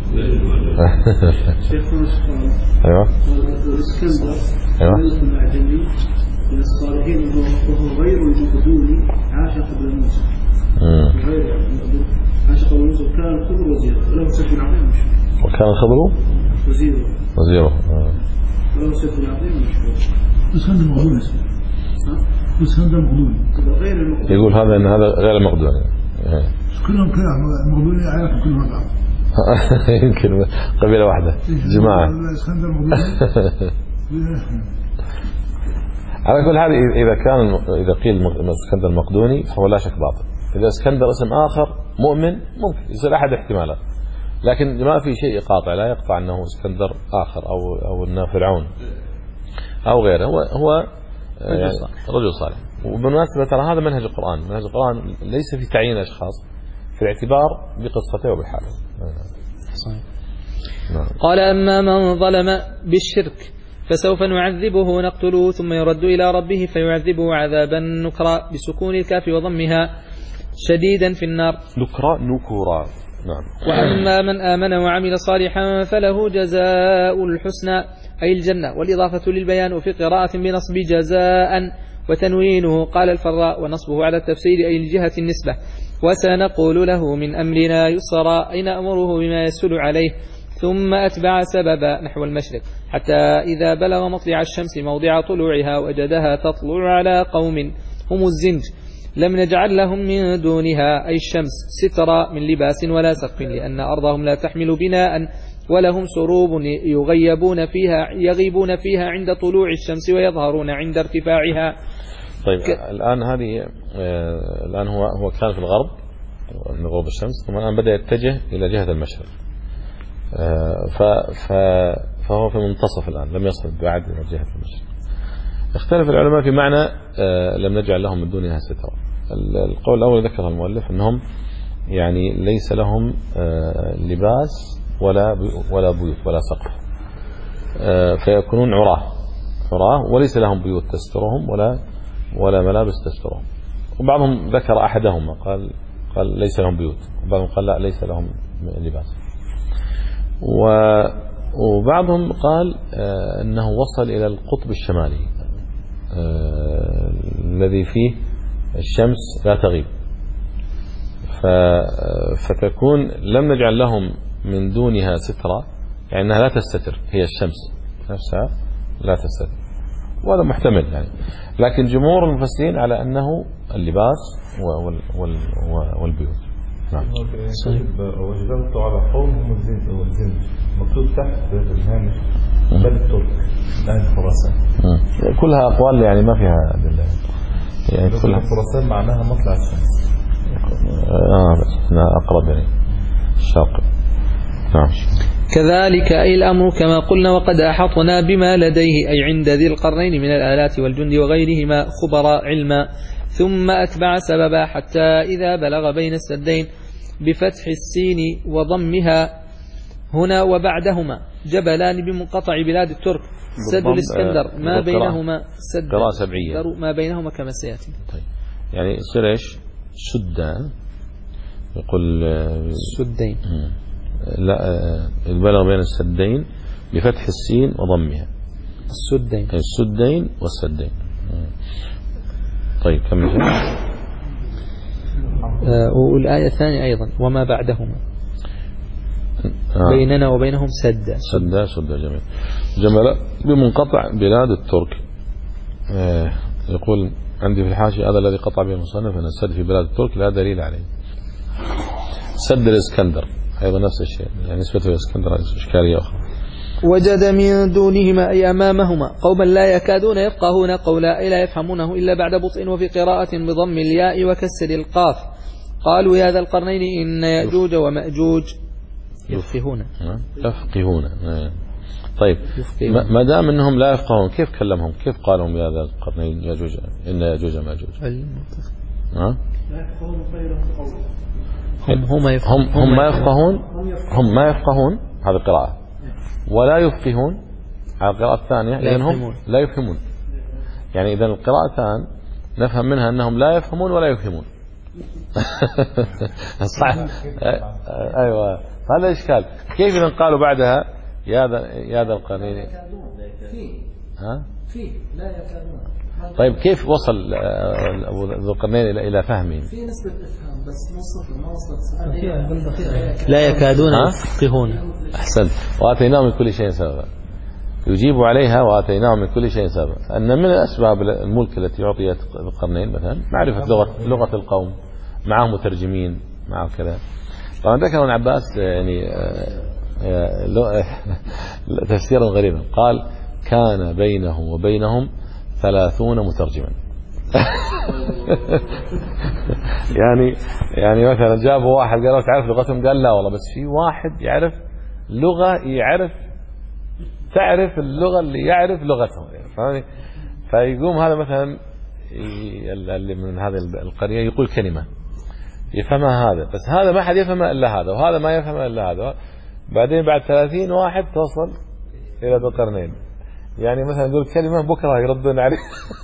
شيخ الإسلام أيوة الإسكندر أيوة الملك الأعجمي من الصالحين وهو غير المقدوني عاش قبل موسى غير المقدوني عاش قبل موسى كان الخضر وزيره ولو سيف عظيم مشهور وكان الخضر وزيره وزيره ولو سيف عظيم مشهور اسكندر مقدوني اسمه اسكندر مقدوني غير المقدوني يقول هذا ان هذا غير المقدوني كلهم كذا المقدوني يعرفوا كلهم بعض يمكن قبيلة واحدة جماعة اسكندر مقدوني على كل حال إذا كان إذا قيل اسكندر المقدوني فهو لا شك باطل. إذا اسكندر اسم آخر مؤمن ممكن يصير أحد احتمالات، لكن ما في شيء قاطع لا يقطع أنه اسكندر آخر أو أو أنه فرعون أو غيره. هو هو يعني رجل صالح. وبالمناسبة ترى هذا منهج القرآن، منهج القرآن ليس في تعيين أشخاص، في الاعتبار بقصته وبحاله. قال أما من ظلم بالشرك فسوف نعذبه نقتله ثم يرد إلى ربه فيعذبه عذابا نكرا بسكون الكاف وضمها شديدا في النار. نكرا نكرا نعم. وأما من آمن وعمل صالحا فله جزاء الحسنى أي الجنة، والإضافة للبيان وفي قراءة بنصب جزاء وتنوينه قال الفراء ونصبه على التفسير أي لجهة النسبة. وسنقول له من أمرنا يسرا أي نأمره بما يسهل عليه. ثم أتبع سببا نحو المشرق حتى إذا بلغ مطلع الشمس موضع طلوعها وجدها تطلع على قوم هم الزنج لم نجعل لهم من دونها أي الشمس سترا من لباس ولا سقف لأن أرضهم لا تحمل بناء ولهم سروب يغيبون فيها يغيبون فيها عند طلوع الشمس ويظهرون عند ارتفاعها. طيب ك... الآن هذه آه الآن هو هو كان في الغرب من غروب الشمس ثم الآن بدأ يتجه إلى جهة المشرق. ف... ف... فهو في منتصف الآن لم يصل بعد إلى جهة المشرق. اختلف العلماء في معنى لم نجعل لهم من دونها سترا. القول الأول ذكر المؤلف أنهم يعني ليس لهم لباس ولا ولا بيوت ولا سقف، فيكونون عراه عراه وليس لهم بيوت تسترهم ولا ولا ملابس تسترهم. وبعضهم ذكر أحدهما قال قال ليس لهم بيوت، وبعضهم قال لا ليس لهم لباس. وبعضهم قال أنه وصل إلى القطب الشمالي الذي فيه الشمس لا تغيب، فتكون لم نجعل لهم من دونها سترة يعني أنها لا تستتر، هي الشمس نفسها لا تستتر، وهذا محتمل يعني. لكن جمهور المفسرين على أنه اللباس والبيوت. نعم. وجدت على قوم هم الزنج مكتوب تحت الهامش بلد ترك أهل خراسان. كلها أقوال يعني ما فيها أدلة يعني كلها خراسان معناها مطلع الشمس. آه أقرب يعني الشرق. نعم. كذلك أي الأمر كما قلنا وقد أحطنا بما لديه أي عند ذي القرنين من الآلات والجند وغيرهما خبراء علما. ثم أتبع سببا حتى إذا بلغ بين السدين بفتح السين وضمها هنا وبعدهما جبلان بمنقطع بلاد الترك سد الإسكندر ما بينهما سد قراءة سبعية ما بينهما كما سيأتي. طيب يعني يصير إيش سدان يقول السدين لا البلغ بين السدين بفتح السين وضمها السدين السدين والسدين. طيب كم شيء آه والآية الثانية أيضا وما بعدهما آه. بيننا وبينهم سدا سدا سدا جميل جمل بمنقطع بلاد الترك. آه يقول عندي في الحاشية هذا الذي قطع به المصنف أن السد في بلاد الترك لا دليل عليه. سد الإسكندر أيضا نفس الشيء يعني نسبة الإسكندر إشكالية أخرى. وجد من دونهما أي أمامهما قوما لا يكادون يفقهون قولا أي لا يفهمونه إلا بعد بطء، وفي قراءة بضم الياء وكسر القاف. قالوا يا ذا القرنين إن يأجوج ومأجوج يفقهون يفقهون. طيب ما دام انهم لا يفقهون كيف كلمهم؟ كيف قالوا يا ذا القرنين يأجوج إن يأجوج ومأجوج؟ ها؟ هم هم هم هم ما يفقهون هم ما يفقهون هذه القراءة، ولا يفقهون على القراءة الثانية لأن هم لا يفهمون. يعني إذا القراءتان نفهم منها أنهم لا يفهمون ولا يفهمون. صح. أيوة هذا إشكال. كيف إذا قالوا بعدها يا ذا يا ذا القرنين؟ ها؟ لا يكادون. طيب كيف وصل ذو القرنين إلى إلى فهمهم؟ في نسبة إفهام بس نصف ما وصلت. لا يكادون يفقهون. أحسنت. وآتيناهم من كل شيء سببا. يجيب عليها وآتيناهم من كل شيء سببا. أن من أسباب الملك التي أعطيت ذو القرنين مثلا معرفة لغة لغة القوم، معهم مترجمين، معهم كذا. طبعا ذكر ابن عباس يعني تفسيرا غريبا، قال كان بينه وبينهم ثلاثون مترجما. يعني يعني مثلا جابوا واحد قالوا تعرف لغتهم؟ قال لا والله، بس في واحد يعرف لغة يعرف تعرف اللغة اللي يعرف لغتهم. يعني فيقوم هذا مثلا اللي من هذه القرية يقول كلمة يفهمها هذا، بس هذا ما حد يفهمها إلا هذا، وهذا ما يفهمها إلا هذا. بعدين بعد ثلاثين واحد توصل إلى ذو القرنين. يعني مثلا يقول كلمة بكرة يردون عليه.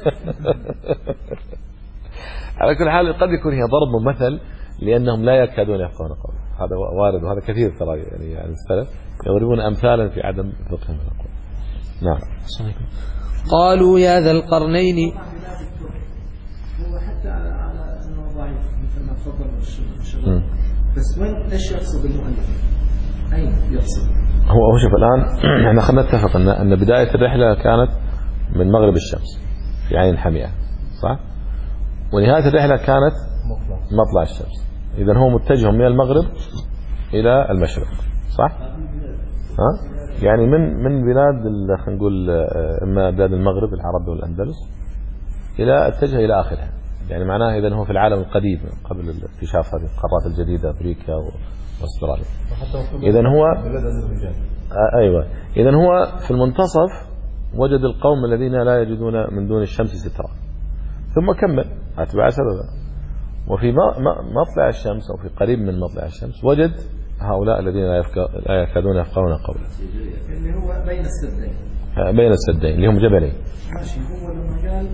على كل حال قد يكون هي ضرب مثل لأنهم لا يكادون يفقهون قولا. هذا وارد وهذا كثير ترى يعني يعني السلف يضربون أمثالا في عدم فقههم القول. نعم. قالوا يا ذا القرنين. هو حتى على على أنه ضعيف مثل ما تفضل الشباب، بس وين إيش يقصد المؤلف؟ أين يقصد؟ هو هو شوف الآن احنا خلينا نتفق أن أن بداية الرحلة كانت من مغرب الشمس في عين حمية، صح؟ ونهاية الرحلة كانت مطلع الشمس. إذا هو متجه من المغرب إلى المشرق، صح؟ ها؟ يعني من من بلاد خلينا نقول إما بلاد المغرب العربي والأندلس إلى اتجه إلى آخرها. يعني معناه إذا هو في العالم القديم قبل اكتشاف هذه القارات الجديدة أمريكا واستراليا. إذا هو أيوة إذا هو في المنتصف وجد القوم الذين لا يجدون من دون الشمس سترا، ثم كمل أتبع سببا، وفي مطلع الشمس أو في قريب من مطلع الشمس وجد هؤلاء الذين لا يكادون يفقهون قولا، اللي هو بين السدين بين السدين اللي هم جبلين. ماشي. هو لما قال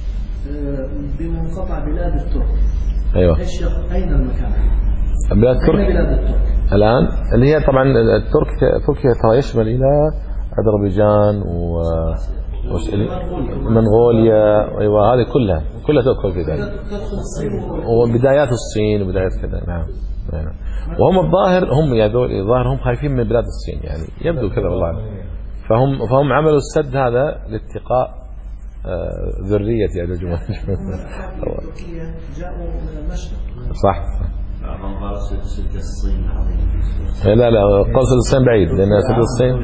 بمنقطع بلاد الترك، أيوة ايش أين المكان؟ بلاد الترك بلاد الترك الآن اللي هي طبعا الترك تركيا ترى يشمل إلى أذربيجان و منغوليا، أيوة هذه كلها كلها تدخل في ذلك، وبدايات الصين وبدايات كذا. نعم. نعم. وهم الظاهر هم يذول الظاهر هم خايفين من بلاد الصين، يعني يبدو كذا والله. فهم فهم عملوا السد هذا لاتقاء ذرية يأجوج ومأجوج. جاءوا من المشرق. صح. قال سد الصين عظيم. لا لا قال سد الصين بعيد، لأن سد الصين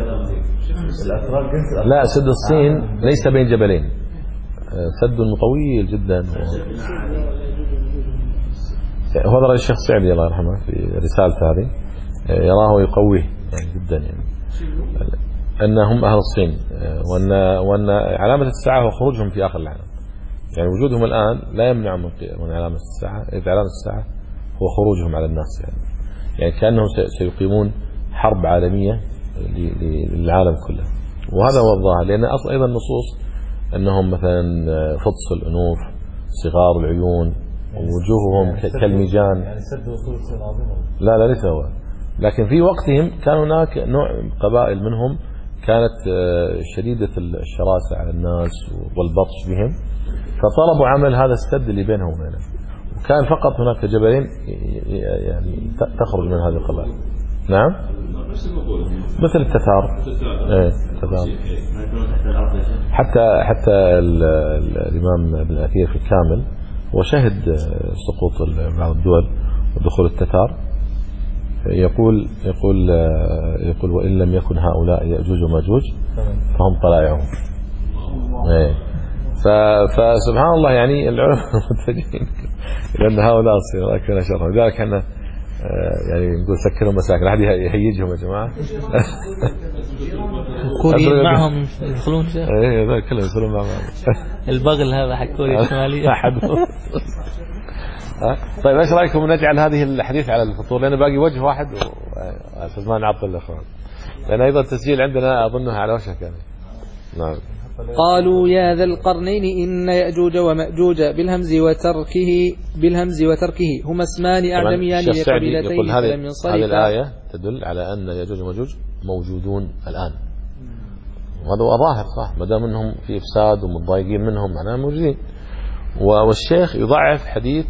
لا سد الصين ليس بين جبلين، سد طويل جدا. وهذا رأي الشيخ سعدي الله يرحمه في رسالته هذه يراه يقويه يعني جدا، يعني أنهم أهل الصين، وأن وأن علامة الساعة هو خروجهم في آخر العالم. يعني وجودهم الآن لا يمنع من علامة الساعة، إذ علامة الساعة هو خروجهم على الناس. يعني يعني كأنهم سيقيمون حرب عالمية للعالم كله، وهذا هو الظاهر. لأن أصلا أيضا النصوص أنهم مثلا فطس الأنوف، صغار العيون، ووجوههم كالميجان. يعني سد وصول الصين عظيمة. لا لا ليس هو، لكن في وقتهم كان هناك نوع قبائل منهم كانت شديدة الشراسة على الناس والبطش بهم، فطلبوا عمل هذا السد اللي بينهم وبينهم، وكان فقط هناك جبلين يعني تخرج من هذه القبائل. نعم مثل التتار. ايه التتار. حتى حتى الإمام ابن الأثير في الكامل وشهد سقوط بعض الدول ودخول التتار، يقول يقول يقول وإن لم يكن هؤلاء يأجوج وماجوج فهم طلائعهم. إيه. فسبحان الله يعني العلماء متجهين لأن هؤلاء صير أكثر شر. لذلك احنا يعني نقول سكروا مساكن، أحد يهيجهم يا جماعة. كوري معهم يدخلون. إيه كلهم يدخلون معهم. البغل هذا حق كوريا الشمالية. طيب ايش رايكم نجعل هذه الحديث على الفطور، لان باقي وجه واحد وما نعطل الاخوان، لان ايضا التسجيل عندنا اظنها على وشك يعني. نعم. قالوا يا ذا القرنين إن يأجوج ومأجوج بالهمز وتركه بالهمز وتركه هما اسمان أعجميان لقبيلتين فلم ينصرفا. هذه الآية تدل على أن يأجوج ومأجوج موجودون الآن، وهذا ظاهر صح، ما دام انهم في افساد ومتضايقين منهم معناها موجودين. والشيخ يضعف حديث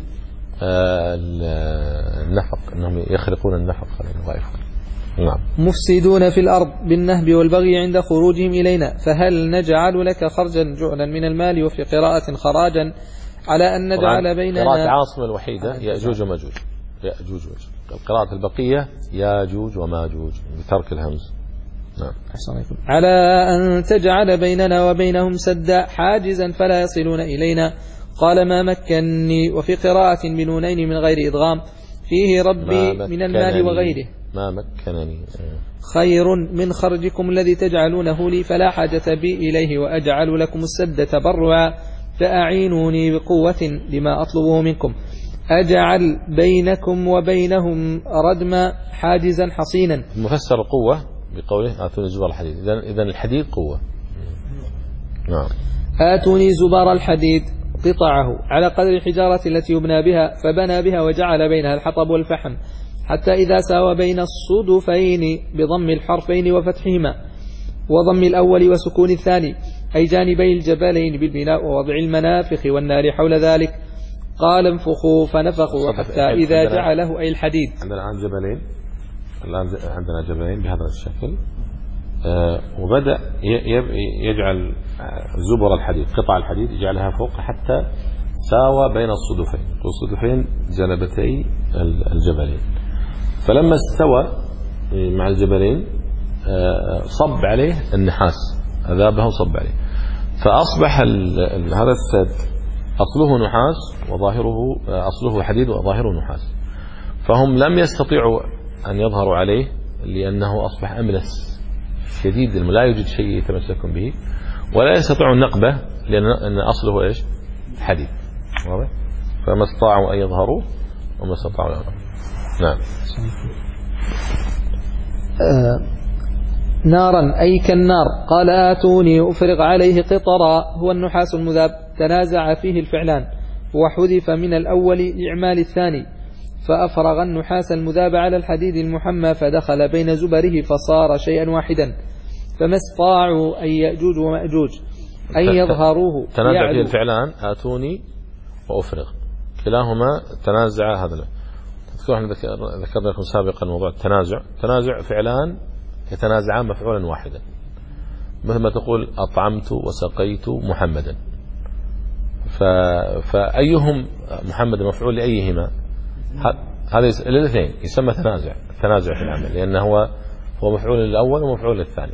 النفق، انهم يخرقون النفق يضعفون. نعم. مفسدون في الأرض بالنهب والبغي عند خروجهم إلينا، فهل نجعل لك خرجا جعلا من المال، وفي قراءة خراجا على أن نجعل بيننا. قراءة عاصم الوحيدة يأجوج وماجوج، يأجوج وماجوج. القراءة البقية ياجوج وماجوج بترك الهمز. نعم. على أن تجعل بيننا وبينهم سدا حاجزا فلا يصلون إلينا. قال ما مكنني، وفي قراءة بنونين من غير إدغام فيه ربي من المال وغيره. ما مكنني خير من خرجكم الذي تجعلونه لي، فلا حاجة بي إليه، وأجعل لكم السد تبرعا، فأعينوني بقوة لما أطلبه منكم. أجعل بينكم وبينهم ردما حاجزا حصينا. مفسر القوة بقوله آتوني زبر الحديد، إذن الحديد قوة. نعم. آتوني زبر الحديد قطعه على قدر الحجارة التي يبنى بها، فبنى بها وجعل بينها الحطب والفحم، حتى إذا ساوى بين الصدفين بضم الحرفين وفتحهما، وضم الأول وسكون الثاني، أي جانبي الجبلين بالبناء ووضع المنافخ والنار حول ذلك. قال انفخوا فنفخوا حتى إذا جعله أي الحديد. عندنا الآن جبلين، الآن عندنا جبلين بهذا الشكل، آه وبدأ يجعل زبر الحديد، قطع الحديد يجعلها فوق حتى ساوى بين الصدفين، والصدفين جنبتي الجبلين. فلما استوى مع الجبلين آه صب عليه النحاس، أذابه وصب عليه، فأصبح هذا السد أصله نحاس وظاهره أصله حديد وظاهره نحاس. فهم لم يستطيعوا أن يظهروا عليه لأنه أصبح أملس شديد، لا يوجد شيء يتمسكون به، ولا يستطيعوا النقبة لأن أصله إيش؟ حديد. فما استطاعوا أن يظهروا وما استطاعوا يظهروا. نعم. آه نارا أي كالنار. قال آتوني أفرغ عليه قطرا، هو النحاس المذاب، تنازع فيه الفعلان وحذف من الأول لإعمال الثاني، فأفرغ النحاس المذاب على الحديد المحمى، فدخل بين زبره فصار شيئا واحدا، فما استطاعوا أن يأجوج ومأجوج أن يظهروه. تنازع فيه الفعلان آتوني وأفرغ، كلاهما تنازع. هذا تذكرون ذكرنا لكم سابقا موضوع التنازع، تنازع فعلان يتنازعان مفعولا واحدا، مثل ما تقول أطعمت وسقيت محمدا، فأيهم محمد مفعول لأيهما؟ هذا الاثنين يسمى تنازع، تنازع في العمل، لأنه هو هو مفعول للأول ومفعول للثاني.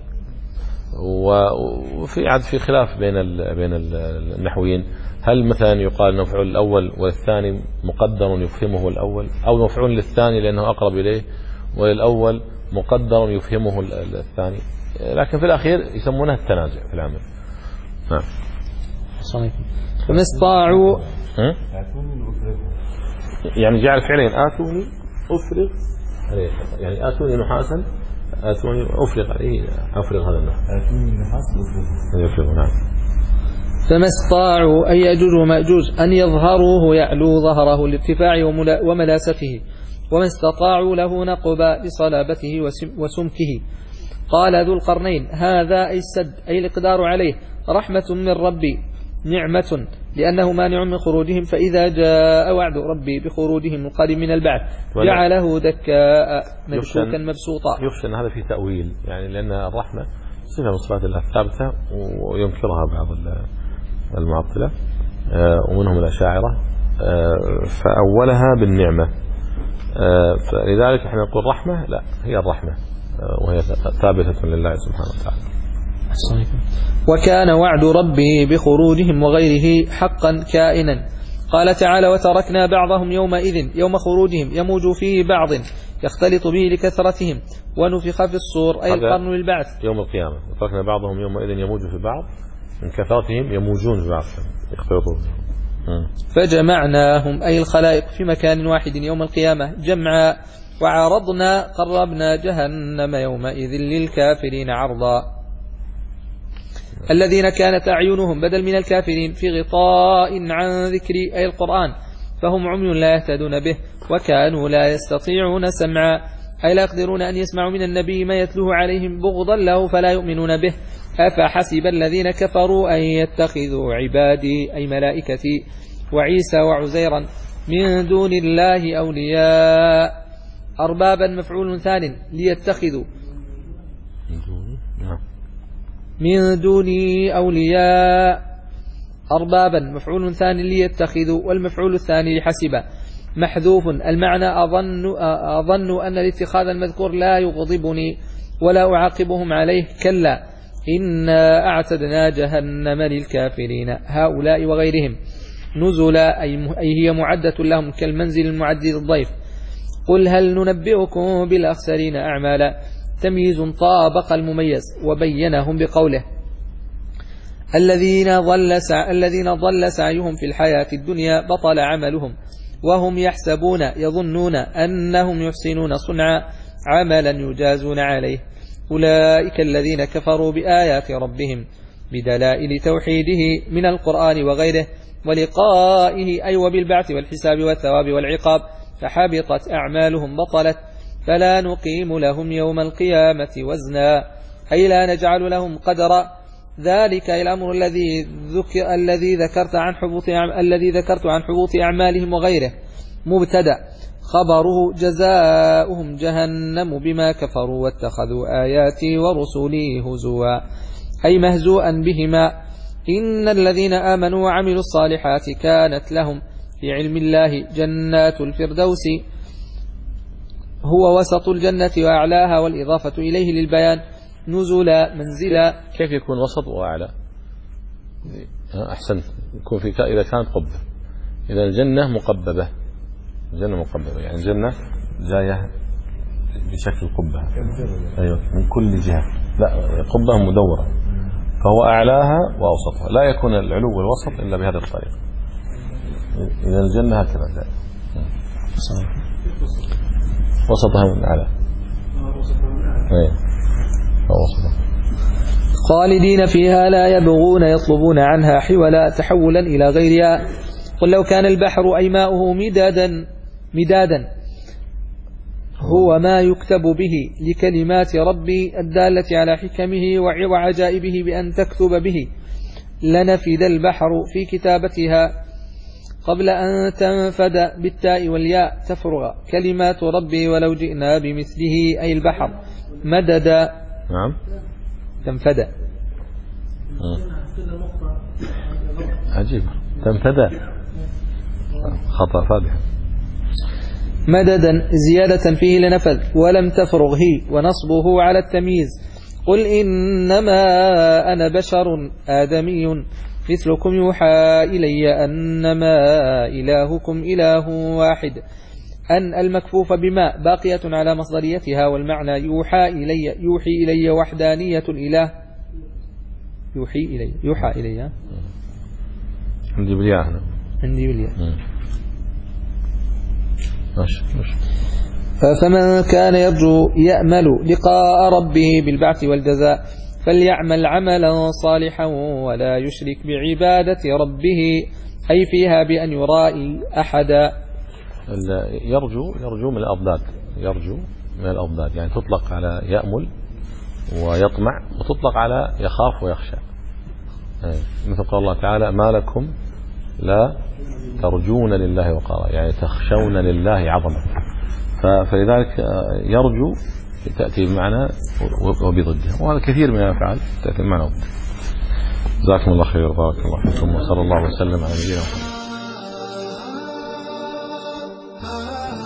وفي عاد في خلاف بين بين النحويين، هل مثلا يقال مفعول الأول والثاني مقدر يفهمه الأول، أو مفعول للثاني لأنه أقرب إليه وللأول مقدر يفهمه الثاني، لكن في الأخير يسمونه التنازع في العمل. نعم. صحيح. فما استطاعوا يعني جعل فعلين آتوني أفرغ عليه، يعني آتوني نحاسا آتوني أفرغ عليه، أفرغ هذا النحاس، آتوني نحاس أفرغ. نعم. فما استطاعوا أن يأجوج ومأجوج أن يظهروه يعلو ظهره لارتفاع وملاسفه، وما استطاعوا له نقبا لصلابته وسمكه. قال ذو القرنين هذا أي السد أي الإقدار عليه رحمة من ربي، نعمة لأنه مانع من خروجهم، فإذا جاء وعد ربي بخروجهم القادم من البعث جعله دكاء مبسوطا مبسوطا. يخشى أن هذا في تأويل، يعني لأن الرحمة صفة من صفات الله الثابتة وينكرها بعض المعطلة ومنهم الأشاعرة، فأولها بالنعمة فلذلك احنا نقول رحمة، لا هي الرحمة وهي ثابتة لله سبحانه وتعالى. وكان وعد ربه بخروجهم وغيره حقا كائنا. قال تعالى وتركنا بعضهم يومئذ يوم خروجهم يموج فيه بعض يختلط به لكثرتهم ونفخ في الصور أي القرن للبعث يوم القيامة. وتركنا بعضهم يومئذ يموج في بعض من كثرتهم يموجون في بعض يختلطون. فجمعناهم أي الخلائق في مكان واحد يوم القيامة جمعا وعرضنا قربنا جهنم يومئذ للكافرين عرضا. الذين كانت أعينهم بدل من الكافرين في غطاء عن ذكري أي القرآن فهم عمي لا يهتدون به وكانوا لا يستطيعون سمعا أي لا يقدرون أن يسمعوا من النبي ما يتلوه عليهم بغضا له فلا يؤمنون به. أفحسب الذين كفروا أن يتخذوا عبادي أي ملائكتي وعيسى وعزيرا من دون الله أولياء أربابا مفعول ثان ليتخذوا من دوني أولياء أربابا مفعول ثاني ليتخذوا والمفعول الثاني لحسب محذوف المعنى أظن, أظن أن الاتخاذ المذكور لا يغضبني ولا أعاقبهم عليه كلا إنا أعتدنا جهنم للكافرين هؤلاء وغيرهم نزلا أي هي معدة لهم كالمنزل المعد للضيف. قل هل ننبئكم بالأخسرين أعمالا تمييز طابق المميز وبينهم بقوله الذين ضل سع... الذين ضل سعيهم في الحياة الدنيا بطل عملهم وهم يحسبون يظنون أنهم يحسنون صنعا عملا يجازون عليه أولئك الذين كفروا بآيات ربهم بدلائل توحيده من القرآن وغيره ولقائه أي وبالبعث والحساب والثواب والعقاب فحبطت أعمالهم بطلت فلا نقيم لهم يوم القيامة وزنا أي لا نجعل لهم قدرا. ذلك الأمر الذي ذكر الذي ذكرت عن حبوط الذي ذكرت عن حبوط أعمالهم وغيره مبتدأ خبره جزاؤهم جهنم بما كفروا واتخذوا آياتي ورسولي هزوا أي مهزوءا بهما. إن الذين آمنوا وعملوا الصالحات كانت لهم في علم الله جنات الفردوس هو وسط الجنة وأعلاها والإضافة إليه للبيان نزلا منزلا. كيف يكون وسط وأعلى؟ أحسن يكون في إذا كانت قبة إذا الجنة مقببة الجنة مقببة يعني الجنة جاية بشكل قبة أيوة من كل جهة لا قبة مدورة فهو أعلاها وأوسطها لا يكون العلو والوسط إلا بهذا الطريقة. إذا الجنة هكذا جاية وسطها من أعلى خالدين فيها لا يبغون يطلبون عنها حولا تحولا إلى غيرها. قل لو كان البحر أي ماؤه مدادا مدادا هو ما يكتب به لكلمات ربي الدالة على حكمه وعجائبه بأن تكتب به لنفد البحر في كتابتها قبل أن تنفد بالتاء والياء تفرغ كلمات ربي ولو جئنا بمثله أي البحر مددا نعم تنفد عجيب تنفد خطأ فادح مددا زيادة فيه لنفذ ولم تفرغ هي ونصبه على التمييز. قل إنما أنا بشر آدمي مثلكم يوحى إلي أنما إلهكم إله واحد أن المكفوف بما باقية على مصدريتها والمعنى يوحى إلي يوحي إلي وحدانية الإله يوحي إلي يوحى إلي عندي بالياء هنا عندي بالياء ماشي ماشي. فمن كان يرجو يأمل لقاء ربه بالبعث والجزاء فليعمل عملا صالحا ولا يشرك بعبادة ربه أي فيها بأن يرائي أحدا. يرجو يرجو من الأضداد يرجو من الأضداد يعني تطلق على يأمل ويطمع وتطلق على يخاف ويخشى مثل قال الله تعالى ما لكم لا ترجون لله وقارا يعني تخشون لله عظمة فلذلك يرجو تأتي بمعنى وبضده وهذا كثير من الأفعال تأتي بمعنى وبضده. جزاكم الله خير بارك الله فيكم وصلى الله وسلم على نبينا محمد.